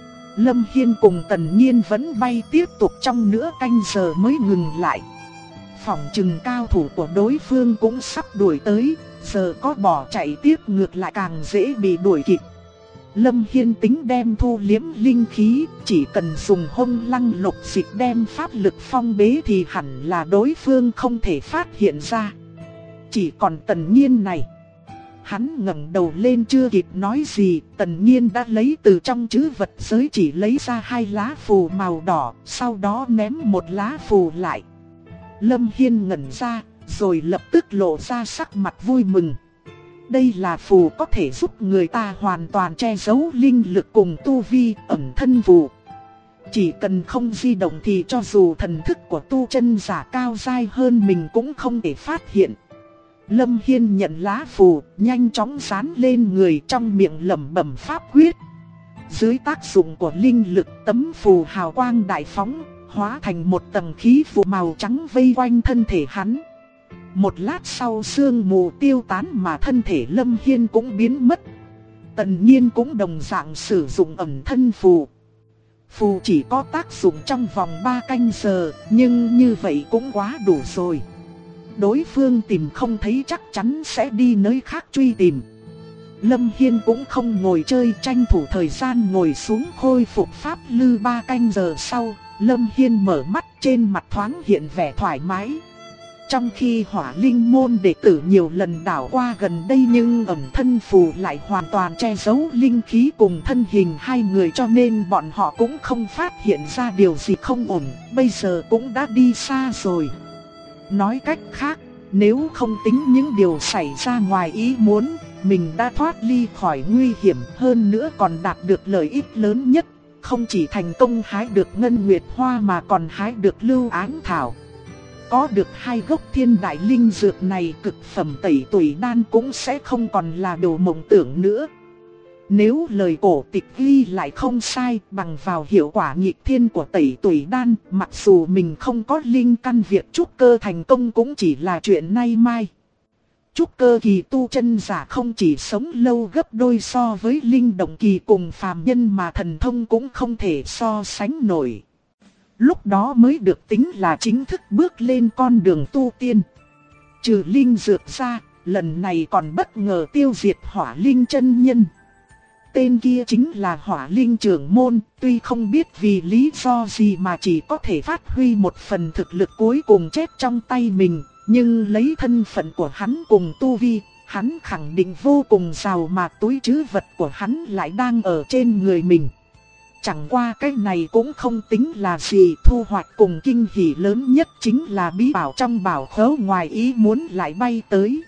Lâm Hiên cùng Tần Nhiên vẫn bay tiếp tục trong nửa canh giờ mới ngừng lại. Phỏng chừng cao thủ của đối phương cũng sắp đuổi tới, giờ có bỏ chạy tiếp ngược lại càng dễ bị đuổi kịp. Lâm Hiên tính đem thu liếm linh khí, chỉ cần dùng hông lăng lục dịch đem pháp lực phong bế thì hẳn là đối phương không thể phát hiện ra. Chỉ còn Tần Nhiên này. Hắn ngẩng đầu lên chưa kịp nói gì, Tần Nhiên đã lấy từ trong trữ vật giới chỉ lấy ra 2 lá phù màu đỏ, sau đó ném 1 lá phù lại. Lâm Hiên ngẩn ra, rồi lập tức lộ ra sắc mặt vui mừng. Đây là phù có thể giúp người ta hoàn toàn che giấu linh lực cùng tu vi, ẩn thân phù. Chỉ cần không di động thì cho dù thần thức của tu chân giả cao dai hơn mình cũng không thể phát hiện. Lâm Hiên nhận lá phù, nhanh chóng dán lên người, trong miệng lẩm bẩm pháp quyết. Dưới tác dụng của linh lực, tấm phù hào quang đại phóng, hóa thành một tầng khí phù màu trắng vây quanh thân thể hắn. Một lát sau sương mù tiêu tán mà thân thể Lâm Hiên cũng biến mất. Tần Nhiên cũng đồng dạng sử dụng ẩn thân phù. Phù chỉ có tác dụng trong vòng 3 canh giờ, nhưng như vậy cũng quá đủ rồi. Đối phương tìm không thấy chắc chắn sẽ đi nơi khác truy tìm. Lâm Hiên cũng không ngồi chơi, tranh thủ thời gian ngồi xuống khôi phục pháp lư. 3 canh giờ sau, Lâm Hiên mở mắt, trên mặt thoáng hiện vẻ thoải mái. Trong khi Hỏa Linh môn đệ tử nhiều lần đảo qua gần đây, nhưng ẩn thân phù lại hoàn toàn che giấu linh khí cùng thân hình hai người, cho nên bọn họ cũng không phát hiện ra điều gì không ổn, bây giờ cũng đã đi xa rồi. Nói cách khác, nếu không tính những điều xảy ra ngoài ý muốn, mình đã thoát ly khỏi nguy hiểm, hơn nữa còn đạt được lợi ích lớn nhất. Không chỉ thành công hái được ngân nguyệt hoa mà còn hái được lưu áng thảo. Có được 2 gốc thiên đại linh dược này, cực phẩm tẩy tủy đan cũng sẽ không còn là đồ mộng tưởng nữa. Nếu lời cổ tịch ghi lại không sai, bằng vào hiệu quả nghịch thiên của tẩy tủy đan, mặc dù mình không có linh căn, việc trúc cơ thành công cũng chỉ là chuyện nay mai. Trúc cơ kỳ tu chân giả không chỉ sống lâu gấp đôi so với linh động kỳ cùng phàm nhân, mà thần thông cũng không thể so sánh nổi. Lúc đó mới được tính là chính thức bước lên con đường tu tiên. Trừ linh dược ra, lần này còn bất ngờ tiêu diệt Hỏa Linh chân nhân. Tên kia chính là Hỏa Linh trưởng môn, tuy không biết vì lý do gì mà chỉ có thể phát huy một phần thực lực cuối cùng chết trong tay mình, nhưng lấy thân phận của hắn cùng tu vi, hắn khẳng định vô cùng giàu, mà túi trữ vật của hắn lại đang ở trên người mình. Chẳng qua cái này cũng không tính là gì, thu hoạch cùng kinh hỉ lớn nhất chính là bí bảo trong bảo khố ngoài ý muốn lại bay tới.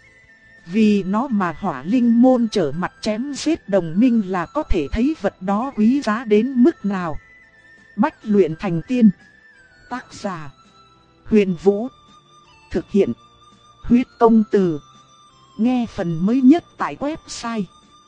Vì nó mà Hỏa Linh môn trở mặt chém giết đồng minh là có thể thấy vật đó quý giá đến mức nào. Bách luyện thành tiên. Tác giả: Huyền Vũ. Thực hiện: Huyết Công Từ. Nghe phần mới nhất tại website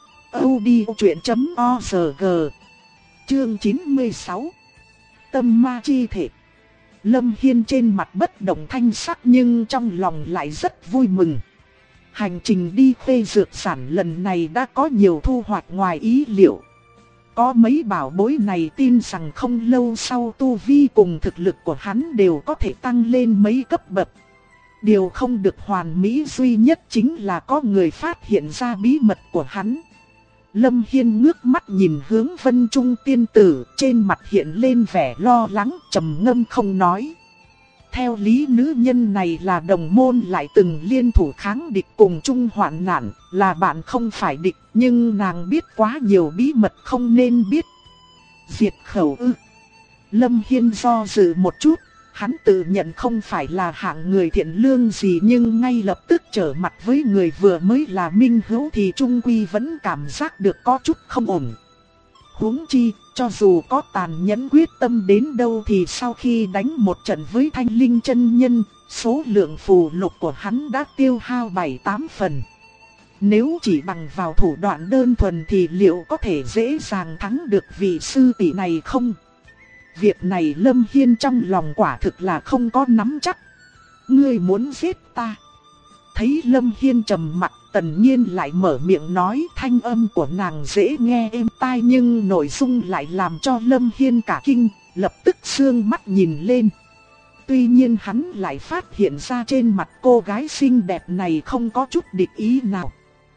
audiochuyện.org. Chương 96. Tâm ma chi thể. Lâm Hiên trên mặt bất động thanh sắc nhưng trong lòng lại rất vui mừng. Hành trình đi phê dược sản lần này đã có nhiều thu hoạch ngoài ý liệu. Có mấy bảo bối này tin rằng không lâu sau tu vi cùng thực lực của hắn đều có thể tăng lên mấy cấp bậc. Điều không được hoàn mỹ duy nhất chính là có người phát hiện ra bí mật của hắn. Lâm Hiên ngước mắt nhìn hướng Vân Trung tiên tử, trên mặt hiện lên vẻ lo lắng, trầm ngâm không nói. Theo lý nữ nhân này là đồng môn, lại từng liên thủ kháng địch cùng chung hoạn nạn, là bạn không phải địch, nhưng nàng biết quá nhiều bí mật không nên biết. Diệt khẩu ư? Lâm Hiên do dự một chút, hắn tự nhận không phải là hạng người thiện lương gì, nhưng ngay lập tức trở mặt với người vừa mới là minh hữu thì trung quy vẫn cảm giác được có chút không ổn. Huống chi, cho dù có tàn nhẫn quyết tâm đến đâu thì sau khi đánh một trận với Thanh Linh chân nhân, số lượng phù lục của hắn đã tiêu hao 7-8 phần. Nếu chỉ bằng vào thủ đoạn đơn thuần thì liệu có thể dễ dàng thắng được vị sư tỷ này không? Việc này Lâm Hiên trong lòng quả thực là không có nắm chắc. Ngươi muốn giết ta? Thấy Lâm Hiên trầm mặt, Tần Nhiên lại mở miệng nói, thanh âm của nàng dễ nghe êm tai nhưng nội dung lại làm cho Lâm Hiên cả kinh, lập tức sương mắt nhìn lên. Tuy nhiên hắn lại phát hiện ra trên mặt cô gái xinh đẹp này không có chút địch ý nào.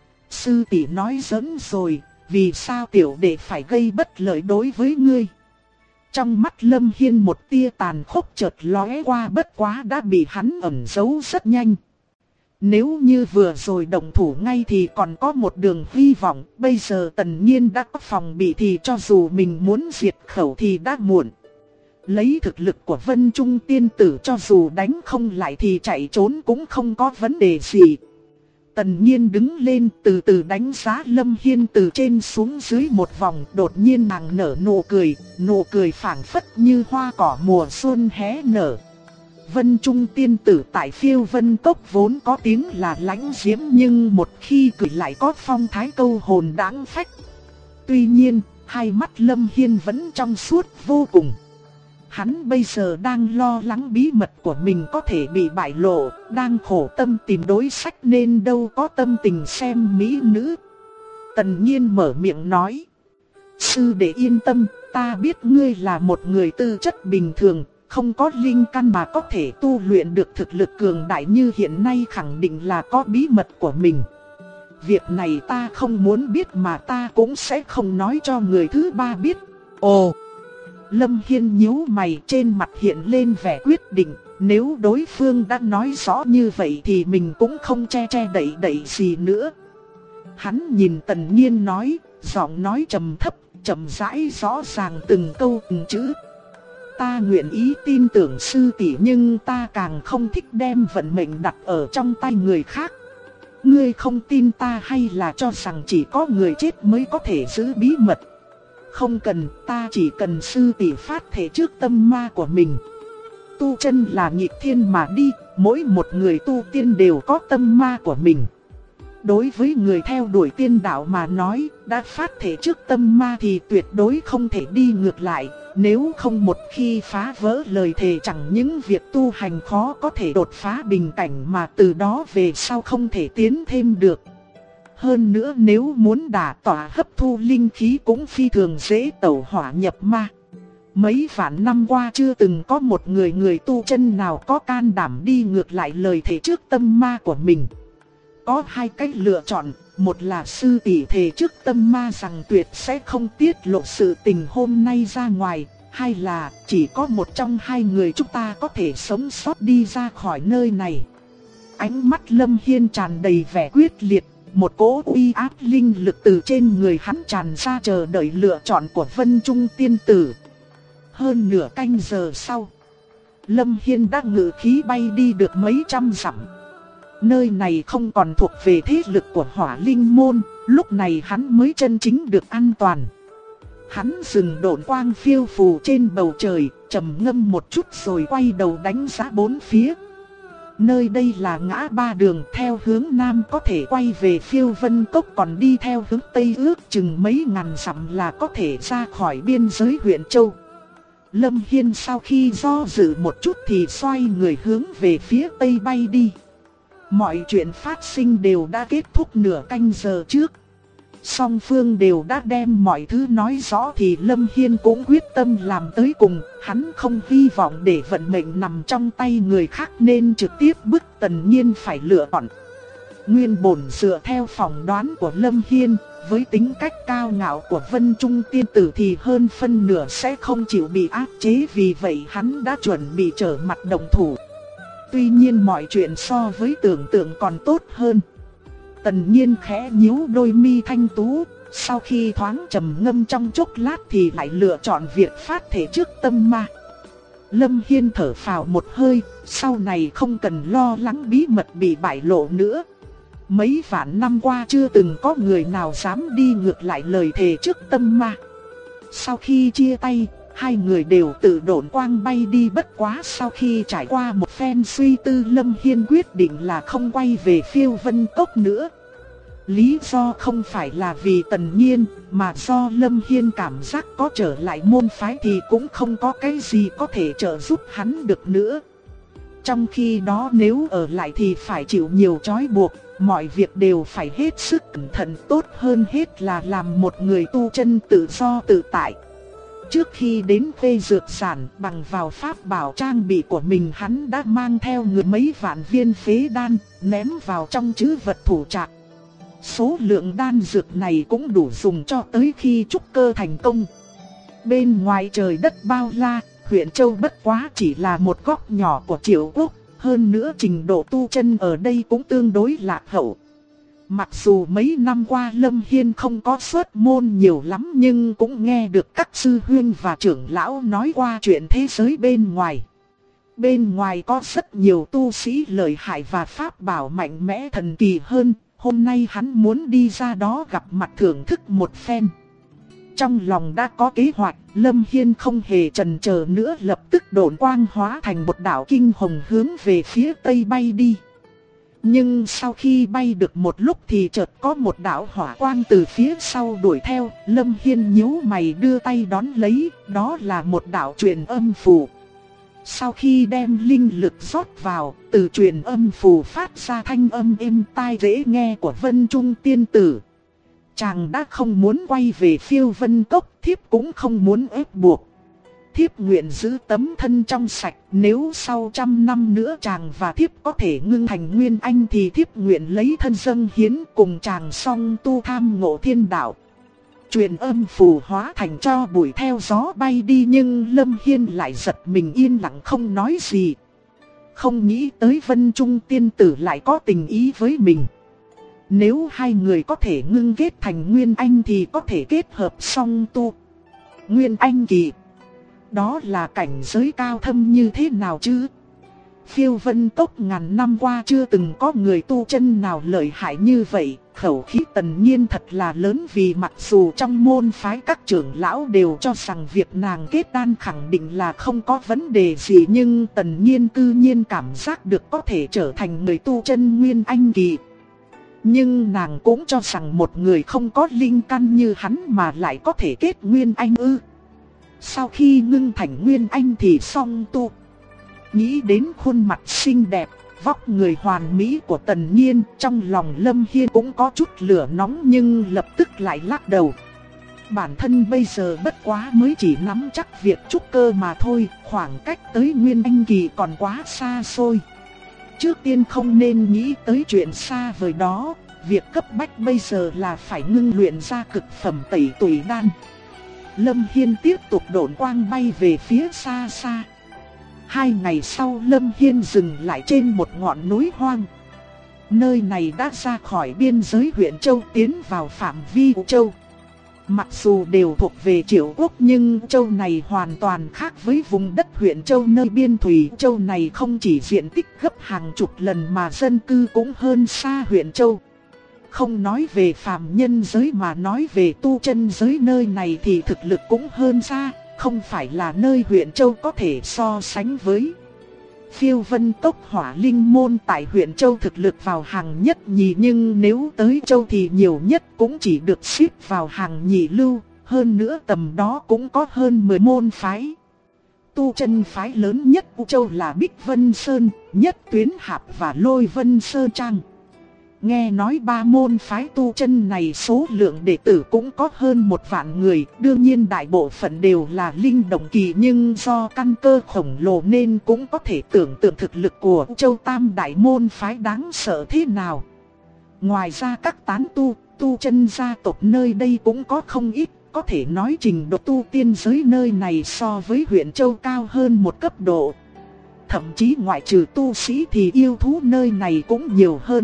Sư tỷ nói giỡn rồi, vì sao tiểu đệ phải gây bất lợi đối với ngươi? Trong mắt Lâm Hiên một tia tàn khốc chợt lóe qua, bất quá đã bị hắn ẩn giấu rất nhanh. Nếu như vừa rồi động thủ ngay thì còn có một đường hy vọng, bây giờ Tần Nhiên đã có phòng bị thì cho dù mình muốn diệt khẩu thì đã muộn. Lấy thực lực của Vân Trung tiên tử cho dù đánh không lại thì chạy trốn cũng không có vấn đề gì. Tần Nhiên đứng lên từ từ đánh giá Lâm Hiên từ trên xuống dưới một vòng, đột nhiên nàng nở nụ cười phảng phất như hoa cỏ mùa xuân hé nở. Vân Trung tiên tử tại Phiêu Vân Cốc vốn có tiếng là lãnh diễm nhưng một khi cười lại có phong thái câu hồn đáng phách. Tuy nhiên, hai mắt Lâm Hiên vẫn trong suốt vô cùng. Hắn bây giờ đang lo lắng bí mật của mình có thể bị bại lộ, đang khổ tâm tìm đối sách nên đâu có tâm tình xem mỹ nữ. Tần Nhiên mở miệng nói: sư đệ yên tâm, ta biết ngươi là một người tư chất bình thường, không có linh căn mà có thể tu luyện được thực lực cường đại như hiện nay, khẳng định là có bí mật của mình. Việc này ta không muốn biết mà ta cũng sẽ không nói cho người thứ ba biết. Ồ! Lâm Hiên nhíu mày, trên mặt hiện lên vẻ quyết định, nếu đối phương đã nói rõ như vậy thì mình cũng không che đậy gì nữa. Hắn nhìn Tần Nhiên nói, giọng nói trầm thấp, chậm rãi rõ ràng từng câu từng chữ. Ta nguyện ý tin tưởng sư tỷ nhưng ta càng không thích đem vận mệnh đặt ở trong tay người khác. Ngươi không tin ta hay là cho rằng chỉ có người chết mới có thể giữ bí mật? Không cần, ta chỉ cần sư tỷ phát thể trước tâm ma của mình. Tu chân là nghịch thiên mà đi, mỗi một người tu tiên đều có tâm ma của mình. Đối với người theo đuổi tiên đạo mà nói, đã phát thể trước tâm ma thì tuyệt đối không thể đi ngược lại. Nếu không một khi phá vỡ lời thề, chẳng những việc tu hành khó có thể đột phá bình cảnh mà từ đó về sau không thể tiến thêm được. Hơn nữa nếu muốn đả tỏa hấp thu linh khí cũng phi thường dễ tẩu hỏa nhập ma. Mấy vạn năm qua chưa từng có một người tu chân nào có can đảm đi ngược lại lời thề trước tâm ma của mình. Có hai cách lựa chọn, một là sư tỷ thề trước tâm ma rằng tuyệt sẽ không tiết lộ sự tình hôm nay ra ngoài, hai là chỉ có một trong hai người chúng ta có thể sống sót đi ra khỏi nơi này. Ánh mắt Lâm Hiên tràn đầy vẻ quyết liệt, một cỗ uy áp linh lực từ trên người hắn tràn ra chờ đợi lựa chọn của Vân Trung tiên tử. Hơn nửa canh giờ sau, Lâm Hiên đã ngự khí bay đi được mấy trăm dặm. Nơi này không còn thuộc về thế lực của Hỏa Linh môn, lúc này hắn mới chân chính được an toàn. Hắn dừng độn quang phiêu phù trên bầu trời, trầm ngâm một chút rồi quay đầu đánh giá bốn phía. Nơi đây là ngã ba đường, theo hướng nam có thể quay về Phiêu Vân Cốc, còn đi theo hướng tây ước chừng mấy ngàn dặm là có thể ra khỏi biên giới huyện Châu. Lâm Hiên sau khi do dự một chút thì xoay người hướng về phía tây bay đi. Mọi chuyện phát sinh đều đã kết thúc nửa canh giờ trước. Song phương đều đã đem mọi thứ nói rõ thì Lâm Hiên cũng quyết tâm làm tới cùng. Hắn không hy vọng để vận mệnh nằm trong tay người khác nên trực tiếp bức Tần Nhiên phải lựa chọn. Nguyên bổn dựa theo phỏng đoán của Lâm Hiên, với tính cách cao ngạo của Vân Trung tiên tử thì hơn phân nửa sẽ không chịu bị áp chế, vì vậy hắn đã chuẩn bị trở mặt động thủ. Tuy nhiên mọi chuyện so với tưởng tượng còn tốt hơn. Tần Nhiên khẽ nhíu đôi mi thanh tú, sau khi thoáng trầm ngâm trong chốc lát thì lại lựa chọn việc phát thể trước tâm ma. Lâm Hiên thở phào một hơi, sau này không cần lo lắng bí mật bị bại lộ nữa. Mấy vạn năm qua chưa từng có người nào dám đi ngược lại lời thề trước tâm ma. Sau khi chia tay, hai người đều tự độn quang bay đi, bất quá sau khi trải qua một phen suy tư, Lâm Hiên quyết định là không quay về Phiêu Vân Cốc nữa. Lý do không phải là vì Tần Nhiên, mà do Lâm Hiên cảm giác có trở lại môn phái thì cũng không có cái gì có thể trợ giúp hắn được nữa. Trong khi đó nếu ở lại thì phải chịu nhiều trói buộc, mọi việc đều phải hết sức cẩn thận, tốt hơn hết là làm một người tu chân tự do tự tại. Trước khi đến Khê Dược Sản, bằng vào pháp bảo trang bị của mình, hắn đã mang theo người mấy vạn viên phế đan, ném vào trong trữ vật thủ trạc. Số lượng đan dược này cũng đủ dùng cho tới khi trúc cơ thành công. Bên ngoài trời đất bao la, huyện Châu bất quá chỉ là một góc nhỏ của Triệu Quốc, hơn nữa trình độ tu chân ở đây cũng tương đối lạc hậu. Mặc dù mấy năm qua Lâm Hiên không có xuất môn nhiều lắm, nhưng cũng nghe được các sư huynh và trưởng lão nói qua chuyện thế giới bên ngoài. Bên ngoài có rất nhiều tu sĩ lợi hại và pháp bảo mạnh mẽ thần kỳ hơn, hôm nay hắn muốn đi ra đó gặp mặt thưởng thức một phen. Trong lòng đã có kế hoạch, Lâm Hiên không hề chần chờ nữa, lập tức độn quang hóa thành một đạo kinh hồng hướng về phía tây bay đi. Nhưng sau khi bay được một lúc thì chợt có một đạo hỏa quang từ phía sau đuổi theo, Lâm Hiên nhíu mày đưa tay đón lấy, đó là một đạo truyền âm phù. Sau khi đem linh lực rót vào, từ truyền âm phù phát ra thanh âm êm tai dễ nghe của Vân Trung tiên tử. Chàng đã không muốn quay về Phiêu Vân Cốc, thiếp cũng không muốn ép buộc. Thiếp nguyện giữ tấm thân trong sạch, nếu sau 100 năm nữa chàng và thiếp có thể ngưng thành nguyên anh thì thiếp nguyện lấy thân dâng hiến, cùng chàng song tu tham ngộ thiên đạo. Truyền âm phù hóa thành cho bụi theo gió bay đi, nhưng Lâm Hiên lại giật mình yên lặng không nói gì. Không nghĩ tới Vân Trung tiên tử lại có tình ý với mình. Nếu hai người có thể ngưng kết thành nguyên anh thì có thể kết hợp song tu. Nguyên anh kỳ, đó là cảnh giới cao thâm như thế nào chứ? Phiêu Vân Cốc ngàn năm qua chưa từng có người tu chân nào lợi hại như vậy. Khẩu khí Tần Nhiên thật là lớn, vì mặc dù trong môn phái các trưởng lão đều cho rằng việc nàng kết đan khẳng định là không có vấn đề gì, nhưng Tần Nhiên cư nhiên cảm giác được có thể trở thành người tu chân nguyên anh kỳ. Nhưng nàng cũng cho rằng một người không có linh căn như hắn mà lại có thể kết nguyên anh ư? Sau khi ngưng thành nguyên anh thì song tu. Nghĩ đến khuôn mặt xinh đẹp, vóc người hoàn mỹ của Tần Nhiên, trong lòng Lâm Hiên cũng có chút lửa nóng, nhưng lập tức lại lắc đầu. Bản thân bây giờ bất quá mới chỉ nắm chắc việc trúc cơ mà thôi, khoảng cách tới nguyên anh kỳ còn quá xa xôi. Trước tiên không nên nghĩ tới chuyện xa vời đó, việc cấp bách bây giờ là phải ngưng luyện ra cực phẩm tẩy tùy đan. Lâm Hiên tiếp tục độn quang bay về phía xa xa. 2 ngày sau, Lâm Hiên dừng lại trên một ngọn núi hoang. Nơi này đã ra khỏi biên giới huyện Châu, tiến vào phạm vi của Châu. Mặc dù đều thuộc về Triệu Quốc, nhưng Châu này hoàn toàn khác với vùng đất huyện Châu nơi biên thủy. Châu này không chỉ diện tích gấp hàng chục lần mà dân cư cũng hơn xa huyện Châu. Không nói về phàm nhân giới mà nói về tu chân giới, nơi này thì thực lực cũng hơn xa, không phải là nơi huyện Châu có thể so sánh với. Phiêu Vân Cốc Hỏa Linh Môn tại huyện Châu thực lực vào hàng nhất nhì, nhưng nếu tới Châu thì nhiều nhất cũng chỉ được xếp vào hàng nhì lưu, hơn nữa tầm đó cũng có hơn 10 môn phái. Tu chân phái lớn nhất của Châu là Bích Vân Sơn, Nhất Tuyến Hạp và Lôi Vân Sơn Trang. Nghe nói 3 môn phái tu chân này số lượng đệ tử cũng có hơn 1 vạn người, đương nhiên đại bộ phận đều là linh động kỳ, nhưng do căn cơ khổng lồ nên cũng có thể tưởng tượng thực lực của Châu Tam đại môn phái đáng sợ thế nào. Ngoài ra các tán tu chân gia tộc nơi đây cũng có không ít, có thể nói trình độ tu tiên giới nơi này so với huyện Châu cao hơn một cấp độ. Thậm chí ngoại trừ tu sĩ thì yêu thú nơi này cũng nhiều hơn.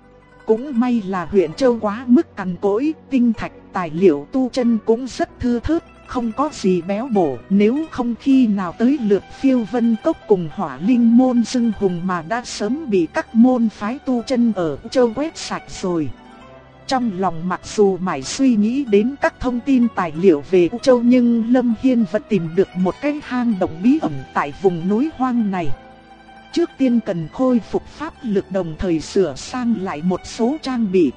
Cũng may là huyện Châu quá mức cằn cỗi, tinh thạch tài liệu tu chân cũng rất thưa thớt, không có gì béo bổ. Nếu không khi nào tới lượt Phiêu Vân Cốc cùng Hỏa Linh Môn xưng hùng mà đã sớm bị các môn phái tu chân ở Châu quét sạch rồi. Trong lòng mặc dù mải suy nghĩ đến các thông tin tài liệu về Châu, nhưng Lâm Hiên vẫn tìm được một cái hang động bí ẩn tại vùng núi hoang này. Trước tiên cần khôi phục pháp lực, đồng thời sửa sang lại một số trang bị.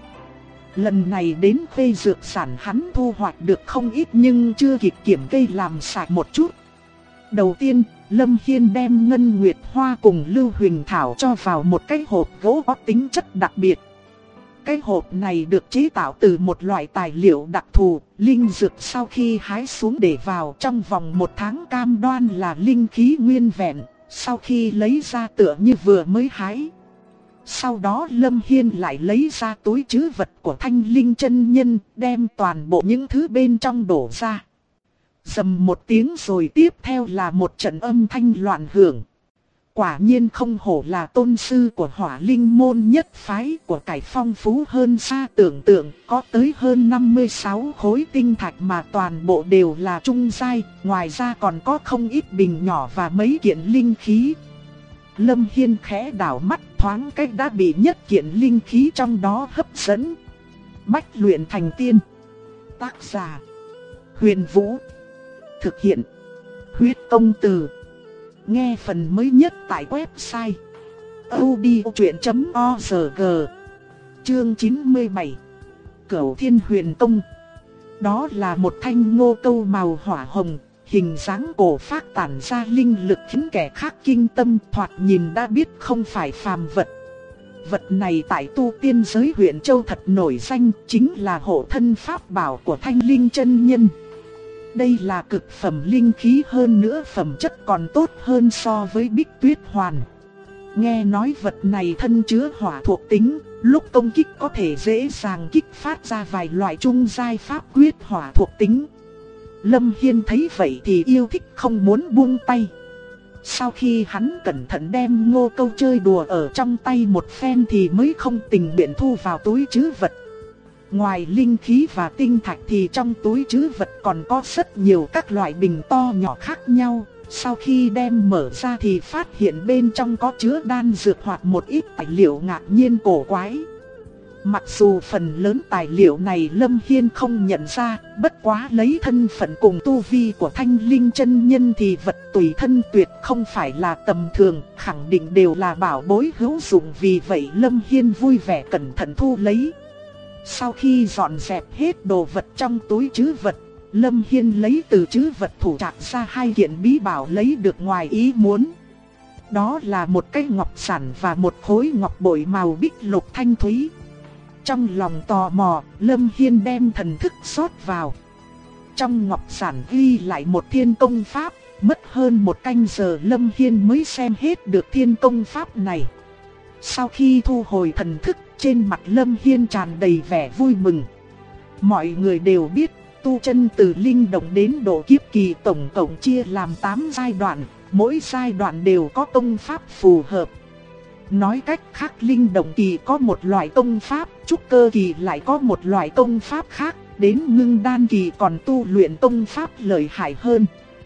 Lần này đến Khê Dược Sản hắn thu hoạch được không ít nhưng chưa kịp kiểm kê làm sạch một chút. Đầu tiên, Lâm Hiên đem Ngân Nguyệt Hoa cùng Lưu Huỳnh Thảo cho vào một cái hộp gỗ có tính chất đặc biệt. cái hộp này được chế tạo từ một loại tài liệu đặc thù, linh dược sau khi hái xuống để vào trong vòng 1 tháng cam đoan là linh khí nguyên vẹn, sau khi lấy ra tựa như vừa mới hái. Sau đó Lâm Hiên lại lấy ra túi trữ vật của Thanh Linh chân nhân, đem toàn bộ những thứ bên trong đổ ra. Rầm một tiếng rồi tiếp theo là một trận âm thanh loạn hưởng. Quả nhiên không hổ là tôn sư của Hỏa Linh môn nhất phái, của cải phong phú hơn xa tưởng tượng, có tới hơn 56 khối tinh thạch mà toàn bộ đều là trung giai, ngoài ra còn có không ít bình nhỏ và mấy kiện linh khí. Lâm Hiên khẽ đảo mắt thoáng cách đã bị nhất kiện linh khí trong đó hấp dẫn. Bách luyện thành tiên. Tác giả: Huyền Vũ. Thực hiện: Huyết Công Từ. Nghe phần mới nhất tại website audiochuyện.org. Chương 97. Cửu Thiên Huyền Tông. Đó là một thanh ngô câu màu hỏa hồng, hình dáng cổ phác tản ra linh lực khiến kẻ khác kinh tâm, thoạt nhìn đã biết không phải phàm vật. Vật này tại tu tiên giới huyện Châu thật nổi danh, chính là hộ thân pháp bảo của Thanh Linh chân nhân. Đây là cực phẩm linh khí, hơn nữa phẩm chất còn tốt hơn so với Bích Tuyết Hoàn. Nghe nói vật này thân chứa hỏa thuộc tính, lúc công kích có thể dễ dàng kích phát ra vài loại trung giai pháp quyết hỏa thuộc tính. Lâm Hiên thấy vậy thì yêu thích không muốn buông tay. Sau khi hắn cẩn thận đem ngô câu chơi đùa ở trong tay một phen thì mới không tình nguyện thu vào túi trữ vật. Ngoài linh khí và tinh thạch thì trong túi trữ vật còn có rất nhiều các loại bình to nhỏ khác nhau. Sau khi đem mở ra thì phát hiện bên trong có chứa đan dược hoặc một ít tài liệu ngạc nhiên cổ quái. Mặc dù phần lớn tài liệu này Lâm Hiên không nhận ra, bất quá lấy thân phận cùng tu vi của Thanh Linh chân nhân thì vật tùy thân tuyệt không phải là tầm thường, khẳng định đều là bảo bối hữu dụng, vì vậy Lâm Hiên vui vẻ cẩn thận thu lấy. Sau khi dọn dẹp hết đồ vật trong túi trữ vật, Lâm Hiên lấy từ trữ vật thủ trạc ra 2 kiện bí bảo lấy được ngoài ý muốn. Đó là một cái ngọc sản và một khối ngọc bội màu bích lục thanh thúy. Trong lòng tò mò, Lâm Hiên đem thần thức xót vào. Trong ngọc sản ghi lại một thiên công pháp, mất hơn 1 canh giờ Lâm Hiên mới xem hết được thiên công pháp này. Sau khi thu hồi thần thức, trên mặt Lâm Hiên tràn đầy vẻ vui mừng. Mọi người đều biết, tu chân từ linh động đến độ kiếp kỳ tổng cộng chia làm 8 giai đoạn, mỗi giai đoạn đều có công pháp phù hợp. Nói cách khác, linh động kỳ có một loại công pháp, trúc cơ kỳ lại có một loại công pháp khác, đến ngưng đan kỳ còn tu luyện công pháp lợi hại hơn.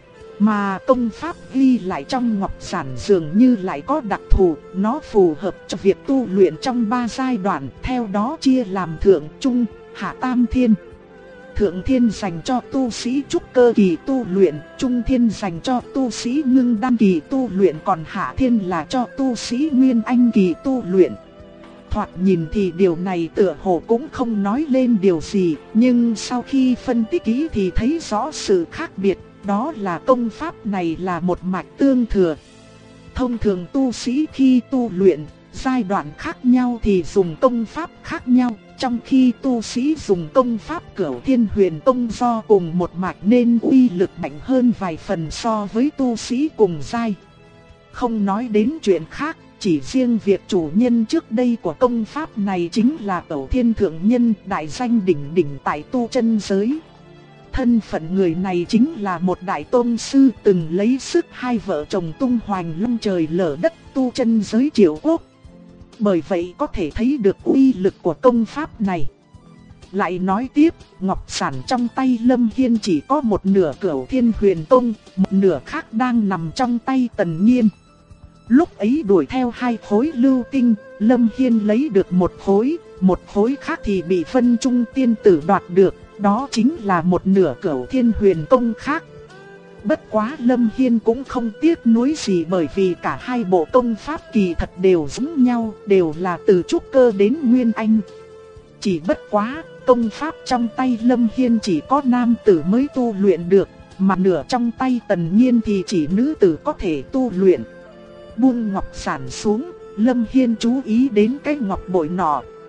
Mà công pháp ghi lại trong ngọc sản dường như lại có đặc thù, nó phù hợp cho việc tu luyện trong 3 giai đoạn, theo đó chia làm thượng, trung, hạ, tam thiên. Thượng thiên dành cho tu sĩ trúc cơ kỳ tu luyện, trung thiên dành cho tu sĩ ngưng đan kỳ tu luyện, còn hạ thiên là cho tu sĩ nguyên anh kỳ tu luyện. Thoạt nhìn thì điều này tựa hồ cũng không nói lên điều gì, nhưng sau khi phân tích kỹ thì thấy rõ sự khác biệt, đó là công pháp này là một mạch tương thừa. Thông thường tu sĩ khi tu luyện, giai đoạn khác nhau thì dùng công pháp khác nhau. Trong khi tu sĩ dùng công pháp Cửu Thiên Huyền Tông do cùng một mạch nên uy lực mạnh hơn vài phần so với tu sĩ cùng giai. Không nói đến chuyện khác, chỉ riêng việc chủ nhân trước đây của công pháp này chính là Cửu Thiên Thượng Nhân, đại danh đỉnh đỉnh tại tu chân giới. Thân phận người này chính là một đại tôn sư từng lấy sức 2 vợ chồng tung hoành long trời lở đất tu chân giới Triệu Quốc. Bởi vậy có thể thấy được uy lực của công pháp này. Lại nói tiếp, ngọc sản trong tay Lâm Hiên chỉ có một nửa Cửu Thiên Huyền Tông, một nửa khác đang nằm trong tay Tần Nhiên. Lúc ấy đuổi theo 2 khối lưu tinh, Lâm Hiên lấy được một khối khác thì bị Vân Trung tiên tử đoạt được, đó chính là một nửa Cửu Thiên Huyền Tông khác. Bất quá Lâm Hiên cũng không tiếc nuối gì, bởi vì cả 2 bộ công pháp kỳ thật đều giống nhau, đều là từ trúc cơ đến nguyên anh. Chỉ bất quá, công pháp trong tay Lâm Hiên chỉ có nam tử mới tu luyện được, mà nửa trong tay Tần Nhiên thì chỉ nữ tử có thể tu luyện. Buông ngọc sản xuống, Lâm Hiên chú ý đến cái ngọc bội nọ.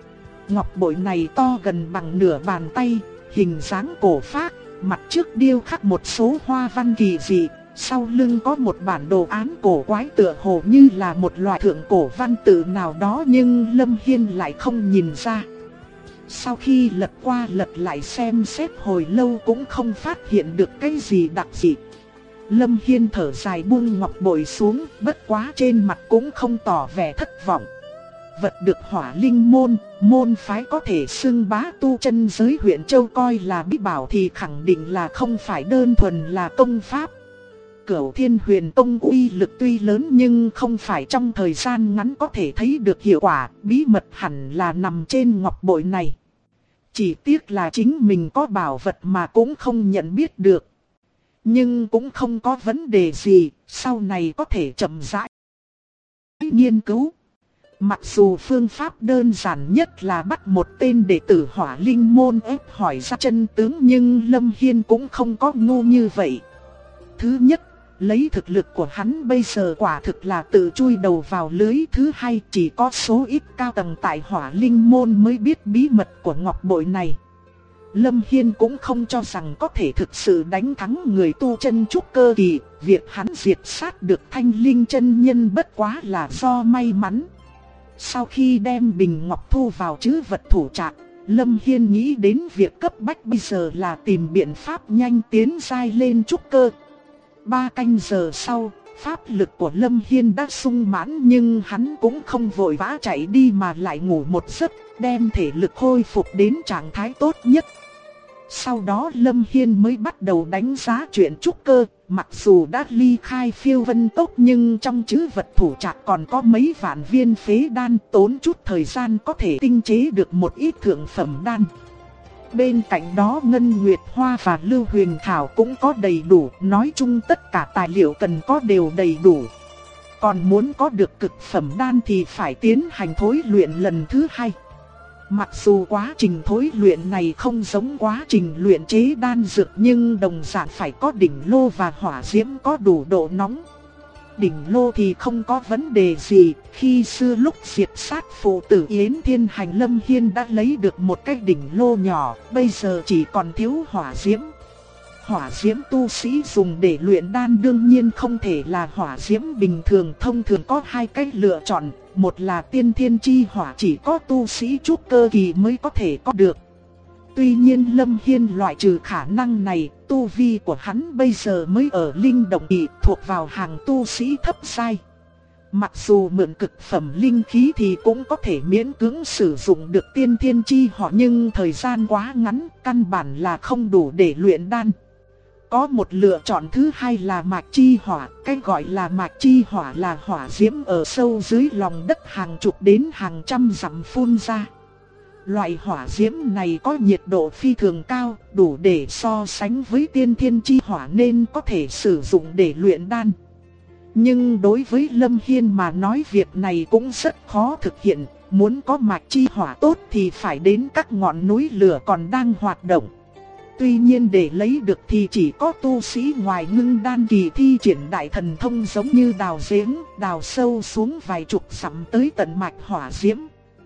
Ngọc bội này to gần bằng nửa bàn tay, hình dáng cổ phác, mặt trước điêu khắc một số hoa văn kỳ dị, sau lưng có một bản đồ án cổ quái tựa hồ như là một loại thượng cổ văn tự nào đó, nhưng Lâm Hiên lại không nhìn ra. Sau khi lật qua lật lại xem xét hồi lâu cũng không phát hiện được cái gì đặc dị. Lâm Hiên thở dài buông ngọc bội xuống, bất quá trên mặt cũng không tỏ vẻ thất vọng. Vật được Hỏa Linh môn phái có thể xưng bá tu chân giới huyện Châu coi là bí bảo thì khẳng định là không phải đơn thuần là công pháp. Cửu Thiên Huyền Tông uy lực tuy lớn nhưng không phải trong thời gian ngắn có thể thấy được hiệu quả, bí mật hẳn là nằm trên ngọc bội này. Chỉ tiếc là chính mình có bảo vật mà cũng không nhận biết được. Nhưng cũng không có vấn đề gì, sau này có thể chậm rãi nghiên cứu. Mặc dù phương pháp đơn giản nhất là bắt một tên đệ tử Hỏa Linh môn ép hỏi ra chân tướng, nhưng Lâm Hiên cũng không có ngu như vậy. Thứ nhất, lấy thực lực của hắn bây giờ quả thực là tự chui đầu vào lưới. Thứ hai, chỉ có số ít cao tầng tại Hỏa Linh môn mới biết bí mật của ngọc bội này. Lâm Hiên cũng không cho rằng có thể thực sự đánh thắng người tu chân trúc cơ kỳ. Việc hắn diệt sát được Thanh Linh chân nhân bất quá là do may mắn. Sau khi đem bình ngọc thu vào trữ vật thủ trạc, Lâm Hiên nghĩ đến việc cấp bách bây giờ là tìm biện pháp nhanh tiến giai lên trúc cơ. 3 canh giờ sau, pháp lực của Lâm Hiên đã sung mãn, nhưng hắn cũng không vội vã chạy đi mà lại ngủ một giấc, đem thể lực khôi phục đến trạng thái tốt nhất. Sau đó Lâm Hiên mới bắt đầu đánh giá chuyện trúc cơ. Mặc dù đã ly khai Phiêu Vân Cốc nhưng trong trữ vật thủ trạc còn có mấy vạn viên phế đan, tốn chút thời gian có thể tinh chế được một ít thượng phẩm đan. Bên cạnh đó Ngân Nguyệt Hoa và Lưu Huyền Thảo cũng có đầy đủ, nói chung tất cả tài liệu cần có đều đầy đủ. Còn muốn có được cực phẩm đan thì phải tiến hành thối luyện lần thứ 2. Mặc dù quá trình thối luyện này không giống quá trình luyện chế đan dược, nhưng đồng dạng phải có đỉnh lô và hỏa diễm có đủ độ nóng. Đỉnh lô thì không có vấn đề gì, khi xưa lúc diệt sát phụ tử Yến Thiên Hành, Lâm Hiên đã lấy được một cái đỉnh lô nhỏ, bây giờ chỉ còn thiếu hỏa diễm. Hỏa diễm tu sĩ dùng để luyện đan đương nhiên không thể là hỏa diễm bình thường, thông thường có 2 cách lựa chọn. Một là tiên thiên chi hỏa, chỉ có tu sĩ trúc cơ kỳ mới có thể có được. Tuy nhiên Lâm Hiên loại trừ khả năng này, tu vi của hắn bây giờ mới ở linh động kỳ, thuộc vào hàng tu sĩ thấp giai. Mặc dù mượn cực phẩm linh khí thì cũng có thể miễn cưỡng sử dụng được tiên thiên chi hỏa, nhưng thời gian quá ngắn, căn bản là không đủ để luyện đan. Có một lựa chọn thứ hai là mạch chi hỏa. Cái gọi là mạch chi hỏa là hỏa diễm ở sâu dưới lòng đất hàng chục đến hàng trăm dặm phun ra. Loại hỏa diễm này có nhiệt độ phi thường cao, đủ để so sánh với tiên thiên chi hỏa nên có thể sử dụng để luyện đan. Nhưng đối với Lâm Hiên mà nói việc này cũng rất khó thực hiện. Muốn có mạch chi hỏa tốt thì phải đến các ngọn núi lửa còn đang hoạt động. Tuy nhiên để lấy được thì chỉ có tu sĩ ngoài ngưng đan kỳ thi triển đại thần thông, giống như đào giếng, đào sâu xuống vài chục dặm tới tận mạch hỏa diễm.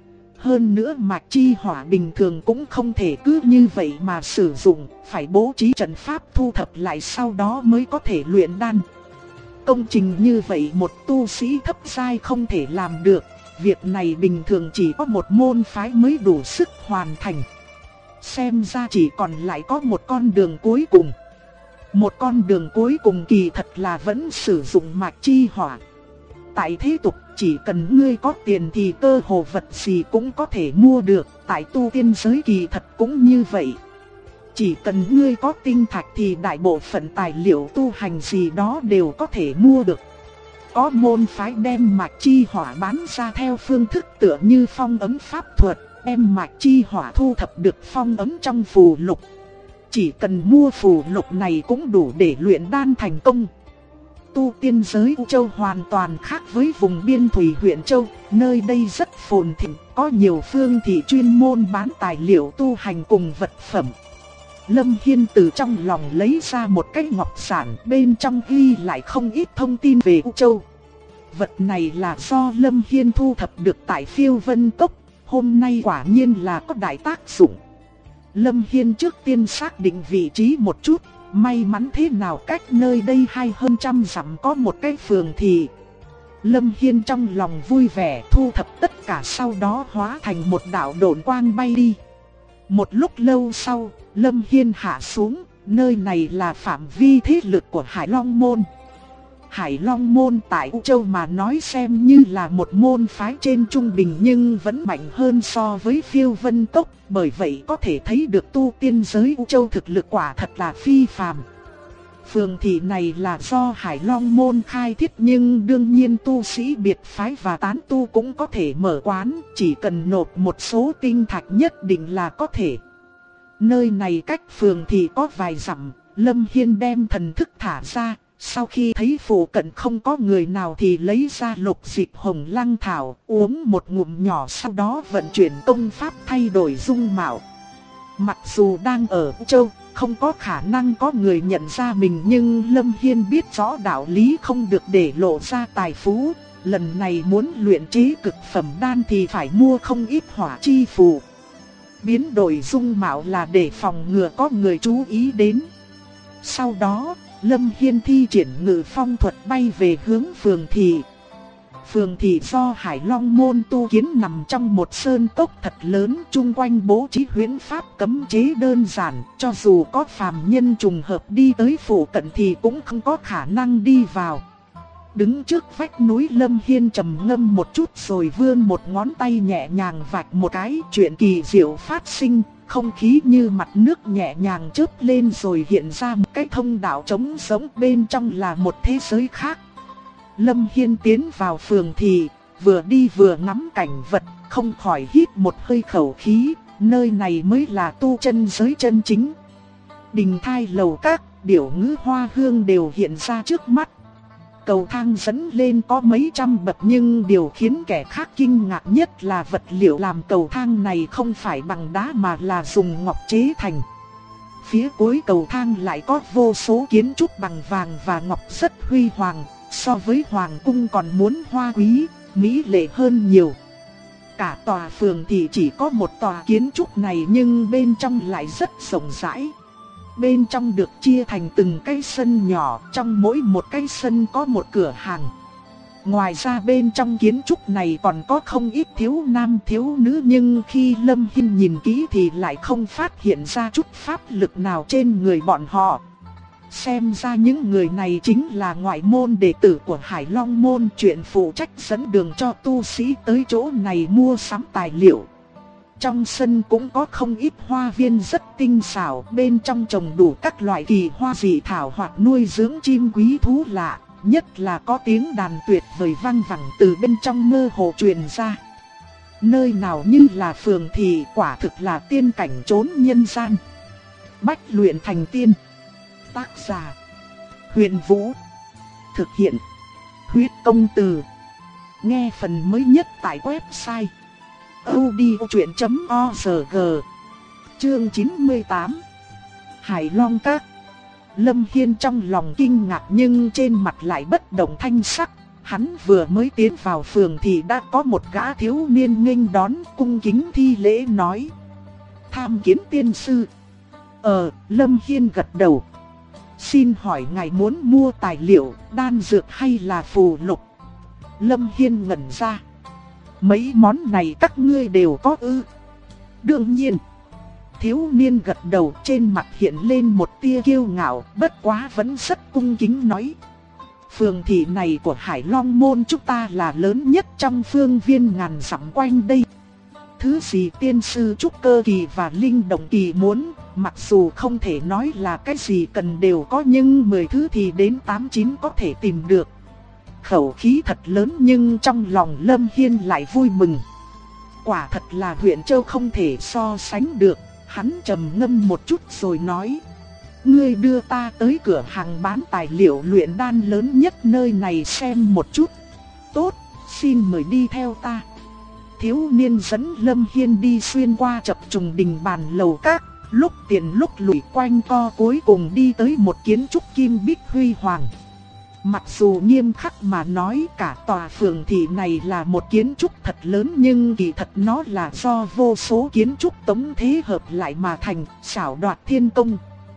Hơn nữa mạch chi hỏa bình thường cũng không thể cứ như vậy mà sử dụng, phải bố trí trận pháp thu thập lại sau đó mới có thể luyện đan. Công trình như vậy một tu sĩ thấp giai không thể làm được, việc này bình thường chỉ có một môn phái mới đủ sức hoàn thành. Xem ra chỉ còn lại có một con đường cuối cùng. Một con đường cuối cùng kỳ thật là vẫn sử dụng mạch chi hỏa. Tại thế tục chỉ cần ngươi có tiền thì cơ hồ vật gì cũng có thể mua được. Tại tu tiên giới kỳ thật cũng như vậy. Chỉ cần ngươi có tinh thạch thì đại bộ phận tài liệu tu hành gì đó đều có thể mua được. Có môn phái đem mạch chi hỏa bán ra theo phương thức tựa như phong ấn pháp thuật. Đem mạch chi hỏa thu thập được phong ấn trong phù lục. Chỉ cần mua phù lục này cũng đủ để luyện đan thành công. Tu tiên giới U Châu hoàn toàn khác với vùng biên thủy huyện Châu. Nơi đây rất phồn thịnh, có nhiều phương thị chuyên môn bán tài liệu tu hành cùng vật phẩm. Lâm Hiên từ trong lòng lấy ra một cái ngọc giản, bên trong ghi lại không ít thông tin về U Châu. Vật này là do Lâm Hiên thu thập được tại Phiêu Vân Cốc. hôm nay quả nhiên là có đại tác dụng. Lâm Hiên trước tiên xác định vị trí một chút, may mắn thế nào cách nơi đây hay hơn trăm dặm có một cái phường thị. Lâm Hiên trong lòng vui vẻ thu thập tất cả, sau đó hóa thành một đạo độn quang bay đi. Một lúc lâu sau, Lâm Hiên hạ xuống, nơi này là phạm vi thế lực của Hải Long Môn. Hải Long Môn tại U Châu mà nói xem như là một môn phái trên trung bình nhưng vẫn mạnh hơn so với Phiêu Vân Cốc, bởi vậy có thể thấy được tu tiên giới U Châu thực lực quả thật là phi phàm. Phường thị này là do Hải Long Môn khai thiết nhưng đương nhiên tu sĩ biệt phái và tán tu cũng có thể mở quán, chỉ cần nộp một số tinh thạch nhất định là có thể. Nơi này cách phường thị có vài dặm, Lâm Hiên đem thần thức thả ra, sau khi thấy phụ cận không có người nào thì lấy ra lục dịch hồng lăng thảo, uống một ngụm nhỏ, sau đó vận chuyển công pháp thay đổi dung mạo. Mặc dù đang ở U Châu, không có khả năng có người nhận ra mình, nhưng Lâm Hiên biết rõ đạo lý không được để lộ ra tài phú. Lần này muốn luyện chế cực phẩm đan thì phải mua không ít hỏa chi phù. Biến đổi dung mạo là để phòng ngừa có người chú ý đến. Sau đó, Lâm Hiên thi triển ngự phong thuật bay về hướng phường thị. Phường thị do Hải Long Môn tu kiến nằm trong một sơn cốc thật lớn, chung quanh bố trí huyễn pháp cấm chế đơn giản, cho dù có phàm nhân trùng hợp đi tới phụ cận thì cũng không có khả năng đi vào. Đứng trước vách núi, Lâm Hiên trầm ngâm một chút rồi vươn một ngón tay nhẹ nhàng vạch một cái, chuyện kỳ diệu phát sinh, không khí như mặt nước nhẹ nhàng chớp lên rồi hiện ra một cái thông đạo trống rỗng, bên trong là một thế giới khác. Lâm Hiên tiến vào phường thị, vừa đi vừa ngắm cảnh vật, không khỏi hít một hơi khẩu khí, nơi này mới là tu chân giới chân chính. Đình thai lầu các, điểu ngữ hoa hương đều hiện ra trước mắt. Cầu thang dẫn lên có mấy trăm bậc nhưng điều khiến kẻ khác kinh ngạc nhất là vật liệu làm cầu thang này không phải bằng đá mà là dùng ngọc chế thành. Phía cuối cầu thang lại có vô số kiến trúc bằng vàng và ngọc rất huy hoàng, so với hoàng cung còn muốn hoa quý, mỹ lệ hơn nhiều. Cả tòa phường thì chỉ có một tòa kiến trúc này nhưng bên trong lại rất rộng rãi. Bên trong được chia thành từng cái sân nhỏ, trong mỗi một cái sân có một cửa hàng. Ngoài ra bên trong kiến trúc này còn có không ít thiếu nam thiếu nữ, nhưng khi Lâm Hiên nhìn kỹ thì lại không phát hiện ra chút pháp lực nào trên người bọn họ. Xem ra những người này chính là ngoại môn đệ tử của Hải Long Môn, chuyện phụ trách dẫn đường cho tu sĩ tới chỗ này mua sắm tài liệu. Trong sân cũng có không ít hoa viên rất tinh xảo, bên trong trồng đủ các loại kỳ hoa dị thảo hoặc nuôi dưỡng chim quý thú lạ, nhất là có tiếng đàn tuyệt vời vang vẳng từ bên trong mơ hồ truyền ra. Nơi nào như là phường thị, quả thực là tiên cảnh trốn nhân gian. Bách luyện thành tiên. Tác giả: Huyền Vũ. Thực hiện: Huyết Công Từ. Nghe phần mới nhất tại website audiochuyện.org. Chương 98. Hải Long Các. Lâm Hiên trong lòng kinh ngạc nhưng trên mặt lại bất động thanh sắc. Hắn vừa mới tiến vào phường thì đã có một gã thiếu niên nghênh đón, cung kính thi lễ nói: tham kiến tiên sư. Lâm Hiên gật đầu. Xin hỏi ngài muốn mua tài liệu, đan dược hay là phù lục? Lâm Hiên ngẩn ra. Mấy món này các ngươi đều có ư? Đương nhiên. Thiếu niên gật đầu, trên mặt hiện lên một tia kiêu ngạo, bất quá vẫn rất cung kính nói: phường thị này của Hải Long Môn chúng ta là lớn nhất trong phương viên ngàn dặm quanh đây. Thứ gì tiên sư trúc cơ kỳ và linh động kỳ muốn, mặc dù không thể nói là cái gì cần đều có nhưng 10 thứ thì đến 8-9 có thể tìm được. Khẩu khí thật lớn nhưng trong lòng Lâm Hiên lại vui mừng. Quả thật là huyện Châu không thể so sánh được. Hắn trầm ngâm một chút rồi nói: ngươi đưa ta tới cửa hàng bán tài liệu luyện đan lớn nhất nơi này xem một chút. Tốt, xin mời đi theo ta. Thiếu niên dẫn Lâm Hiên đi xuyên qua chập trùng đình bàn lầu các, lúc tiền lúc lùi quanh co, cuối cùng đi tới một kiến trúc kim bích huy hoàng. Mặc dù nghiêm khắc mà nói cả tòa phường thị này là một kiến trúc thật lớn, nhưng kỳ thật nó là do vô số kiến trúc tống thế hợp lại mà thành, xảo đoạt thiên công.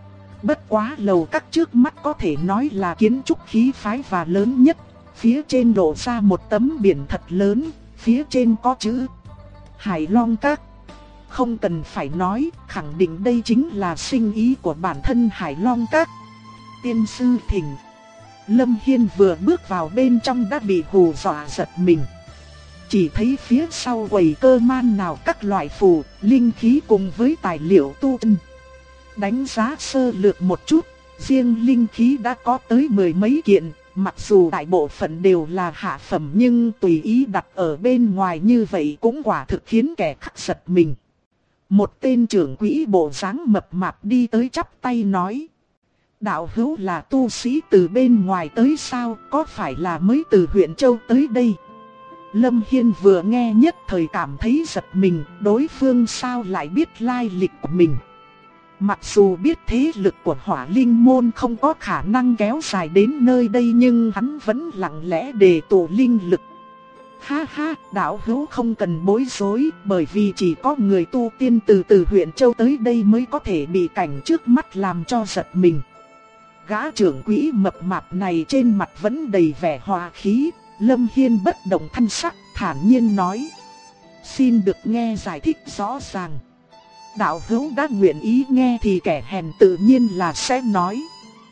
Bất quá lầu các trước mắt có thể nói là kiến trúc khí phái và lớn nhất. Phía trên lộ ra một tấm biển thật lớn, phía trên có chữ Hải Long Các. Không cần phải nói, khẳng định đây chính là sinh ý của bản thân Hải Long Các. Tiên sư thỉnh. Lâm Hiên vừa bước vào bên trong đã bị hù dọa giật mình. Chỉ thấy phía sau quầy cơ man nào các loại phù, linh khí cùng với tài liệu tu chân. Đánh giá sơ lược một chút, riêng linh khí đã có tới 10 mấy kiện. Mặc dù đại bộ phận đều là hạ phẩm, nhưng tùy ý đặt ở bên ngoài như vậy cũng quả thực khiến kẻ khác giật mình. Một tên trưởng quỹ bộ dáng mập mạp đi tới chắp tay nói: đạo hữu là tu sĩ từ bên ngoài tới sao, có phải là mới từ huyện Châu tới đây? Lâm Hiên vừa nghe nhất thời cảm thấy giật mình, đối phương sao lại biết lai lịch của mình. Mặc dù biết thế lực của Hỏa Linh Môn không có khả năng kéo dài đến nơi đây, nhưng hắn vẫn lặng lẽ đề tụ linh lực. Ha ha, đạo hữu không cần bối rối, bởi vì chỉ có người tu tiên từ huyện Châu tới đây mới có thể bị cảnh trước mắt làm cho giật mình. Gã trưởng quỹ mập mạp này trên mặt vẫn đầy vẻ hòa khí. Lâm Hiên bất động thanh sắc, thản nhiên nói: xin được nghe giải thích rõ ràng. Đạo hữu đã nguyện ý nghe thì kẻ hèn tự nhiên là sẽ nói.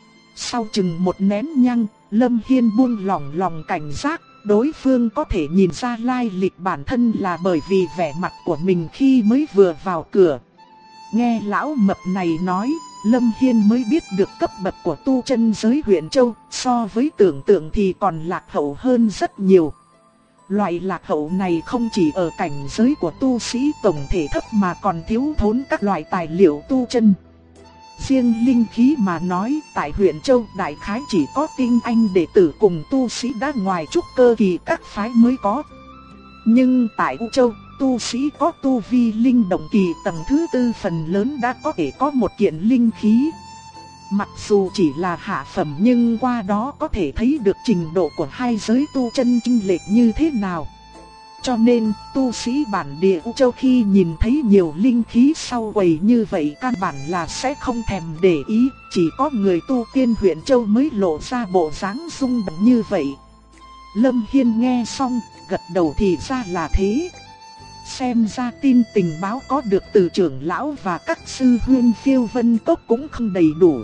Sau chừng một nén nhang, Lâm Hiên buông lỏng lòng cảnh giác. Đối phương có thể nhìn ra lai lịch bản thân là bởi vì vẻ mặt của mình khi mới vừa vào cửa. Nghe lão mập này nói, Lâm Hiên mới biết được cấp bậc của tu chân giới huyện Châu, so với tưởng tượng thì còn lạc hậu hơn rất nhiều. Loại lạc hậu này không chỉ ở cảnh giới của tu sĩ tổng thể thấp mà còn thiếu thốn các loại tài liệu tu chân. Riêng linh khí mà nói, tại huyện Châu đại khái chỉ có tinh anh đệ tử cùng tu sĩ đã ngoài trúc cơ kỳ các phái mới có. Nhưng tại U Châu, tu sĩ có tu vi linh động kỳ tầng thứ tư phần lớn đã có thể có một kiện linh khí. Mặc dù chỉ là hạ phẩm nhưng qua đó có thể thấy được trình độ của hai giới tu chân chênh lệch như thế nào. Cho nên, tu sĩ bản địa U Châu khi nhìn thấy nhiều linh khí sau quầy như vậy căn bản là sẽ không thèm để ý, chỉ có người tu tiên huyện Châu mới lộ ra bộ dáng rung động như vậy. Lâm Hiên nghe xong, gật đầu thì ra là thế. Xem ra tin tình báo có được từ trưởng lão và các sư huynh Phiêu Vân Cốc cũng không đầy đủ.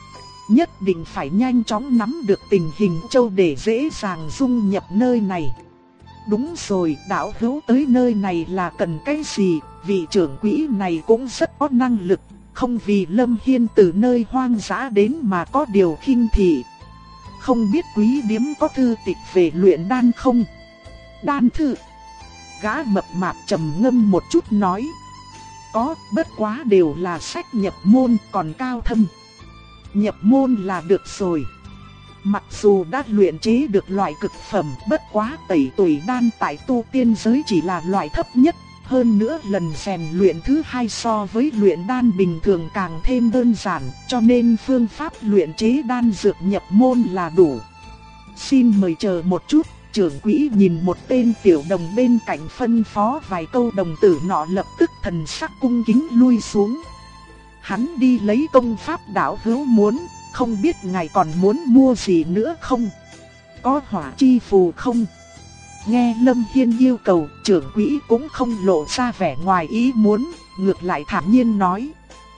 Nhất định phải nhanh chóng nắm được tình hình Châu để dễ dàng dung nhập nơi này. Đúng rồi, đạo hữu tới nơi này là cần cái gì? Vị trưởng quỹ này cũng rất có năng lực, không vì Lâm Hiên từ nơi hoang dã đến mà có điều khinh thị. Không biết quý điếm có thư tịch về luyện đan không? Đan thư. Gã mập mạp trầm ngâm một chút nói: có, bất quá đều là sách nhập môn, còn cao thâm. Nhập môn là được rồi. Mặc dù đã luyện chế được loại cực phẩm, bất quá tẩy tùy đan tại tu tiên giới chỉ là loại thấp nhất. Hơn nữa lần rèn luyện thứ hai so với luyện đan bình thường càng thêm đơn giản, cho nên phương pháp luyện chế đan dược nhập môn là đủ. Xin mời chờ một chút. Trưởng quỹ nhìn một tên tiểu đồng bên cạnh phân phó vài câu, đồng tử nọ lập tức thần sắc cung kính lui xuống. Hắn đi lấy công pháp đạo hữu muốn, không biết ngài còn muốn mua gì nữa không? Có hỏa chi phù không? Nghe Lâm Hiên yêu cầu, trưởng quỹ cũng không lộ ra vẻ ngoài ý muốn, ngược lại thản nhiên nói: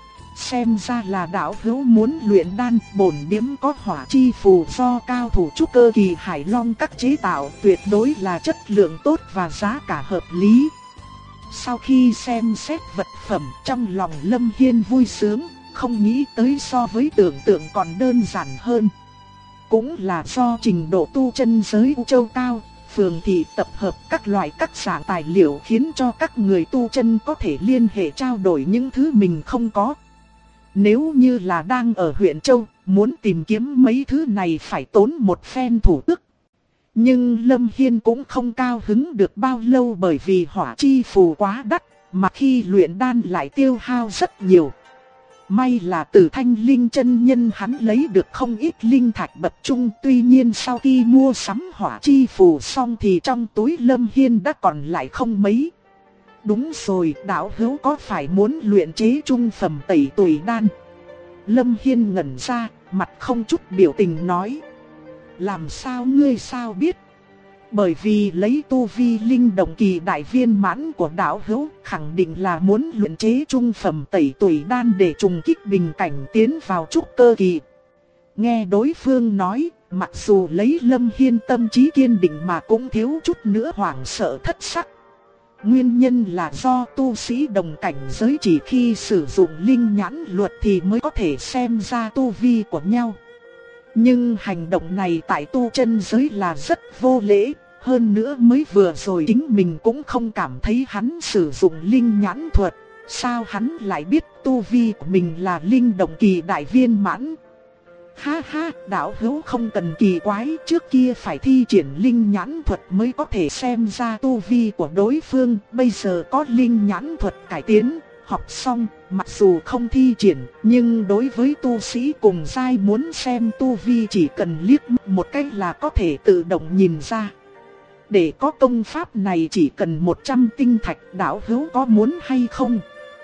xem ra là đạo hữu muốn luyện đan, bổn điếm có hỏa chi phù do cao thủ trúc cơ kỳ Hải Long Các chế tạo, tuyệt đối là chất lượng tốt và giá cả hợp lý. Sau khi xem xét vật phẩm, trong lòng Lâm Hiên vui sướng, không nghĩ tới so với tưởng tượng còn đơn giản hơn. Cũng là do trình độ tu chân giới U Châu cao, phường thị tập hợp các loại các dạng tài liệu khiến cho các người tu chân có thể liên hệ trao đổi những thứ mình không có. Nếu như là đang ở huyện Châu, muốn tìm kiếm mấy thứ này phải tốn một phen thủ tức. Nhưng Lâm Hiên cũng không cao hứng được bao lâu, bởi vì hỏa chi phù quá đắt, mà khi luyện đan lại tiêu hao rất nhiều. May là từ Thanh Linh chân nhân hắn lấy được không ít linh thạch bậc trung, tuy nhiên sau khi mua sắm hỏa chi phù xong thì trong túi Lâm Hiên đã còn lại không mấy. Đúng rồi, đạo hữu có phải muốn luyện chế trung phẩm tẩy tùy đan? Lâm Hiên ngẩn ra, mặt không chút biểu tình nói. Làm sao ngươi sao biết? Bởi vì lấy tu vi linh động kỳ đại viên mãn của đạo hữu, khẳng định là muốn luyện chế trung phẩm tẩy tùy đan để trùng kích bình cảnh tiến vào trúc cơ kỳ. Nghe đối phương nói, mặc dù lấy Lâm Hiên tâm trí kiên định mà cũng thiếu chút nữa hoảng sợ thất sắc. Nguyên nhân là do tu sĩ đồng cảnh giới chỉ khi sử dụng linh nhãn luật thì mới có thể xem ra tu vi của nhau. Nhưng hành động này tại tu chân giới là rất vô lễ, hơn nữa mới vừa rồi chính mình cũng không cảm thấy hắn sử dụng linh nhãn thuật, sao hắn lại biết tu vi của mình là linh động kỳ đại viên mãn. Ha ha, đạo hữu không cần kỳ quái, trước kia phải thi triển linh nhãn thuật mới có thể xem ra tu vi của đối phương, bây giờ có linh nhãn thuật cải tiến, học xong, mặc dù không thi triển, nhưng đối với tu sĩ cùng giai muốn xem tu vi chỉ cần liếc mắt một cái là có thể tự động nhìn ra. Để có công pháp này chỉ cần 100 tinh thạch, đạo hữu có muốn hay không?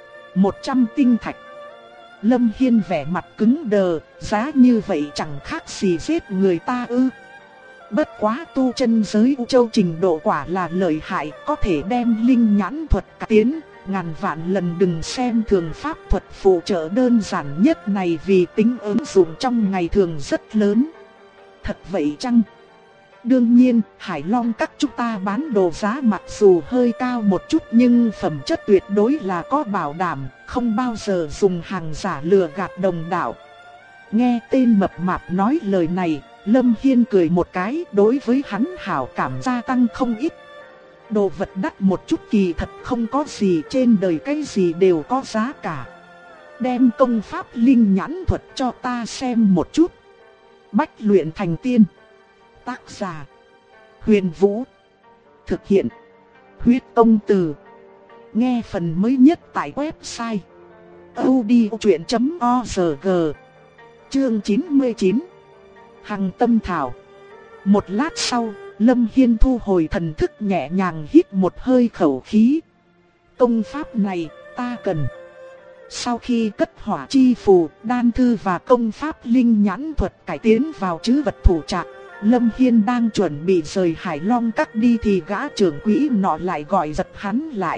100 tinh thạch. Lâm Hiên vẻ mặt cứng đờ, giá như vậy chẳng khác gì giết người ta ư. Bất quá tu chân giới U Châu trình độ quả là lợi hại, có thể đem linh nhãn thuật cải tiến, ngàn vạn lần đừng xem thường pháp thuật phụ trợ đơn giản nhất này vì tính ứng dụng trong ngày thường rất lớn. Thật vậy chăng? Đương nhiên, Hải Long các chúng ta bán đồ giá mặc dù hơi cao một chút nhưng phẩm chất tuyệt đối là có bảo đảm, không bao giờ dùng hàng giả lừa gạt đồng đạo. Nghe tên mập mạp nói lời này, Lâm Hiên cười một cái, đối với hắn hảo cảm gia tăng không ít. Đồ vật đắt một chút kỳ thật không có gì, trên đời cái gì đều có giá cả. Đem công pháp linh nhãn thuật cho ta xem một chút. Bách luyện thành tiên. Tác giả Huyền Vũ. Thực hiện Huyết Công Từ. Nghe phần mới nhất tại website audiochuyện.org. Chương 99 Hằng Tâm Thảo. Một lát sau, Lâm Hiên thu hồi thần thức nhẹ nhàng hít một hơi khẩu khí. Công pháp này ta cần. Sau khi cất hỏa chi phù, đan thư và công pháp linh nhãn thuật cải tiến vào trữ vật thủ trạc, Lâm Hiên đang chuẩn bị rời Hải Long các đi thì gã trưởng quỹ nọ lại gọi giật hắn lại.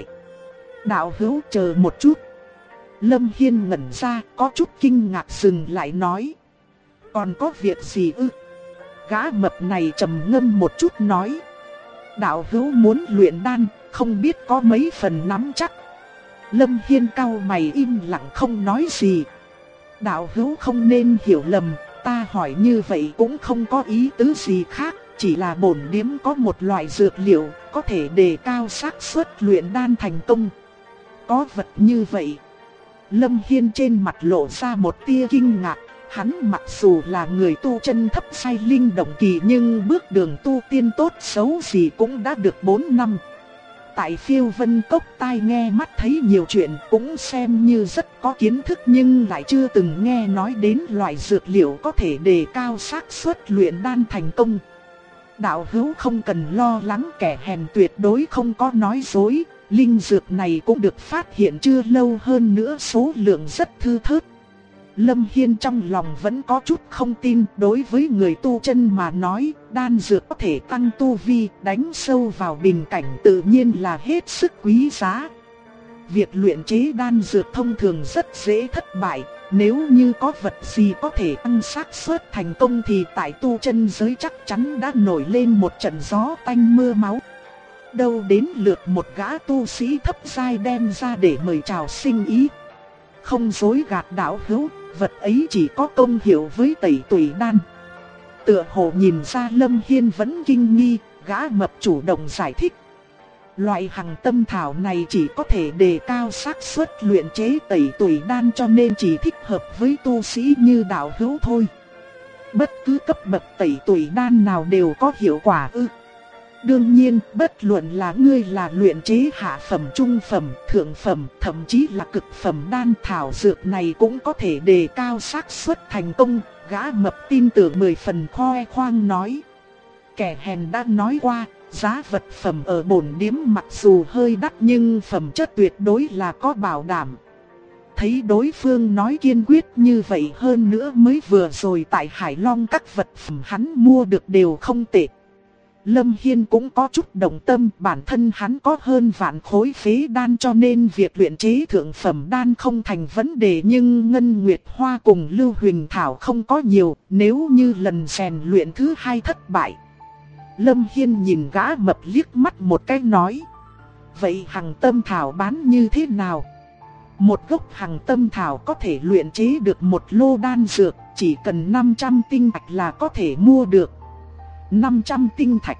Đạo hữu chờ một chút. Lâm Hiên ngẩn ra, có chút kinh ngạc dừng lại nói. Còn có việc gì ư? Gã mập này trầm ngâm một chút nói. Đạo hữu muốn luyện đan, không biết có mấy phần nắm chắc. Lâm Hiên cau mày im lặng không nói gì. Đạo hữu không nên hiểu lầm, ta hỏi như vậy cũng không có ý tứ gì khác, chỉ là bổn điếm có một loại dược liệu có thể đề cao xác suất luyện đan thành công. Có vật như vậy. Lâm Hiên trên mặt lộ ra một tia kinh ngạc. Hắn mặc dù là người tu chân thấp sai linh động kỳ nhưng bước đường tu tiên tốt xấu gì cũng đã được 4 năm. Tại Phiêu Vân Cốc tai nghe mắt thấy nhiều chuyện, cũng xem như rất có kiến thức nhưng lại chưa từng nghe nói đến loại dược liệu có thể đề cao xác suất luyện đan thành công. Đạo hữu không cần lo lắng, kẻ hèn tuyệt đối không có nói dối, linh dược này cũng được phát hiện chưa lâu, hơn nữa số lượng rất thưa thớt. Lâm Hiên trong lòng vẫn có chút không tin, đối với người tu chân mà nói, đan dược có thể tăng tu vi, đánh sâu vào bình cảnh tự nhiên là hết sức quý giá. Việc luyện chế đan dược thông thường rất dễ thất bại, nếu như có vật gì có thể tăng xác suất thành công thì tại tu chân giới chắc chắn đã nổi lên một trận gió tanh mưa máu. Đâu đến lượt một gã tu sĩ thấp giai đem ra để mời chào sinh ý. Không dối gạt đạo hữu, vật ấy chỉ có công hiệu với tẩy tùy đan. Tựa hồ nhìn ra Lâm Hiên vẫn kinh nghi, gã mập chủ động giải thích. Loại hằng tâm thảo này chỉ có thể đề cao xác suất luyện chế tẩy tùy đan, cho nên chỉ thích hợp với tu sĩ như đạo hữu thôi. Bất cứ cấp bậc tẩy tùy đan nào đều có hiệu quả ư? Đương nhiên, bất luận là ngươi là luyện chế hạ phẩm, trung phẩm, thượng phẩm, thậm chí là cực phẩm đan thảo dược này cũng có thể đề cao xác suất thành công, gã mập tin tưởng 10 phần khoe khoang nói. Kẻ hèn đã nói qua, giá vật phẩm ở bổn điếm mặc dù hơi đắt nhưng phẩm chất tuyệt đối là có bảo đảm. Thấy đối phương nói kiên quyết như vậy, hơn nữa mới vừa rồi tại Hải Long các vật phẩm hắn mua được đều không tệ. Lâm Hiên cũng có chút động tâm, bản thân hắn có hơn vạn khối phế đan cho nên việc luyện chế thượng phẩm đan không thành vấn đề, nhưng Ngân Nguyệt Hoa cùng Lưu Huỳnh Thảo không có nhiều, nếu như lần rèn luyện thứ hai thất bại. Lâm Hiên nhìn gã mập liếc mắt một cái nói. Vậy hằng tâm thảo bán như thế nào? Một gốc hằng tâm thảo có thể luyện chế được một lô đan dược, chỉ cần 500 tinh thạch là có thể mua được. 500 tinh thạch.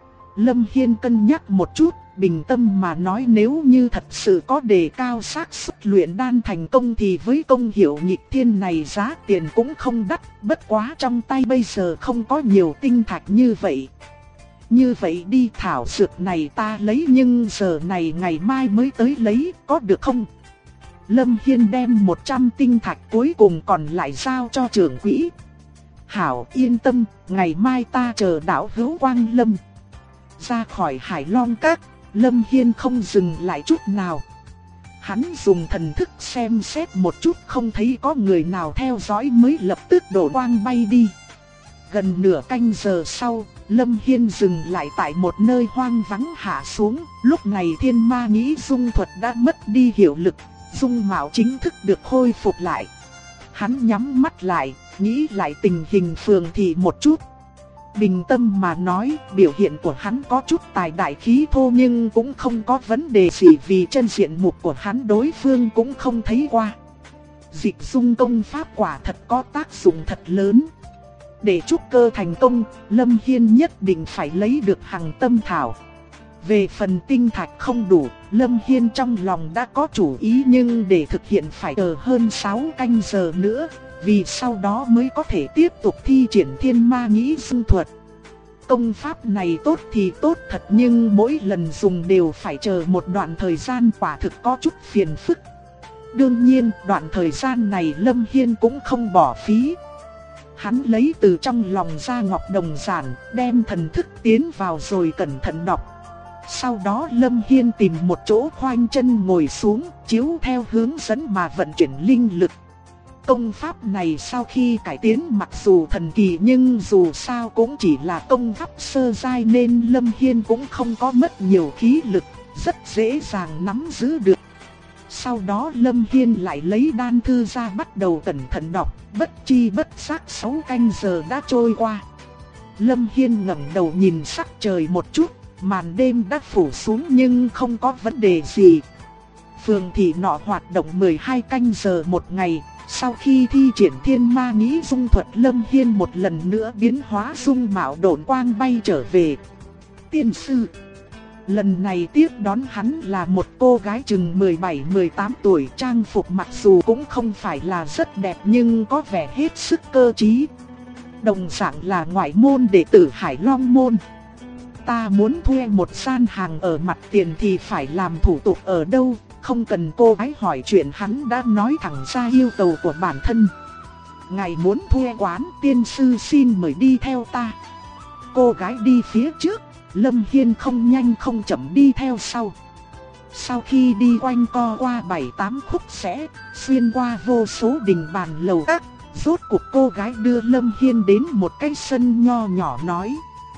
Lâm Hiên cân nhắc một chút, bình tâm mà nói, nếu như thật sự có đề cao xác suất luyện đan thành công thì với công hiệu nghịch thiên này giá tiền cũng không đắt, bất quá trong tay bây giờ không có nhiều tinh thạch như vậy. Như vậy đi, thảo dược này ta lấy nhưng giờ này ngày mai mới tới lấy, có được không? Lâm Hiên đem 100 tinh thạch cuối cùng còn lại giao cho trưởng quỹ. Hảo, yên tâm, ngày mai ta chờ đạo hữu Quang Lâm. Ra khỏi Hải Long Các, Lâm Hiên không dừng lại chút nào. Hắn dùng thần thức xem xét một chút, không thấy có người nào theo dõi mới lập tức đổ quang bay đi. Gần nửa canh giờ sau, Lâm Hiên dừng lại tại một nơi hoang vắng hạ xuống. Lúc này Thiên Ma Nghĩ Dung thuật đã mất đi hiệu lực, dung mạo chính thức được khôi phục lại. Hắn nhắm mắt lại, nghĩ lại tình hình phường thị một chút. Bình tâm mà nói, biểu hiện của hắn có chút tài đại khí thô nhưng cũng không có vấn đề gì, vì chân diện mục của hắn đối phương cũng không thấy qua. Dịch dung công pháp quả thật có tác dụng thật lớn. Để trúc cơ thành công, Lâm Hiên nhất định phải lấy được hằng tâm thảo. Về phần tinh thạch không đủ, Lâm Hiên trong lòng đã có chủ ý, nhưng để thực hiện phải chờ hơn 6 canh giờ nữa, vì sau đó mới có thể tiếp tục thi triển Thiên Ma Nghĩ Dung thuật. Công pháp này tốt thì tốt thật, nhưng mỗi lần dùng đều phải chờ một đoạn thời gian, quả thực có chút phiền phức. Đương nhiên, đoạn thời gian này Lâm Hiên cũng không bỏ phí. Hắn lấy từ trong lòng ra ngọc đồng giản, đem thần thức tiến vào rồi cẩn thận đọc. Sau đó Lâm Hiên tìm một chỗ khoanh chân ngồi xuống, chiếu theo hướng dẫn mà vận chuyển linh lực. Công pháp này sau khi cải tiến mặc dù thần kỳ nhưng dù sao cũng chỉ là công pháp sơ giai nên Lâm Hiên cũng không có mất nhiều khí lực, rất dễ dàng nắm giữ được. Sau đó Lâm Hiên lại lấy đan thư ra bắt đầu cẩn thận đọc, bất chi bất giác 6 canh giờ đã trôi qua. Lâm Hiên ngẩng đầu nhìn sắc trời một chút, màn đêm đã phủ xuống nhưng không có vấn đề gì. Phường thị nọ hoạt động 12 canh giờ một ngày. Sau khi thi triển Thiên Ma Nghĩ Dung thuật, Lâm Hiên một lần nữa biến hóa dung mạo độn quang bay trở về. Tiên sư. Lần này tiếp đón hắn là một cô gái chừng 17-18 tuổi, trang phục mặc dù cũng không phải là rất đẹp nhưng có vẻ hết sức cơ trí. Đồng dạng là ngoại môn đệ tử Hải Long môn. Ta muốn thuê một gian hàng ở mặt tiền thì phải làm thủ tục ở đâu? Không cần cô gái hỏi chuyện, hắn đã nói thẳng ra yêu cầu của bản thân. Ngài muốn thuê quán, tiên sư xin mời đi theo ta. Cô gái đi phía trước, Lâm Hiên không nhanh không chậm đi theo sau. Sau khi đi quanh co qua 7-8 khúc rẽ, xuyên qua vô số đình bàn lầu các, rốt cuộc cô gái đưa Lâm Hiên đến một cái sân nho nhỏ nói.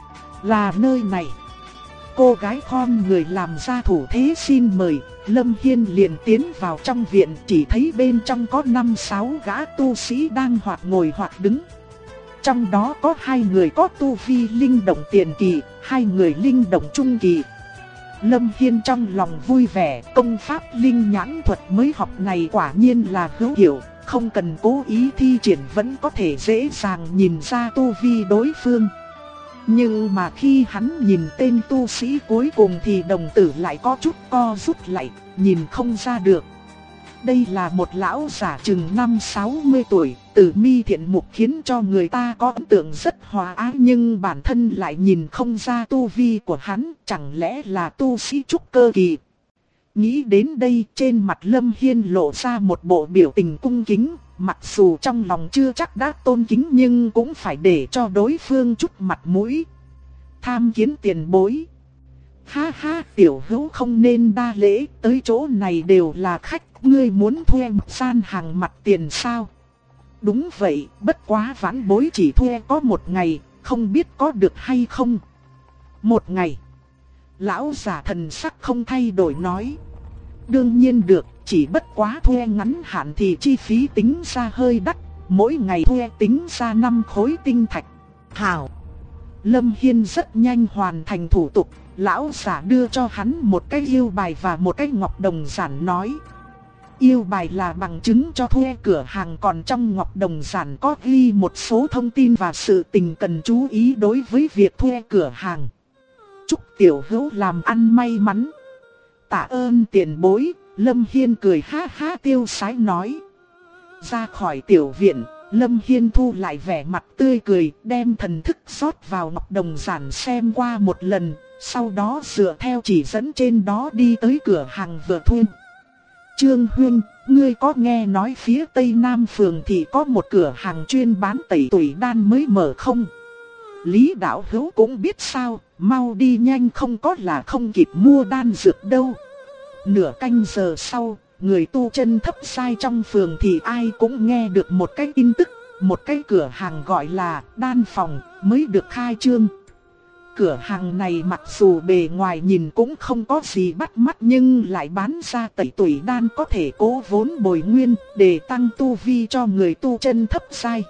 Là nơi này. Cô gái khom người làm ra thủ thế xin mời, Lâm Hiên liền tiến vào trong viện, chỉ thấy bên trong có 5-6 gã tu sĩ đang hoặc ngồi hoặc đứng. Trong đó có 2 người có tu vi linh động tiền kỳ, 2 người linh động trung kỳ. Lâm Hiên trong lòng vui vẻ, công pháp linh nhãn thuật mới học này quả nhiên là hữu hiệu, không cần cố ý thi triển vẫn có thể dễ dàng nhìn ra tu vi đối phương. Nhưng mà khi hắn nhìn tên tu sĩ cuối cùng thì đồng tử lại có chút co rút lại, nhìn không ra được. Đây là một lão giả chừng 50-60 tuổi, từ mi thiện mục khiến cho người ta có ấn tượng rất hòa ái, nhưng bản thân lại nhìn không ra tu vi của hắn, chẳng lẽ là tu sĩ trúc cơ kỳ. Nghĩ đến đây, trên mặt Lâm Hiên lộ ra một bộ biểu tình cung kính, mặc dù trong lòng chưa chắc đã tôn kính nhưng cũng phải để cho đối phương chút mặt mũi. Tham kiến tiền bối. Ha ha, tiểu hữu không nên đa lễ, tới chỗ này đều là khách, ngươi muốn thuê một gian hàng mặt tiền sao? Đúng vậy, bất quá vãn bối chỉ thuê có một ngày, không biết có được hay không? Một ngày. Lão giả thần sắc không thay đổi nói. Đương nhiên được, chỉ bất quá thuê ngắn hạn thì chi phí tính ra hơi đắt, mỗi ngày thuê tính ra 5 khối tinh thạch. Hảo. Lâm Hiên rất nhanh hoàn thành thủ tục, lão giả đưa cho hắn một cái yêu bài và một cái ngọc đồng giản nói. Yêu bài là bằng chứng cho thuê cửa hàng, còn trong ngọc đồng giản có ghi một số thông tin và sự tình cần chú ý đối với việc thuê cửa hàng. Chúc tiểu hữu làm ăn may mắn. Tạ ơn tiền bối. Lâm Hiên cười ha ha tiêu sái nói. Ra khỏi tiểu viện, Lâm Hiên thu lại vẻ mặt tươi cười, đem thần thức rót vào ngọc đồng giản xem qua một lần, sau đó dựa theo chỉ dẫn trên đó đi tới cửa hàng vừa thuê. Trương Huynh, ngươi có nghe nói phía Tây Nam Phường thì có một cửa hàng chuyên bán tẩy tủy đan mới mở không? Lý đạo hữu cũng biết sao, mau đi nhanh không có là không kịp mua đan dược đâu. Nửa canh giờ sau, người tu chân thấp sai trong phường thì ai cũng nghe được một cái tin tức, một cái cửa hàng gọi là đan phòng mới được khai trương. Cửa hàng này mặc dù bề ngoài nhìn cũng không có gì bắt mắt nhưng lại bán ra tẩy tủy đan có thể cố vốn bồi nguyên để tăng tu vi cho người tu chân thấp sai.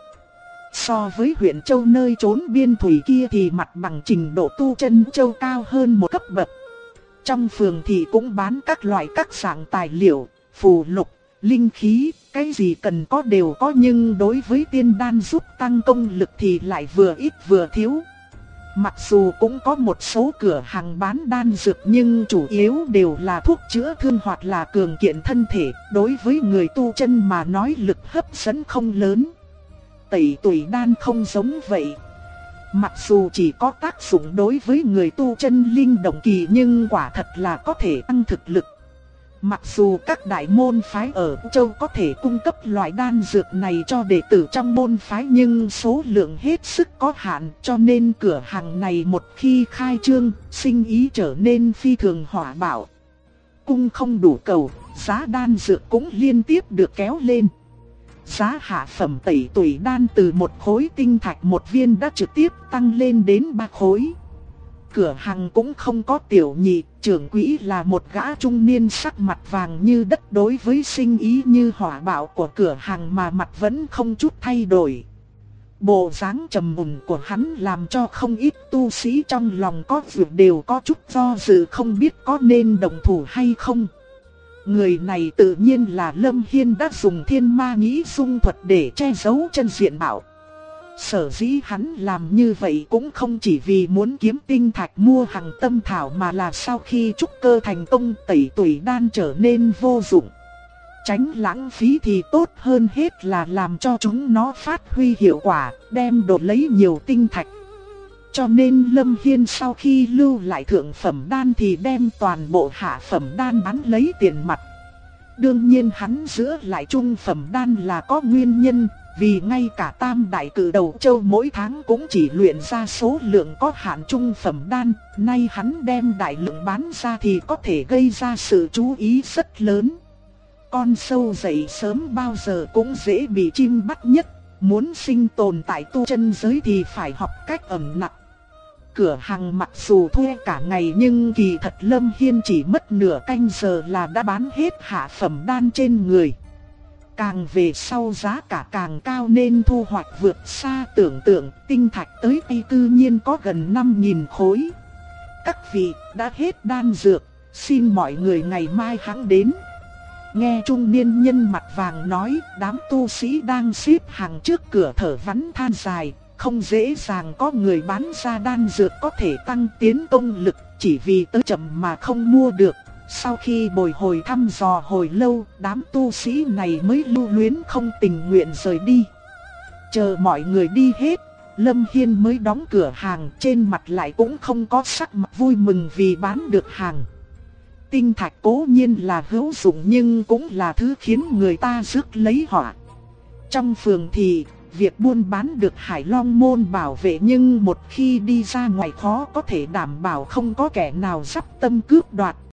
So với huyện Châu nơi trốn biên thủy kia thì mặt bằng trình độ tu chân Châu cao hơn một cấp bậc. Trong phường thì cũng bán các loại các dạng tài liệu, phù lục, linh khí, cái gì cần có đều có, nhưng đối với tiên đan giúp tăng công lực thì lại vừa ít vừa thiếu. Mặc dù cũng có một số cửa hàng bán đan dược nhưng chủ yếu đều là thuốc chữa thương hoặc là cường kiện thân thể, đối với người tu chân mà nói lực hấp dẫn không lớn. Tẩy tủy đan không giống vậy. Mặc dù chỉ có tác dụng đối với người tu chân linh động kỳ nhưng quả thật là có thể tăng thực lực. Mặc dù các đại môn phái ở Châu có thể cung cấp loại đan dược này cho đệ tử trong môn phái nhưng số lượng hết sức có hạn, cho nên cửa hàng này một khi khai trương, sinh ý trở nên phi thường hỏa bạo. Cung không đủ cầu, giá đan dược cũng liên tiếp được kéo lên. Giá hạ phẩm tẩy tủy đan từ một khối tinh thạch một viên đã trực tiếp tăng lên đến 3 khối. Cửa hàng cũng không có tiểu nhị, trưởng quỹ là một gã trung niên sắc mặt vàng như đất, đối với sinh ý như hỏa bạo của cửa hàng mà mặt vẫn không chút thay đổi. Bộ dáng trầm mùn của hắn làm cho không ít tu sĩ trong lòng có việc đều có chút do dự không biết có nên đồng thủ hay không. Người này tự nhiên là Lâm Hiên đã dùng thiên ma nghĩ dung thuật để che giấu chân diện mạo. Sở dĩ hắn làm như vậy cũng không chỉ vì muốn kiếm tinh thạch mua hàng tâm thảo mà là sau khi trúc cơ thành công tẩy tủy đan trở nên vô dụng. Tránh lãng phí thì tốt hơn hết là làm cho chúng nó phát huy hiệu quả, đem đổi lấy nhiều tinh thạch. Cho nên Lâm Hiên sau khi lưu lại thượng phẩm đan thì đem toàn bộ hạ phẩm đan bán lấy tiền mặt. Đương nhiên hắn giữ lại trung phẩm đan là có nguyên nhân, vì ngay cả tam đại cử đầu châu mỗi tháng cũng chỉ luyện ra số lượng có hạn trung phẩm đan, nay hắn đem đại lượng bán ra thì có thể gây ra sự chú ý rất lớn. Con sâu dậy sớm bao giờ cũng dễ bị chim bắt nhất, muốn sinh tồn tại tu chân giới thì phải học cách ẩn nặc. Cửa hàng mặc dù thuê cả ngày nhưng kỳ thật Lâm Hiên chỉ mất nửa canh giờ là đã bán hết hạ phẩm đan trên người. Càng về sau giá cả càng cao nên thu hoạch vượt xa tưởng tượng, tinh thạch tới tay cư nhiên có gần 5.000 khối. Các vị đã hết đan dược, xin mọi người ngày mai hãng đến. Nghe trung niên nhân mặt vàng nói, đám tu sĩ đang xếp hàng trước cửa thở vắn than dài. Không dễ dàng có người bán ra đan dược có thể tăng tiến công lực, chỉ vì tới chậm mà không mua được, Sau khi bồi hồi thăm dò hồi lâu, đám tu sĩ này mới lưu luyến không tình nguyện rời đi. Chờ mọi người đi hết, Lâm Hiên mới đóng cửa hàng, trên mặt lại cũng không có sắc mặt vui mừng vì bán được hàng. Tinh thạch cố nhiên là hữu dụng nhưng cũng là thứ khiến người ta rước lấy họa. Trong phường thì, việc buôn bán được Hải Long môn bảo vệ nhưng một khi đi ra ngoài khó có thể đảm bảo không có kẻ nào dắp tâm cướp đoạt.